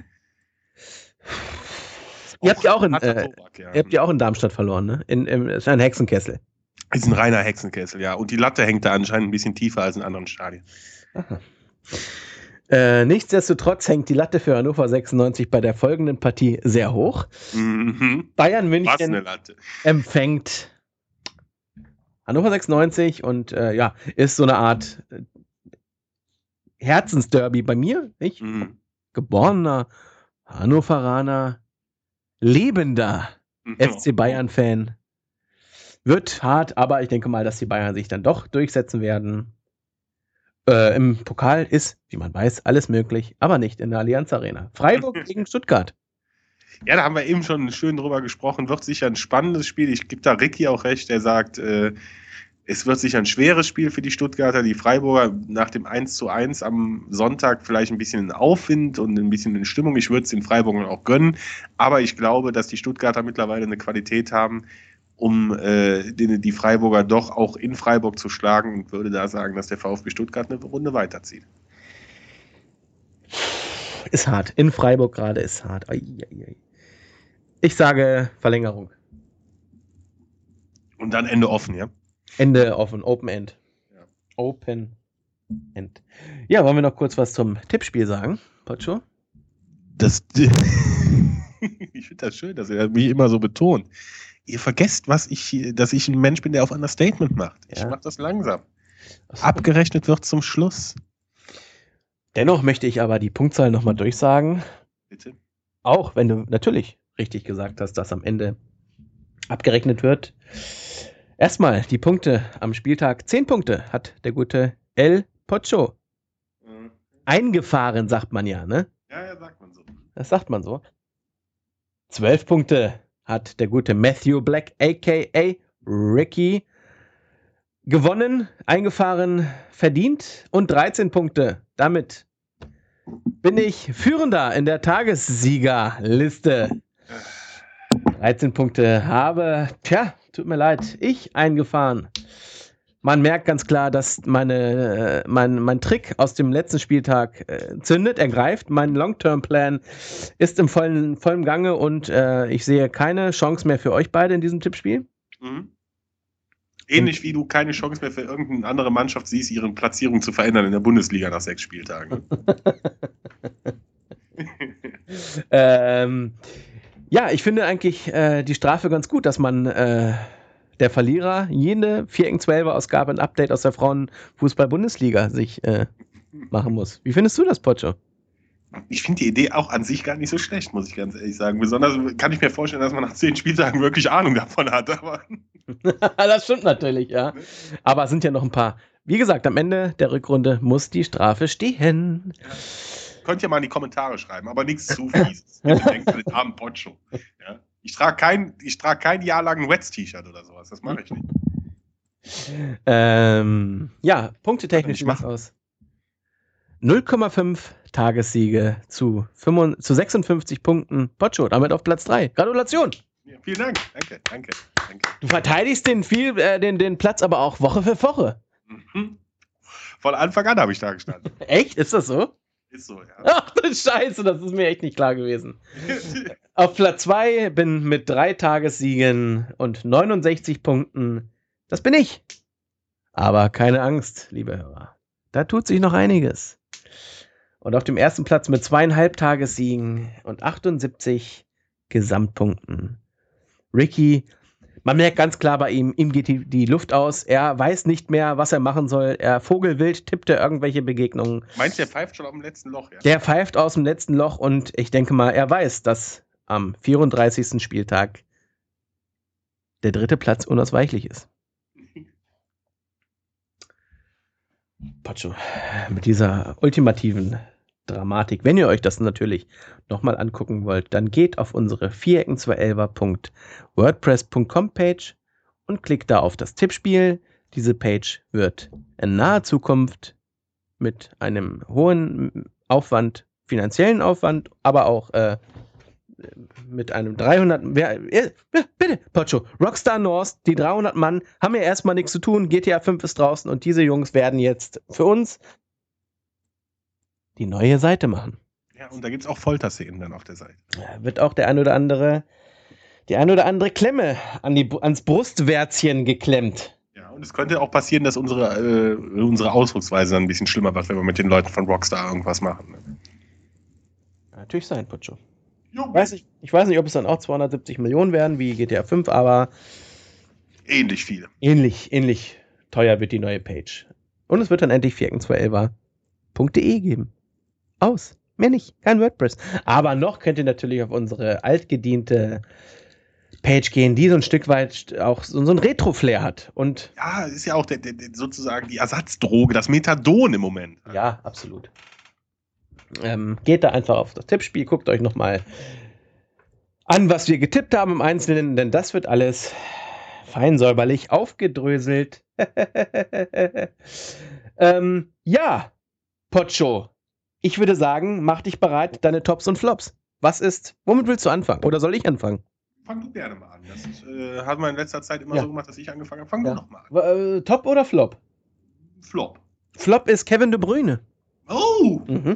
Ihr habt ja auch in, äh, Tobak, ja. ihr habt ja auch in Darmstadt verloren, ne? In, in, ist ein Hexenkessel. Ist ein reiner Hexenkessel, ja. Und die Latte hängt da anscheinend ein bisschen tiefer als in anderen Stadien. Aha. Äh, nichtsdestotrotz hängt die Latte für Hannover sechsundneunzig bei der folgenden Partie sehr hoch. Mhm. Bayern München Was eine Latte. empfängt Hannover sechsundneunzig und äh, ja, ist so eine Art Herzensderby bei mir, nicht? Mhm. Geborener Hannoveraner, lebender mhm. F C Bayern-Fan. Wird hart, aber ich denke mal, dass die Bayern sich dann doch durchsetzen werden. Äh, Im Pokal ist, wie man weiß, alles möglich, aber nicht in der Allianz Arena. Freiburg gegen Stuttgart. Ja, da haben wir eben schon schön drüber gesprochen. Wird sicher ein spannendes Spiel. Ich gebe da Ricky auch recht, der sagt, äh, es wird sicher ein schweres Spiel für die Stuttgarter. Die Freiburger nach dem eins zu eins am Sonntag vielleicht ein bisschen in Aufwind und ein bisschen in Stimmung. Ich würde es den Freiburgern auch gönnen. Aber ich glaube, dass die Stuttgarter mittlerweile eine Qualität haben, um äh, die, die Freiburger doch auch in Freiburg zu schlagen, und würde da sagen, dass der VfB Stuttgart eine Runde weiterzieht. Ist hart. In Freiburg gerade ist hart. Ai, ai, ai. Ich sage Verlängerung. Und dann Ende offen, ja? Ende offen, Open End. Ja. Open End. Ja, wollen wir noch kurz was zum Tippspiel sagen, Pocho? Das, ich finde das schön, dass ihr mich immer so betont. Ihr vergesst, was ich, dass ich ein Mensch bin, der auf Understatement macht. Ich ja. mache das langsam. So. Abgerechnet wird zum Schluss. Dennoch möchte ich aber die Punktzahl nochmal durchsagen. Bitte? Auch wenn du natürlich richtig gesagt hast, dass am Ende abgerechnet wird. Erstmal die Punkte am Spieltag. Zehn Punkte hat der gute El Pocho mhm. eingefahren, sagt man ja, ne? Ja, ja, sagt man so. Das sagt man so. Zwölf Punkte hat der gute Matthew Black, a k a. Ricky, gewonnen, eingefahren, verdient. Und dreizehn Punkte. Damit bin ich Führender in der Tagessiegerliste. dreizehn Punkte habe, tja, tut mir leid, ich eingefahren. Man merkt ganz klar, dass meine, mein, mein Trick aus dem letzten Spieltag äh, zündet, ergreift. Mein Long-Term-Plan ist im vollen, vollen Gange und äh, ich sehe keine Chance mehr für euch beide in diesem Tippspiel. Mhm. Ähnlich und, wie du keine Chance mehr für irgendeine andere Mannschaft siehst, ihre Platzierung zu verändern in der Bundesliga nach sechs Spieltagen. ähm, ja, ich finde eigentlich äh, die Strafe ganz gut, dass man äh, der Verlierer jede vier gegen zwölfer Ausgabe ein Update aus der Frauenfußball-Bundesliga sich äh, machen muss. Wie findest du das, Pocho? Ich finde die Idee auch an sich gar nicht so schlecht, muss ich ganz ehrlich sagen. Besonders kann ich mir vorstellen, dass man nach zehn Spieltagen wirklich Ahnung davon hat. Aber das stimmt natürlich, ja. Aber es sind ja noch ein paar. Wie gesagt, am Ende der Rückrunde muss die Strafe stehen. Ja. Könnt ihr mal in die Kommentare schreiben, aber nichts zu fieses. Bitte denkt an den armen Pocho. Ja? Ich trage kein, ich trage kein Jahr lang ein Wets-T-Shirt oder sowas. Das mache ich nicht. Ähm, ja, punktetechnisch macht aus. null Komma fünf Tagessiege zu, fünfundfünfzig, zu sechsundfünfzig Punkten. Pocho, damit auf Platz drei. Gratulation! Ja, vielen Dank. Danke, danke, danke. Du verteidigst den, viel, äh, den, den Platz aber auch Woche für Woche. Mhm. Von Anfang an habe ich da gestanden. Echt? Ist das so? Ist so, ja. Ach du Scheiße, das ist mir echt nicht klar gewesen. Auf Platz zwei bin mit drei Tagessiegen und neunundsechzig Punkten. Das bin ich. Aber keine Angst, liebe Hörer. Da tut sich noch einiges. Und auf dem ersten Platz mit zweieinhalb Tagessiegen und achtundsiebzig Gesamtpunkten. Ricky, man merkt ganz klar bei ihm, ihm geht die, die Luft aus. Er weiß nicht mehr, was er machen soll. Er vogelwild tippt er irgendwelche Begegnungen. Meinst du, der pfeift schon aus dem letzten Loch? Ja? Der pfeift aus dem letzten Loch und ich denke mal, er weiß, dass am vierunddreißigsten Spieltag der dritte Platz unausweichlich ist. Pocho, mit dieser ultimativen Dramatik. Wenn ihr euch das natürlich nochmal angucken wollt, dann geht auf unsere vier gegen zwölfer punkt wordpress punkt com Page und klickt da auf das Tippspiel. Diese Page wird in naher Zukunft mit einem hohen Aufwand, finanziellen Aufwand, aber auch äh, mit einem dreihundert, wer, äh, bitte, Pocho, Rockstar North, die dreihundert Mann, haben ja erstmal nichts zu tun, G T A fünf ist draußen und diese Jungs werden jetzt für uns die neue Seite machen. Ja, und da gibt es auch Folterszenen dann auf der Seite. Ja, wird auch der ein oder andere, die ein oder andere Klemme an die, ans Brustwärzchen geklemmt. Ja, und es könnte auch passieren, dass unsere, äh, unsere Ausdrucksweise dann ein bisschen schlimmer wird, wenn wir mit den Leuten von Rockstar irgendwas machen. Ne? Natürlich sein, Pocho. Ich weiß, nicht, ich weiß nicht, ob es dann auch zweihundertsiebzig Millionen werden wie G T A fünf, aber ähnlich viele. Ähnlich, ähnlich teuer wird die neue Page. Und es wird dann endlich vier gegen zwölfer punkt de geben. Aus. Mehr nicht. Kein WordPress. Aber noch könnt ihr natürlich auf unsere altgediente Page gehen, die so ein Stück weit auch so, so ein Retro-Flair hat. Und ja, ist ja auch der, der, der sozusagen die Ersatzdroge, das Methadon im Moment. Ja, absolut. Ähm, geht da einfach auf das Tippspiel, guckt euch nochmal an, was wir getippt haben im Einzelnen, denn das wird alles fein säuberlich aufgedröselt. ähm, ja, Pocho, ich würde sagen, mach dich bereit, deine Tops und Flops. Was ist, womit willst du anfangen? Oder soll ich anfangen? Fang du gerne mal an. Das ist, äh, hat man in letzter Zeit immer ja. so gemacht, dass ich angefangen habe. Fang ja. du noch mal an. Äh, Top oder Flop? Flop. Flop ist Kevin De Bruyne. Oh! Mhm.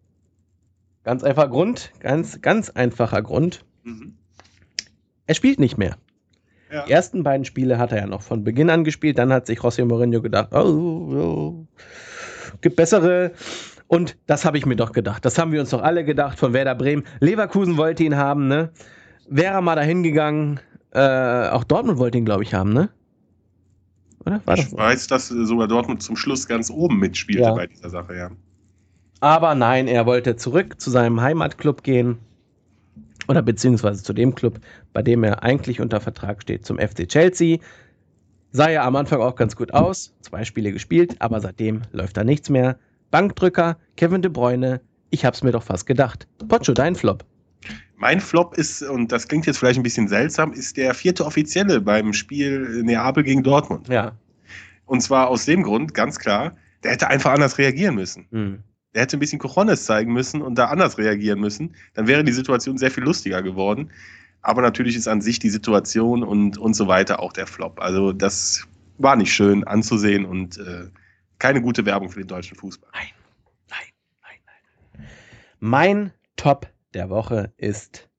Ganz einfacher Grund, ganz, ganz einfacher Grund. Mhm. Er spielt nicht mehr. Ja. Die ersten beiden Spiele hat er ja noch von Beginn an gespielt, dann hat sich José Mourinho gedacht, oh, oh, gibt bessere. Und das habe ich mir doch gedacht. Das haben wir uns doch alle gedacht von Werder Bremen. Leverkusen wollte ihn haben, ne? Wäre mal dahin gegangen. Äh, auch Dortmund wollte ihn, glaube ich, haben, ne? Oder? War ich das so? weiß, dass sogar Dortmund zum Schluss ganz oben mitspielte ja. bei dieser Sache, ja. Aber nein, er wollte zurück zu seinem Heimatclub gehen. Oder beziehungsweise zu dem Club, bei dem er eigentlich unter Vertrag steht, zum F C Chelsea. Sah ja am Anfang auch ganz gut aus. Zwei Spiele gespielt, aber seitdem läuft da nichts mehr. Bankdrücker, Kevin De Bruyne. Ich hab's mir doch fast gedacht. Pocho, dein Flop. Mein Flop ist, und das klingt jetzt vielleicht ein bisschen seltsam, ist der vierte Offizielle beim Spiel Neapel gegen Dortmund. Ja. Und zwar aus dem Grund, ganz klar, der hätte einfach anders reagieren müssen. Hm. Der hätte ein bisschen Cojones zeigen müssen und da anders reagieren müssen. Dann wäre die Situation sehr viel lustiger geworden. Aber natürlich ist an sich die Situation und, und so weiter auch der Flop. Also das war nicht schön anzusehen und äh, keine gute Werbung für den deutschen Fußball. Nein, nein, nein, nein. Mein Top der Woche ist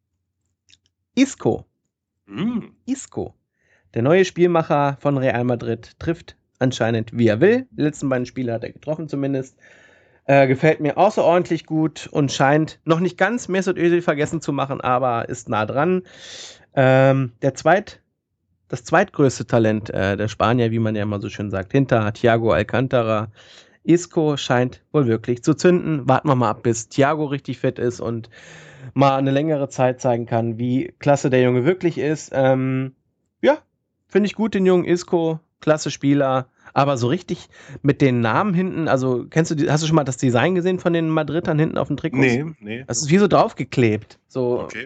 Isco. Mm. Isco. Der neue Spielmacher von Real Madrid trifft anscheinend, wie er will. Die letzten beiden Spiele hat er getroffen zumindest. Äh, gefällt mir außerordentlich gut und scheint noch nicht ganz Mesut Özil vergessen zu machen, aber ist nah dran. Ähm, der zweit, das zweitgrößte Talent äh, der Spanier, wie man ja immer so schön sagt, hinter Thiago Alcantara. Isco scheint wohl wirklich zu zünden. Warten wir mal ab, bis Thiago richtig fit ist und mal eine längere Zeit zeigen kann, wie klasse der Junge wirklich ist. Ähm, ja, finde ich gut, den jungen Isco. Klasse Spieler. Aber so richtig mit den Namen hinten, also kennst du, die, hast du schon mal das Design gesehen von den Madridern hinten auf dem Trikot? Nee, nee. Das ist wie so draufgeklebt. So, okay.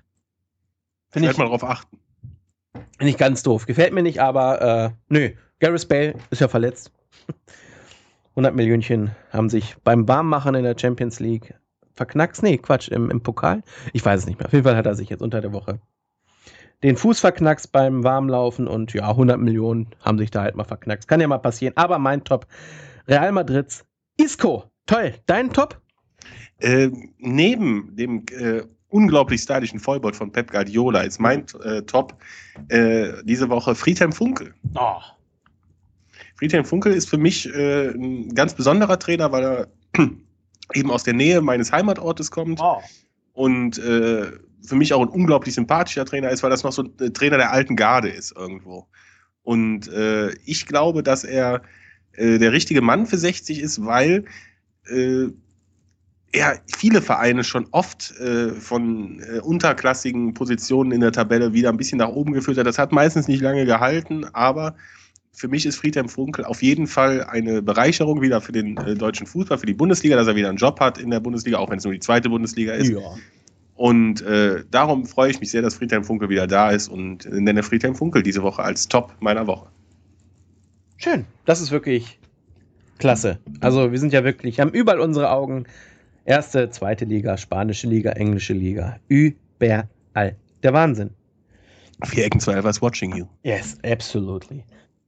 Finde ich mal drauf achten. Nicht ganz doof. Gefällt mir nicht, aber äh, nö. Gareth Bale ist ja verletzt. hundert Millionchen haben sich beim Warmmachen in der Champions League verknackst. Nee, Quatsch, im, im Pokal. Ich weiß es nicht mehr. Auf jeden Fall hat er sich jetzt unter der Woche den Fuß verknackst beim Warmlaufen und ja, hundert Millionen haben sich da halt mal verknackst. Kann ja mal passieren. Aber mein Top, Real Madrids Isco. Toll. Dein Top? Äh, neben dem äh, unglaublich stylischen Vollbart von Pep Guardiola ist mein äh, Top äh, diese Woche Friedhelm Funkel. Oh. Friedhelm Funkel ist für mich äh, ein ganz besonderer Trainer, weil er eben aus der Nähe meines Heimatortes kommt. Oh. Und äh, für mich auch ein unglaublich sympathischer Trainer ist, weil das noch so ein Trainer der alten Garde ist irgendwo. Und äh, ich glaube, dass er äh, der richtige Mann für sechzig ist, weil äh, er viele Vereine schon oft äh, von äh, unterklassigen Positionen in der Tabelle wieder ein bisschen nach oben geführt hat. Das hat meistens nicht lange gehalten, aber für mich ist Friedhelm Funkel auf jeden Fall eine Bereicherung wieder für den äh, deutschen Fußball, für die Bundesliga, dass er wieder einen Job hat in der Bundesliga, auch wenn es nur die zweite Bundesliga ist. Ja. Und äh, darum freue ich mich sehr, dass Friedhelm Funkel wieder da ist und nenne Friedhelm Funkel diese Woche als Top meiner Woche. Schön. Das ist wirklich klasse. Also wir sind ja wirklich, haben überall unsere Augen. Erste, zweite Liga, spanische Liga, englische Liga. Überall. Der Wahnsinn. Vier Ecken, zwei Elfers watching you. Yes, absolutely.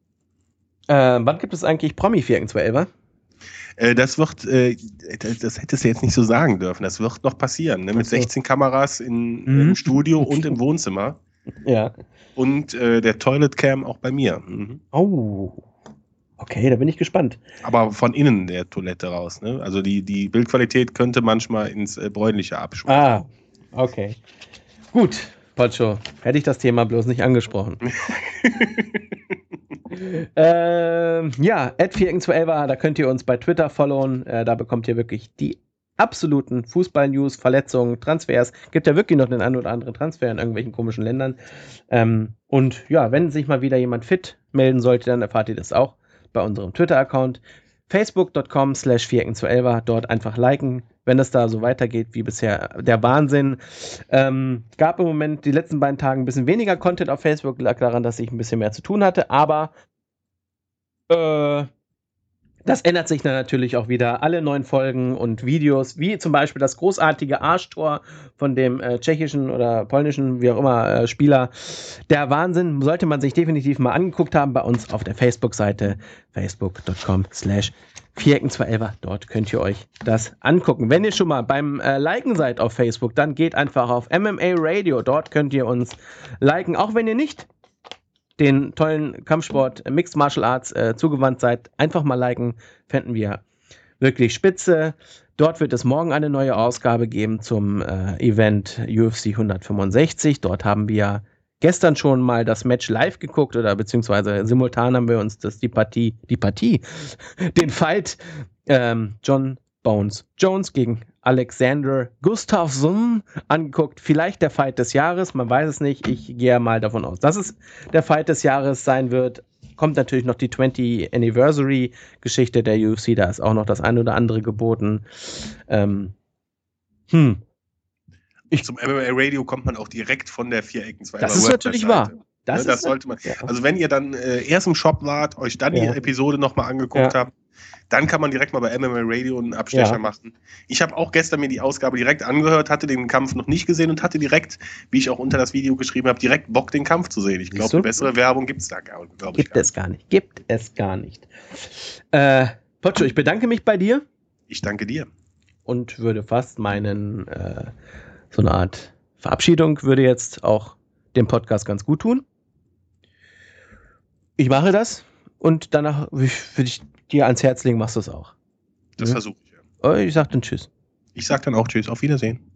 Äh, wann gibt es eigentlich Promi vier Ecken, zwei Elfer? Äh, das wird, äh, das, das hättest du jetzt nicht so sagen dürfen. Das wird noch passieren, ne? Mit so. sechzehn Kameras in, mhm. im Studio und im Wohnzimmer. Ja. Und äh, der Toilet Cam auch bei mir. Mhm. Oh. Okay, da bin ich gespannt. Aber von innen der Toilette raus, ne? Also die, die Bildqualität könnte manchmal ins äh, Bräunliche abschwimmen. Ah, okay. Gut, Pocho, hätte ich das Thema bloß nicht angesprochen. Ähm, ja, at vier Ecken zwei elf, da könnt ihr uns bei Twitter followen. Äh, da bekommt ihr wirklich die absoluten Fußball-News, Verletzungen, Transfers. Gibt ja wirklich noch den einen oder anderen Transfer in irgendwelchen komischen Ländern. Ähm, und ja, wenn sich mal wieder jemand fit melden sollte, dann erfahrt ihr das auch bei unserem Twitter-Account. Facebook.com slash vier Ecken zwei elf, dort einfach liken, wenn es da so weitergeht wie bisher. Der Wahnsinn. Ähm, gab im Moment die letzten beiden Tage ein bisschen weniger Content auf Facebook, lag daran, dass ich ein bisschen mehr zu tun hatte, aber äh, das ändert sich dann natürlich auch wieder. Alle neuen Folgen und Videos, wie zum Beispiel das großartige Arschtor von dem äh, tschechischen oder polnischen, wie auch immer, äh, Spieler. Der Wahnsinn, sollte man sich definitiv mal angeguckt haben bei uns auf der Facebook-Seite facebook.com slash vier Ecken zwei elf. Dort könnt ihr euch das angucken. Wenn ihr schon mal beim äh, Liken seid auf Facebook, dann geht einfach auf M M A Radio. Dort könnt ihr uns liken, auch wenn ihr nicht den tollen Kampfsport Mixed Martial Arts äh, zugewandt seid, einfach mal liken, fänden wir wirklich spitze. Dort wird es morgen eine neue Ausgabe geben zum äh, Event U F C hundertfünfundsechzig. Dort haben wir gestern schon mal das Match live geguckt oder beziehungsweise simultan haben wir uns das die Partie, die Partie, den Fight ähm, John Bones Jones gegen Alexander Gustafsson angeguckt. Vielleicht der Fight des Jahres, man weiß es nicht. Ich gehe mal davon aus, dass es der Fight des Jahres sein wird. Kommt natürlich noch die twentieth Anniversary Geschichte der U F C, da ist auch noch das ein oder andere geboten. Ähm, hm. Ich, Zum M M A Radio kommt man auch direkt von der vier Ecken zwei elf. Das ist natürlich wahr. Das, ja, das sollte man. Ja. Also wenn ihr dann äh, erst im Shop wart, euch dann ja. die Episode nochmal angeguckt ja. habt, dann kann man direkt mal bei M M A Radio einen Abstecher ja. machen. Ich habe auch gestern mir die Ausgabe direkt angehört, hatte den Kampf noch nicht gesehen und hatte direkt, wie ich auch unter das Video geschrieben habe, direkt Bock, den Kampf zu sehen. Ich glaube, eine bessere Werbung gibt es da gar nicht. Gibt es gar nicht. Gibt es gar nicht. Äh, Pocho, ich bedanke mich bei dir. Ich danke dir. Und würde fast meinen, äh, so eine Art Verabschiedung würde jetzt auch dem Podcast ganz gut tun. Ich mache das und danach würde ich dir ans Herz legen, machst du es auch. Das mhm. versuche ich, ja. Ich sag dann Tschüss. Ich sag dann auch Tschüss. Auf Wiedersehen.